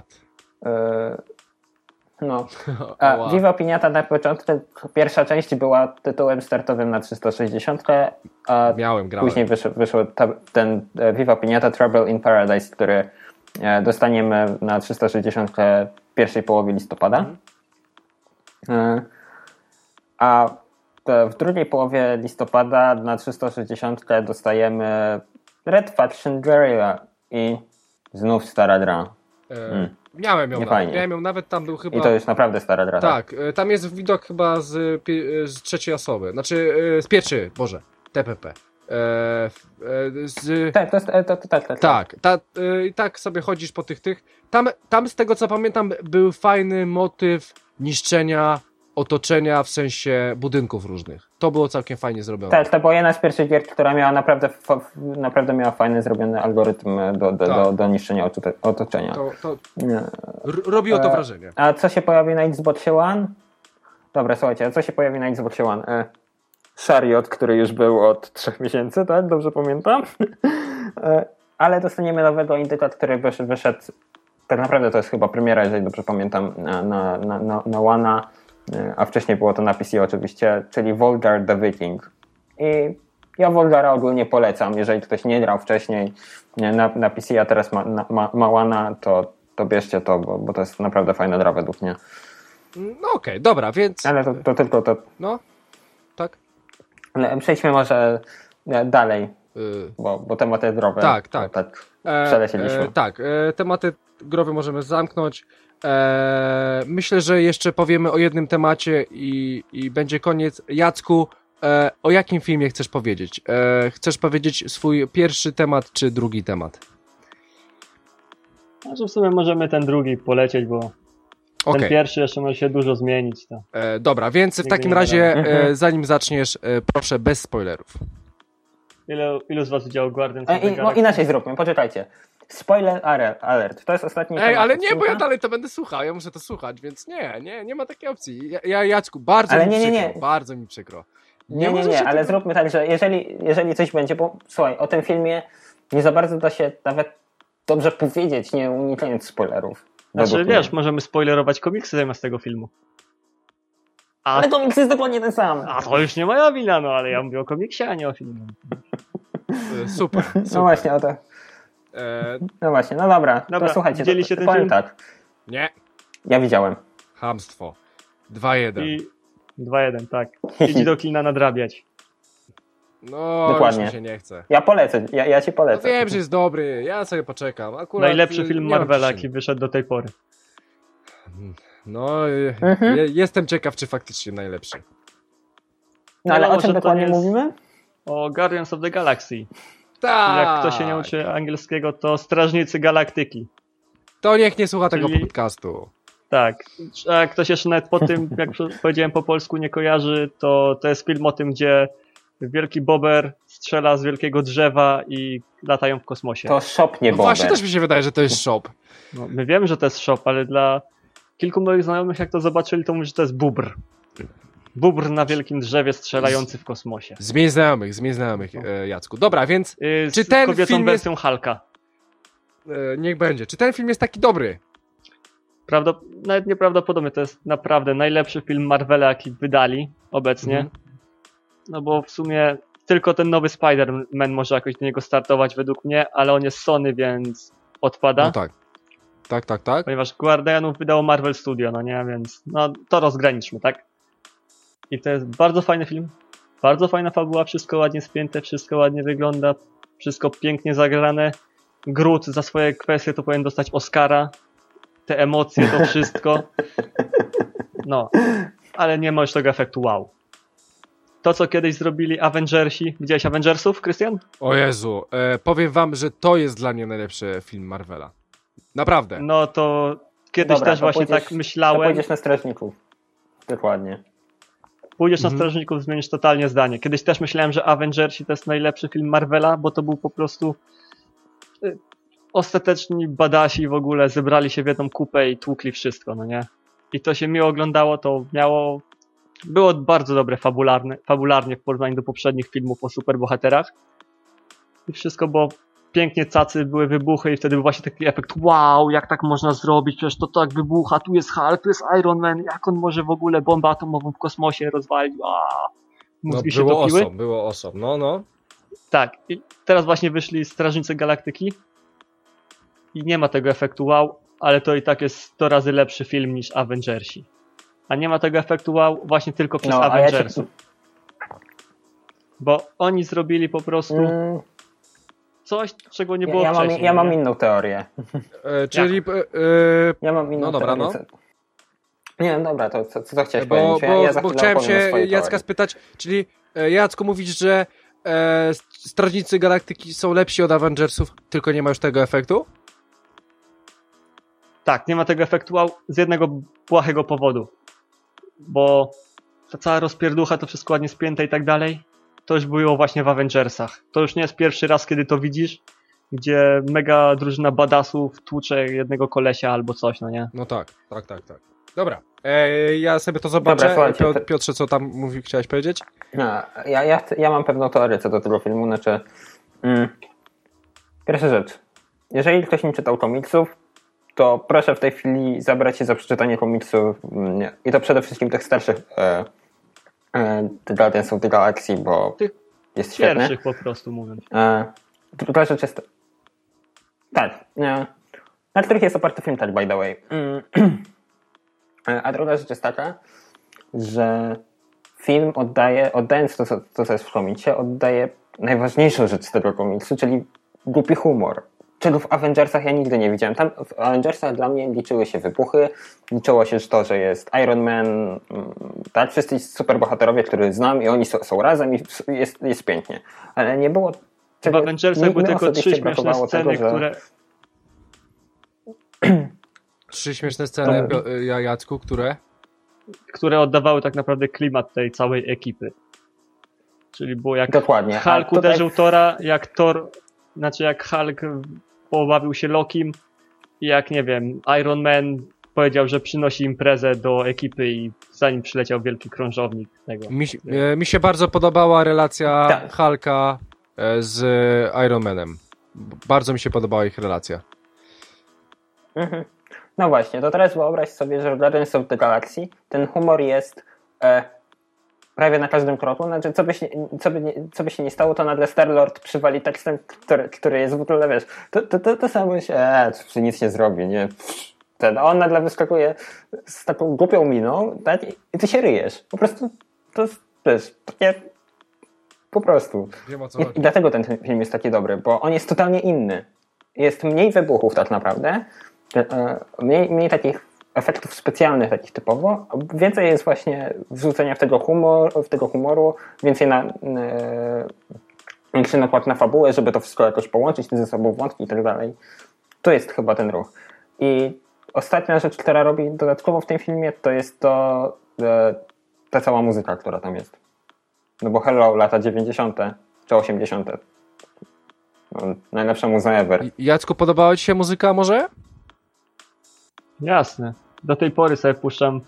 S3: No.
S1: Wow.
S3: Viva Piniata na początku, pierwsza część była tytułem startowym na 360, a
S1: Grałem.
S3: później wyszło ten Viva Piniata Trouble in Paradise, który dostaniemy na 360 w pierwszej połowie listopada. A w drugiej połowie listopada na 360 dostajemy Red Faction Guerrilla i znów stara gra.
S1: Miałem ją
S3: Nie
S1: nawet.
S3: fajnie.
S1: Miałem ją nawet, tam był chyba...
S3: I to już naprawdę stara gra.
S1: Tak, tam jest widok chyba z trzeciej osoby. Znaczy, z pierwszej, Boże, TPP. Tak sobie chodzisz po tych. Tam z tego co pamiętam był fajny motyw niszczenia otoczenia, w sensie budynków różnych. To było całkiem fajnie zrobione.
S3: Tak, to była jedna z pierwszych gier, która miała naprawdę miała fajny zrobiony algorytm do niszczenia otoczenia.
S1: Robiło to wrażenie.
S3: A co się pojawi na Xboxie One? Dobra, słuchajcie, a co się pojawi na Xbox One? Chariot, który już był od 3 miesięcy, tak? Dobrze pamiętam? Ale dostaniemy nowego indyka, który wyszedł, tak naprawdę to jest chyba premiera, jeżeli dobrze pamiętam, na One'a, a wcześniej było to na PC oczywiście, czyli Volgar the Viking. I ja Volgara ogólnie polecam, jeżeli ktoś nie grał wcześniej na PC, a teraz ma One'a, to bierzcie to, bo to jest naprawdę fajna gra według mnie.
S1: No okej, dobra, więc...
S3: Ale to tylko to.
S1: No, tak?
S3: Ale przejdźmy może dalej, bo tematy growe.
S1: Tak.
S3: Przelecieliśmy.
S1: Tematy growe możemy zamknąć. Myślę, że jeszcze powiemy o jednym temacie i będzie koniec. Jacku, o jakim filmie chcesz powiedzieć? Chcesz powiedzieć swój pierwszy temat czy drugi temat?
S2: Znaczy w sumie możemy ten drugi polecieć, bo ten pierwszy jeszcze może się dużo zmienić. To.
S1: Dobra, więc w takim razie zanim zaczniesz, proszę bez spoilerów.
S2: Ilu z was widziało Guardians of the Galaxy?
S3: No inaczej zróbmy, poczekajcie. Spoiler alert, to jest ostatni temat.
S1: Ale nie, bo ja dalej to będę słuchał, ja muszę to słuchać, więc nie ma takiej opcji. Jacku, bardzo mi przykro.
S3: Nie, ale zróbmy tak, że jeżeli coś będzie, bo słuchaj, o tym filmie nie za bardzo da się nawet dobrze powiedzieć, nie unikając spoilerów.
S2: Znaczy wiesz, możemy spoilerować komiksy zamiast tego filmu.
S3: Ale komiks jest dokładnie ten sam.
S2: A to już nie moja wina, no ale ja mówię o komiksie, a nie o filmie.
S1: Super.
S3: No właśnie, o to. No właśnie, no dobra. To słuchajcie,
S2: widzieliście ten
S3: powiem
S2: film?
S3: tak.
S1: Nie.
S3: Ja widziałem.
S1: Chamstwo. 2-1.
S2: 2-1, tak. Idź do kina nadrabiać.
S1: No,
S3: dokładnie.
S1: już mi się nie chce.
S3: Ja polecę, ja ci polecę.
S1: No wiem, że jest dobry, ja sobie poczekam. Akurat
S2: najlepszy film Marvela, jaki wyszedł do tej pory.
S1: No, jestem ciekaw, czy faktycznie najlepszy.
S3: No ale o czym dokładnie mówimy?
S2: O Guardians of the Galaxy.
S1: Tak.
S2: Jak ktoś się nie uczy angielskiego, to Strażnicy Galaktyki.
S1: To niech nie słucha tego podcastu.
S2: Tak. A jak ktoś jeszcze nawet po tym, jak powiedziałem po polsku, nie kojarzy, to jest film o tym, gdzie wielki bober strzela z wielkiego drzewa i latają w kosmosie.
S3: To shop, nie bober.
S1: Właśnie też mi się wydaje, że to jest shop.
S2: No, my wiemy, że to jest shop, ale dla kilku moich znajomych, jak to zobaczyli, to mówią, że to jest bubr. Bubr na wielkim drzewie strzelający w kosmosie.
S1: Zmień znajomych, Jacku. Dobra, więc czy ten
S2: kobietą
S1: film
S2: wersją Hulka.
S1: Niech będzie. Czy ten film jest taki dobry?
S2: Nawet nieprawdopodobnie, to jest naprawdę najlepszy film Marvela, jaki wydali obecnie. No bo w sumie tylko ten nowy Spider-Man może jakoś do niego startować według mnie, ale on jest Sony, więc odpada.
S1: No tak. Tak.
S2: Ponieważ Guardianów wydało Marvel Studio, no nie, więc no to rozgraniczmy, tak? I to jest bardzo fajny film, bardzo fajna fabuła, wszystko ładnie spięte, wszystko ładnie wygląda, wszystko pięknie zagrane. Groot za swoje kwestie to powinien dostać Oscara, te emocje, to wszystko. No, ale nie ma już tego efektu wow. To, co kiedyś zrobili Avengersi. Widziałeś Avengersów, Krystian?
S1: O Jezu, powiem wam, że to jest dla mnie najlepszy film Marvela. Naprawdę.
S2: No to kiedyś też właśnie tak myślałem.
S3: To pójdziesz na Strażników. Dokładnie.
S2: Pójdziesz na Strażników, zmienisz totalnie zdanie. Kiedyś też myślałem, że Avengersi to jest najlepszy film Marvela, bo to był po prostu ostateczni badasi w ogóle zebrali się w jedną kupę i tłukli wszystko, no nie? I to się miło oglądało, było bardzo dobre fabularnie w porównaniu do poprzednich filmów o superbohaterach. I wszystko było pięknie, cacy, były wybuchy i wtedy był właśnie taki efekt wow, jak tak można zrobić, przecież to tak wybucha, tu jest Hulk, tu jest Iron Man, jak on może w ogóle bombę atomową w kosmosie rozwalić, mózgi się topiły.
S1: Było awesome, no.
S2: Tak, i teraz właśnie wyszli Strażnicy Galaktyki i nie ma tego efektu wow, ale to i tak jest 100 razy lepszy film niż Avengersi. A nie ma tego efektu wow właśnie tylko przez Avengersów. Bo oni zrobili po prostu coś, czego nie było wcześniej.
S3: Ja mam inną teorię.
S1: Czyli...
S3: ja mam inną teorię.
S1: No.
S3: Nie, dobra, to co chciałeś powiedzieć?
S1: Bo chciałem się Jacka spytać, czyli Jacku mówisz, że Strażnicy Galaktyki są lepsi od Avengersów, tylko nie ma już tego efektu?
S2: Tak, nie ma tego efektu wow z jednego błahego powodu. Bo ta cała rozpierducha, to wszystko ładnie spięte i tak dalej, to już było właśnie w Avengersach. To już nie jest pierwszy raz, kiedy to widzisz, gdzie mega drużyna badassów tłucze jednego kolesia albo coś, no nie?
S1: No tak. Dobra, ja sobie to zobaczę.
S3: Dobra, słuchajcie,
S1: Piotrze, co tam chciałeś powiedzieć?
S3: Ja mam pewną teorię co do tego filmu, znaczy pierwsza rzecz, jeżeli ktoś nie czytał komiksów, to proszę w tej chwili zabrać się za przeczytanie komiksów i to przede wszystkim tych starszych The Guardians of the Galaxy, bo
S2: Tych
S3: jest świetny.
S2: Pierwszych po prostu mówiąc.
S3: Druga rzecz jest tak, na których jest oparty film, tak by the way. A druga rzecz jest taka, że film oddając to, co jest w komiksie, oddaje najważniejszą rzecz z tego komiksu, czyli głupi humor. Czego w Avengersach ja nigdy nie widziałem. Tam w Avengersach dla mnie liczyły się wybuchy, liczyło się to, że jest Iron Man, tak, wszyscy superbohaterowie, których znam i oni są razem i jest pięknie. Ale nie było...
S2: W Avengersach były tylko 3 śmieszne sceny, które...
S1: 3 śmieszne sceny, Jacku, które
S2: oddawały tak naprawdę klimat tej całej ekipy. Czyli było jak
S3: Dokładnie.
S2: Hulk uderzył Thora, jak Hulk pobawił się Lokim i jak, nie wiem, Iron Man powiedział, że przynosi imprezę do ekipy i zanim przyleciał wielki krążownik tego.
S1: Mi się bardzo podobała relacja
S3: tak.
S1: Hulka z Iron Manem. Bardzo mi się podobała ich relacja.
S3: Mhm. No właśnie, to teraz wyobraź sobie, że w Guardians of the Galaxy ten humor jest prawie na każdym kroku. Znaczy, co by się nie stało, to nagle Star-Lord przywali tekstem, który jest w ogóle, wiesz, to samo się, nic nie zrobi, nie? On nagle wyskakuje z taką głupią miną, tak? I ty się ryjesz. Po prostu, to jest, wiesz, takie... Po prostu.
S1: Wiem, o co
S3: I dlatego ten film jest taki dobry, bo on jest totalnie inny. Jest mniej wybuchów tak naprawdę, mniej takich efektów specjalnych, takich typowo, a więcej jest właśnie wrzucenia w tego humoru, więcej większy nakład na fabułę, żeby to wszystko jakoś połączyć ze sobą wątki i tak dalej. To jest chyba ten ruch. I ostatnia rzecz, która robi dodatkowo w tym filmie, to jest ta cała muzyka, która tam jest. No bo Hello, lata 90. czy 80. No, najlepsza muza ever.
S1: Jacku, podobała ci się muzyka może?
S2: Jasne. Do tej pory sobie puszczam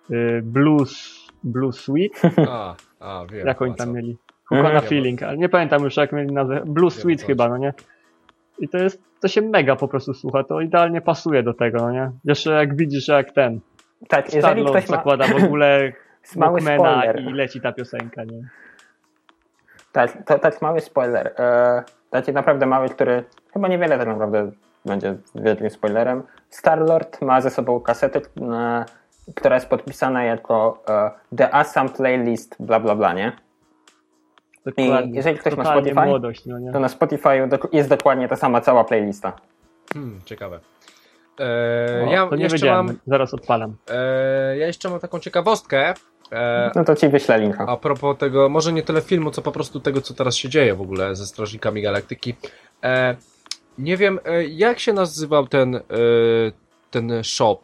S2: Blue Sweet.
S1: Wiem.
S2: Jak oni tam mieli? Hookona Feeling, ale nie pamiętam już jak mieli nazwę. Blue Sweet chyba, no nie? I to się mega po prostu słucha, to idealnie pasuje do tego, no nie? Jeszcze jak widzisz, jak ten
S3: tak, jeżeli ktoś
S2: zakłada w ogóle Walkmana
S3: spoiler.
S2: I leci ta piosenka, nie?
S3: Tak, to tak mały spoiler. Taki naprawdę mały, który chyba niewiele tak naprawdę będzie wielkim spoilerem. Star-Lord ma ze sobą kasetę, która jest podpisana jako The Awesome Playlist bla bla bla, nie?
S2: Dokładnie.
S3: I jeżeli ktoś ma
S2: Totalnie
S3: Spotify,
S2: młodość, no nie?
S3: to na Spotify jest dokładnie ta sama cała playlista.
S1: Ciekawe.
S2: To nie wiedziałem, zaraz odpalam.
S1: Ja jeszcze mam taką ciekawostkę.
S3: No to ci wyślę linka.
S1: A propos tego, może nie tyle filmu, co po prostu tego, co teraz się dzieje w ogóle ze Strażnikami Galaktyki. Nie wiem, jak się nazywał ten shop.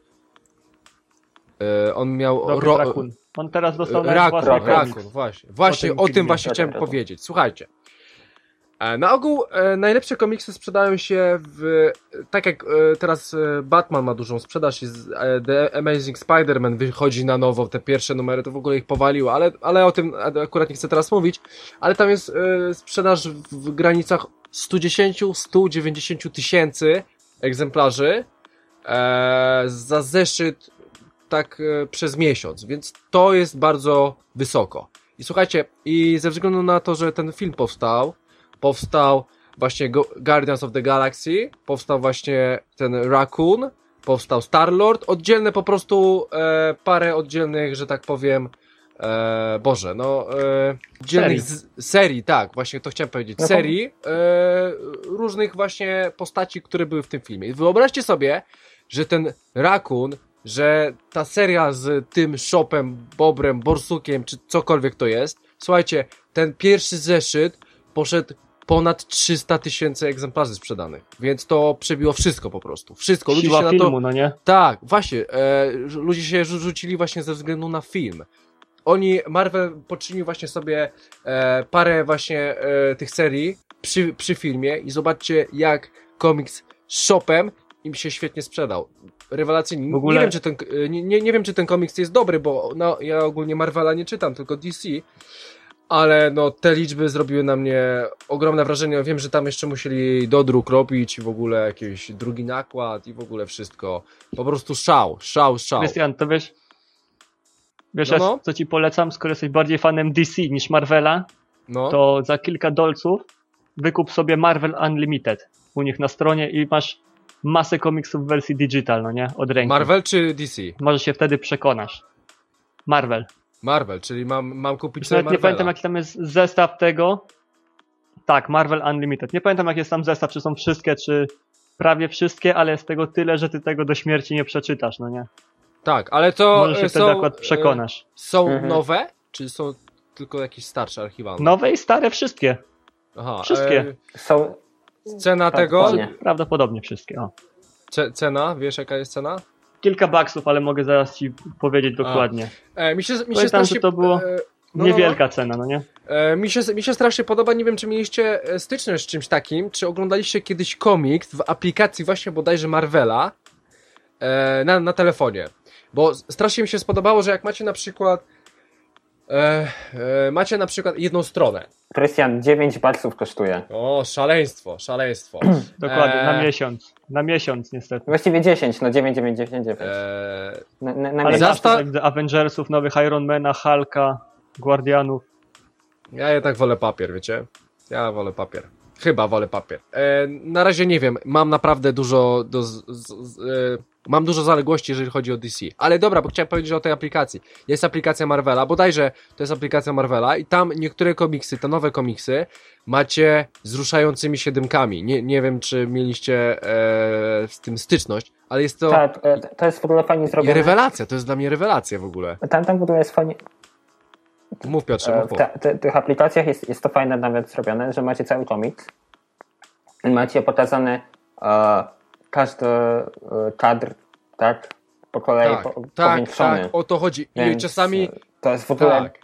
S1: On miał...
S2: Raccoon. On teraz dostał własny
S1: Raccoon, właśnie o tym właśnie chciałem powiedzieć. Słuchajcie. Na ogół najlepsze komiksy sprzedają się tak jak teraz Batman ma dużą sprzedaż, The Amazing Spider-Man wychodzi na nowo, te pierwsze numery to w ogóle ich powaliło, ale o tym akurat nie chcę teraz mówić, ale tam jest sprzedaż w granicach 110-190 tysięcy egzemplarzy za zeszyt tak przez miesiąc, więc to jest bardzo wysoko. I słuchajcie, i ze względu na to, że ten film powstał właśnie Guardians of the Galaxy, powstał właśnie ten Raccoon, powstał Star-Lord, oddzielne po prostu parę oddzielnych, że tak powiem, oddzielnych serii, tak, właśnie to chciałem powiedzieć, serii różnych właśnie postaci, które były w tym filmie. I wyobraźcie sobie, że ten Raccoon, że ta seria z tym shopem, bobrem, borsukiem, czy cokolwiek to jest, słuchajcie, ten pierwszy zeszyt poszedł ponad 300 tysięcy egzemplarzy sprzedanych, więc to przebiło wszystko po prostu. Wszystko. Ludzie
S2: Siła
S1: się
S2: filmu,
S1: na to...
S2: no nie?
S1: Tak, właśnie. Ludzie się rzucili właśnie ze względu na film. Marvel poczynił właśnie sobie parę właśnie tych serii przy filmie i zobaczcie jak komiks z shopem im się świetnie sprzedał. rewelacyjnie.
S2: W ogóle-
S1: Nie wiem, czy nie wiem, czy ten komiks jest dobry, bo no, ja ogólnie Marvela nie czytam, tylko DC, ale no te liczby zrobiły na mnie ogromne wrażenie. Wiem, że tam jeszcze musieli dodruk robić i w ogóle jakiś drugi nakład i w ogóle wszystko. Po prostu szał.
S2: Krystian, to wiesz,
S1: No.
S2: co ci polecam, skoro jesteś bardziej fanem DC niż Marvela,
S1: No.
S2: to za kilka dolców wykup sobie Marvel Unlimited u nich na stronie i masz masę komiksów w wersji digital, no nie? Od ręki.
S1: Marvel czy DC?
S2: Może się wtedy przekonasz. Marvel.
S1: Marvel, czyli mam kupić
S2: Już
S1: sobie
S2: nawet nie pamiętam,
S1: Marvela.
S2: jaki tam jest zestaw tego. Tak, Marvel Unlimited. Nie pamiętam, jaki jest tam zestaw, czy są wszystkie, czy prawie wszystkie, ale jest tego tyle, że ty tego do śmierci nie przeczytasz, no nie?
S1: Tak, ale to
S2: Może się wtedy
S1: są,
S2: akurat przekonasz.
S1: są nowe, czy są tylko jakieś starsze archiwalne?
S2: Nowe i stare wszystkie.
S1: Aha,
S2: wszystkie.
S3: Są,
S1: Cena
S3: Tak,
S1: tego,
S3: dokładnie.
S2: Prawdopodobnie wszystkie. O.
S1: cena, wiesz jaka jest cena?
S2: Kilka baksów, ale mogę zaraz ci powiedzieć dokładnie.
S1: Mi się
S2: Pamiętam,
S1: strasznie,
S2: że to było niewielka cena, no nie?
S1: Mi się strasznie podoba, nie wiem czy mieliście styczność z czymś takim, czy oglądaliście kiedyś komiks w aplikacji właśnie bodajże Marvela na telefonie, bo strasznie mi się spodobało, że jak macie na przykład jedną stronę.
S3: Krystian, 9 baksów kosztuje.
S1: O, szaleństwo.
S2: Dokładnie, na miesiąc. Na miesiąc niestety.
S3: Właściwie 10, no 9,99. Na
S2: Ale
S3: miesiąc.
S2: masz tak Avengersów, nowych Ironmana, Hulka, Guardianów.
S1: Ja jednak wolę papier, wiecie? Ja wolę papier. Chyba wolę papier. Na razie nie wiem, mam naprawdę dużo mam dużo zaległości, jeżeli chodzi o DC. Ale dobra, bo chciałem powiedzieć o tej aplikacji. Jest aplikacja Marvela, bodajże to jest aplikacja Marvela i tam niektóre komiksy, te nowe komiksy macie z ruszającymi się dymkami. Nie wiem, czy mieliście z tym styczność, ale jest to
S3: Tak, to jest w ogóle fajnie zrobione.
S1: rewelacja, to jest dla mnie rewelacja w ogóle.
S3: Tam w ogóle jest fajnie.
S1: Mów Piotrze, mów.
S3: W tych aplikacjach jest to fajne nawet zrobione, że macie cały komiks. Macie pokazany każdy kadr, tak? Po kolei powiększony.
S1: Tak, o to chodzi. I
S3: Więc
S1: czasami
S3: to jest w ogóle.
S1: tak.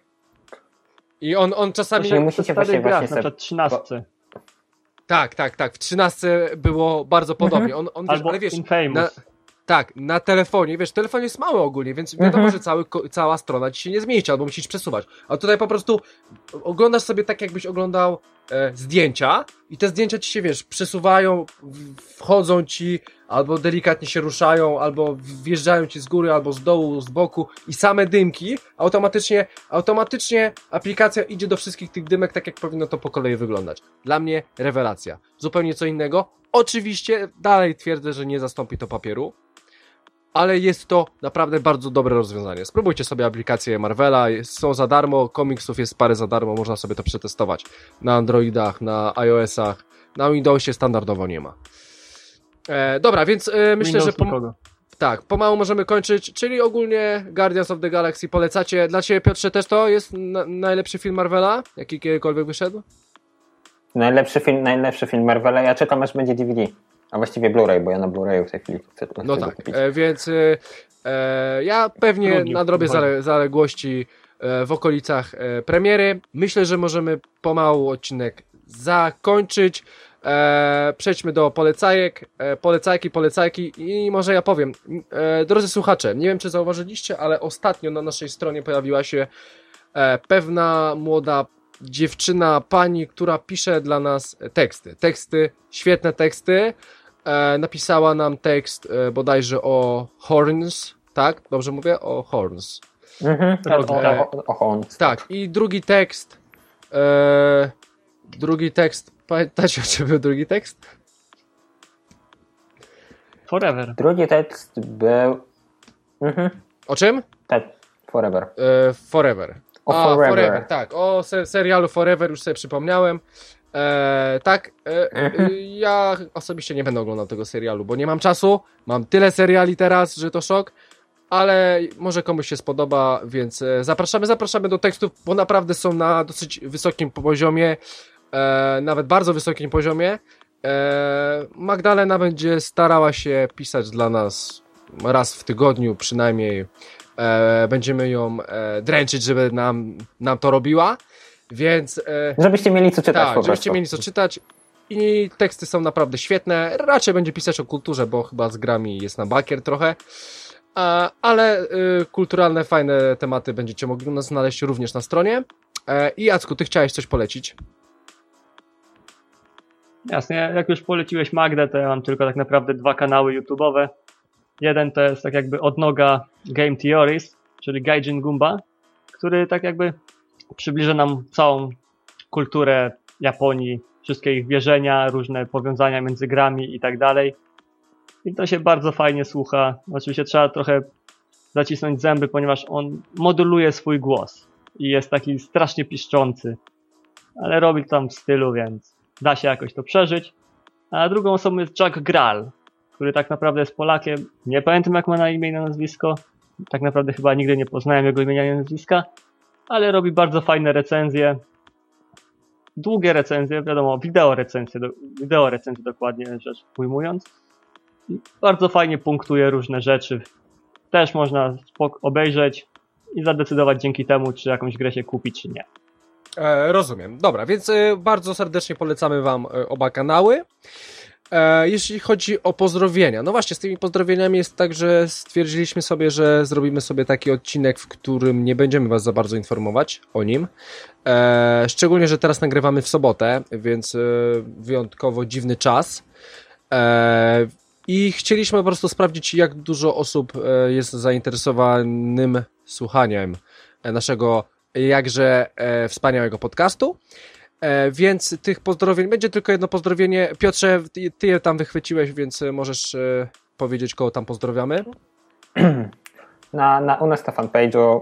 S1: I on czasami
S3: Nie musicie
S2: W starych
S3: właśnie
S2: grach, na przykład 13.
S1: tak. W 13 było bardzo podobnie. On wiesz,
S2: Albo
S1: ale wiesz,
S2: Infamous.
S1: na telefonie, wiesz, telefon jest mały ogólnie, więc wiadomo, że cała strona ci się nie zmieści, albo musisz przesuwać. A tutaj po prostu oglądasz sobie tak, jakbyś oglądał zdjęcia i te zdjęcia ci się, wiesz, przesuwają, wchodzą ci, albo delikatnie się ruszają, albo wjeżdżają ci z góry, albo z dołu, z boku i same dymki, automatycznie aplikacja idzie do wszystkich tych dymek, tak jak powinno to po kolei wyglądać. Dla mnie rewelacja. Zupełnie co innego. Oczywiście dalej twierdzę, że nie zastąpi to papieru, ale jest to naprawdę bardzo dobre rozwiązanie. Spróbujcie sobie aplikację Marvela, są za darmo, komiksów jest parę za darmo, można sobie to przetestować na Androidach, na iOS-ach, na Windowsie standardowo nie ma. Dobra, więc myślę, że pomału możemy kończyć, czyli ogólnie Guardians of the Galaxy polecacie. Dla Ciebie, Piotrze, też to jest najlepszy film Marvela, jaki kiedykolwiek wyszedł?
S3: Najlepszy film Marvela. Ja czekam, aż będzie DVD. A właściwie Blu-ray, bo ja na Blu-rayu w tej chwili chcę
S1: No
S3: go
S1: tak,
S3: kupić.
S1: więc ja pewnie nadrobię zaległości w okolicach premiery. Myślę, że możemy pomału odcinek zakończyć. Przejdźmy do polecajki i może ja powiem. Drodzy słuchacze, nie wiem czy zauważyliście, ale ostatnio na naszej stronie pojawiła się pewna młoda dziewczyna, pani, która pisze dla nas teksty, świetne teksty. Napisała nam tekst bodajże o Horns, tak? Dobrze mówię? O Horns.
S3: O Horns.
S1: Tak, i drugi tekst, pamiętacie o czym był drugi tekst?
S2: Forever.
S3: Drugi tekst był...
S1: O czym?
S3: Tak, Forever.
S1: Forever.
S3: Forever.
S1: Tak, o serialu Forever już sobie przypomniałem. Ja osobiście nie będę oglądał tego serialu, bo nie mam czasu, mam tyle seriali teraz, że to szok, ale może komuś się spodoba, więc zapraszamy do tekstów, bo naprawdę są na dosyć wysokim poziomie, nawet bardzo wysokim poziomie. Magdalena będzie starała się pisać dla nas raz w tygodniu przynajmniej. Będziemy ją dręczyć, żeby nam to robiła, więc...
S3: Żebyście mieli co czytać po prostu.
S1: Żebyście mieli co czytać. i teksty są naprawdę świetne. Raczej będzie pisać o kulturze, bo chyba z grami jest na bakier trochę. Ale kulturalne, fajne tematy będziecie mogli u nas znaleźć również na stronie. I Jacku, ty chciałeś coś polecić?
S2: Jasnie, jak już poleciłeś Magdę, to ja mam tylko tak naprawdę 2 kanały YouTube'owe. Jeden to jest tak jakby odnoga Game Theories, czyli Gaijin Gumba, który tak jakby przybliża nam całą kulturę Japonii, wszystkie ich wierzenia, różne powiązania między grami i tak dalej. I to się bardzo fajnie słucha. Oczywiście trzeba trochę zacisnąć zęby, ponieważ on moduluje swój głos i jest taki strasznie piszczący, ale robi to tam w stylu, więc da się jakoś to przeżyć. A drugą osobą jest Jack Gral, który tak naprawdę jest Polakiem. Nie pamiętam, jak ma na imię i na nazwisko. Tak naprawdę chyba nigdy nie poznałem jego imienia i nazwiska, ale robi bardzo fajne recenzje. Długie recenzje, wiadomo, wideo recenzje dokładnie rzecz ujmując. I bardzo fajnie punktuje różne rzeczy. Też można obejrzeć i zadecydować dzięki temu, czy jakąś grę się kupi, czy nie.
S1: Rozumiem. Dobra, więc bardzo serdecznie polecamy wam oba kanały. Jeśli chodzi o pozdrowienia, no właśnie z tymi pozdrowieniami jest tak, że stwierdziliśmy sobie, że zrobimy sobie taki odcinek, w którym nie będziemy was za bardzo informować o nim. Szczególnie, że teraz nagrywamy w sobotę, więc wyjątkowo dziwny czas. I chcieliśmy po prostu sprawdzić, jak dużo osób jest zainteresowanym słuchaniem naszego jakże wspaniałego podcastu. Więc tych pozdrowień, będzie tylko jedno pozdrowienie. Piotrze, ty je tam wychwyciłeś, więc możesz powiedzieć, kogo tam pozdrawiamy.
S3: U nas na fanpage'u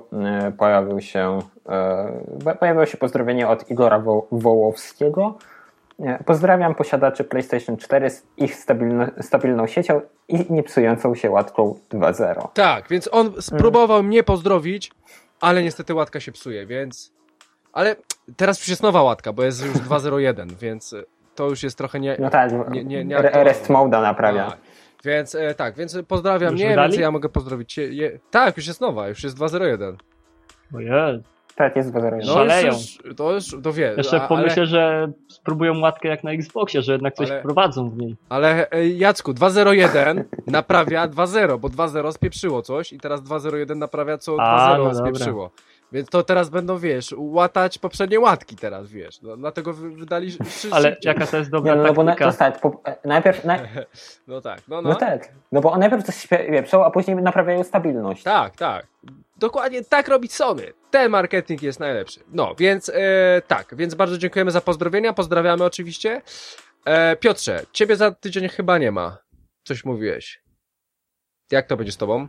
S3: pojawiło się pozdrowienie od Igora Wołowskiego. Pozdrawiam posiadaczy PlayStation 4 z ich stabilną siecią i nie psującą się łatką 2.0.
S1: Tak, więc on spróbował mnie pozdrowić, ale niestety łatka się psuje, więc... Ale teraz już jest nowa łatka, bo jest już 2.0.1, więc to już jest trochę nie...
S3: No tak, rest mode'a naprawia.
S1: Tak. Więc więc pozdrawiam mnie,
S2: wydali?
S1: więc ja mogę pozdrowić cię. Tak, już jest nowa, już jest 2.0.1.
S2: Ojej.
S3: Tak, jest 2.0.1.
S1: No
S2: Szaleją.
S1: to wie.
S2: Jeszcze pomyślę, że spróbują łatkę jak na Xboxie, że jednak coś wprowadzą w niej.
S1: Ale Jacku, 2.0.1 naprawia 2.0, bo 2.0 spieprzyło coś i teraz 2.0.1 naprawia co 2.0 spieprzyło. Więc to teraz będą, wiesz, łatać poprzednie łatki teraz, wiesz. No, dlatego wydali
S2: Ale
S1: szybciej.
S2: jaka to jest dobra
S3: no bo
S2: taktyka?
S3: najpierw...
S1: No tak,
S3: No tak, no bo najpierw coś pieprzą, a później naprawiają stabilność.
S1: Tak. Dokładnie tak robi Sony. Ten marketing jest najlepszy. No, więc więc bardzo dziękujemy za pozdrowienia. Pozdrawiamy oczywiście. Piotrze, ciebie za tydzień chyba nie ma. Coś mówiłeś. Jak to będzie z tobą?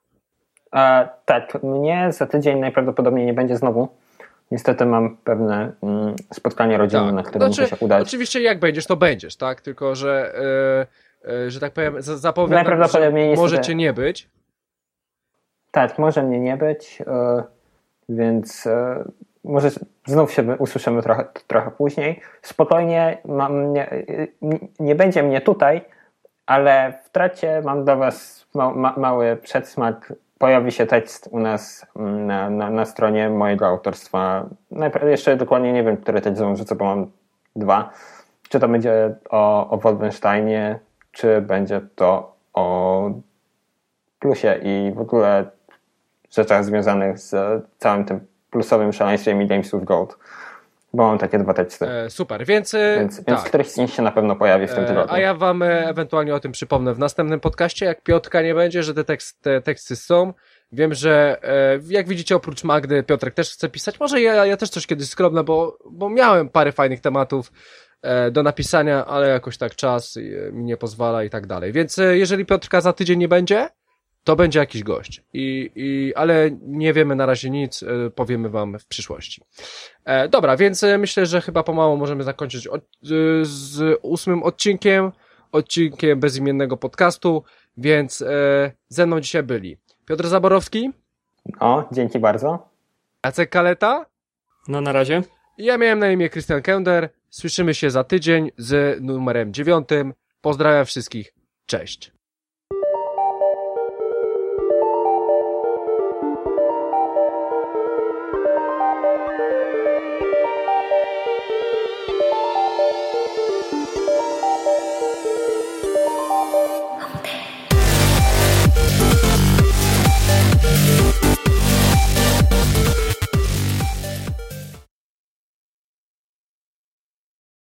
S3: Tak, mnie za tydzień najprawdopodobniej nie będzie znowu. Niestety mam pewne spotkanie rodzinne, na które muszę się udać.
S1: Oczywiście jak będziesz, to będziesz, tak? Tylko, że tak powiem, zapowiem, że może cię nie być.
S3: Tak, może mnie nie być, więc może znów się usłyszymy trochę później. Spokojnie, nie będzie mnie tutaj, ale w trakcie mam dla was mały przedsmak. Pojawi się tekst u nas na stronie mojego autorstwa. Jeszcze dokładnie nie wiem, który tekst wrzucę, bo mam 2. Czy to będzie o Wolfensteinie, czy będzie to o plusie i w ogóle rzeczach związanych z całym tym plusowym szaleństwem i Games with Gold. Bo mam takie 2 teksty.
S1: Super, więc
S3: któryś z nich się na pewno pojawi w tym tygodniu.
S1: A ja wam ewentualnie o tym przypomnę w następnym podcaście, jak Piotrka nie będzie, że te teksty są. Wiem, że jak widzicie, oprócz Magdy, Piotrek też chce pisać. Może ja też coś kiedyś skromne, bo miałem parę fajnych tematów do napisania, ale jakoś tak czas mi nie pozwala i tak dalej. Więc jeżeli Piotrka za tydzień nie będzie, to będzie jakiś gość. Ale nie wiemy na razie nic, powiemy wam w przyszłości. Dobra, więc myślę, że chyba pomału możemy zakończyć z 8. odcinkiem bezimiennego podcastu, więc ze mną dzisiaj byli Piotr Zaborowski.
S3: O, dzięki bardzo.
S1: Jacek Kaleta.
S2: No na razie.
S1: Ja miałem na imię Krystian Kender. Słyszymy się za tydzień z numerem 9. Pozdrawiam wszystkich. Cześć.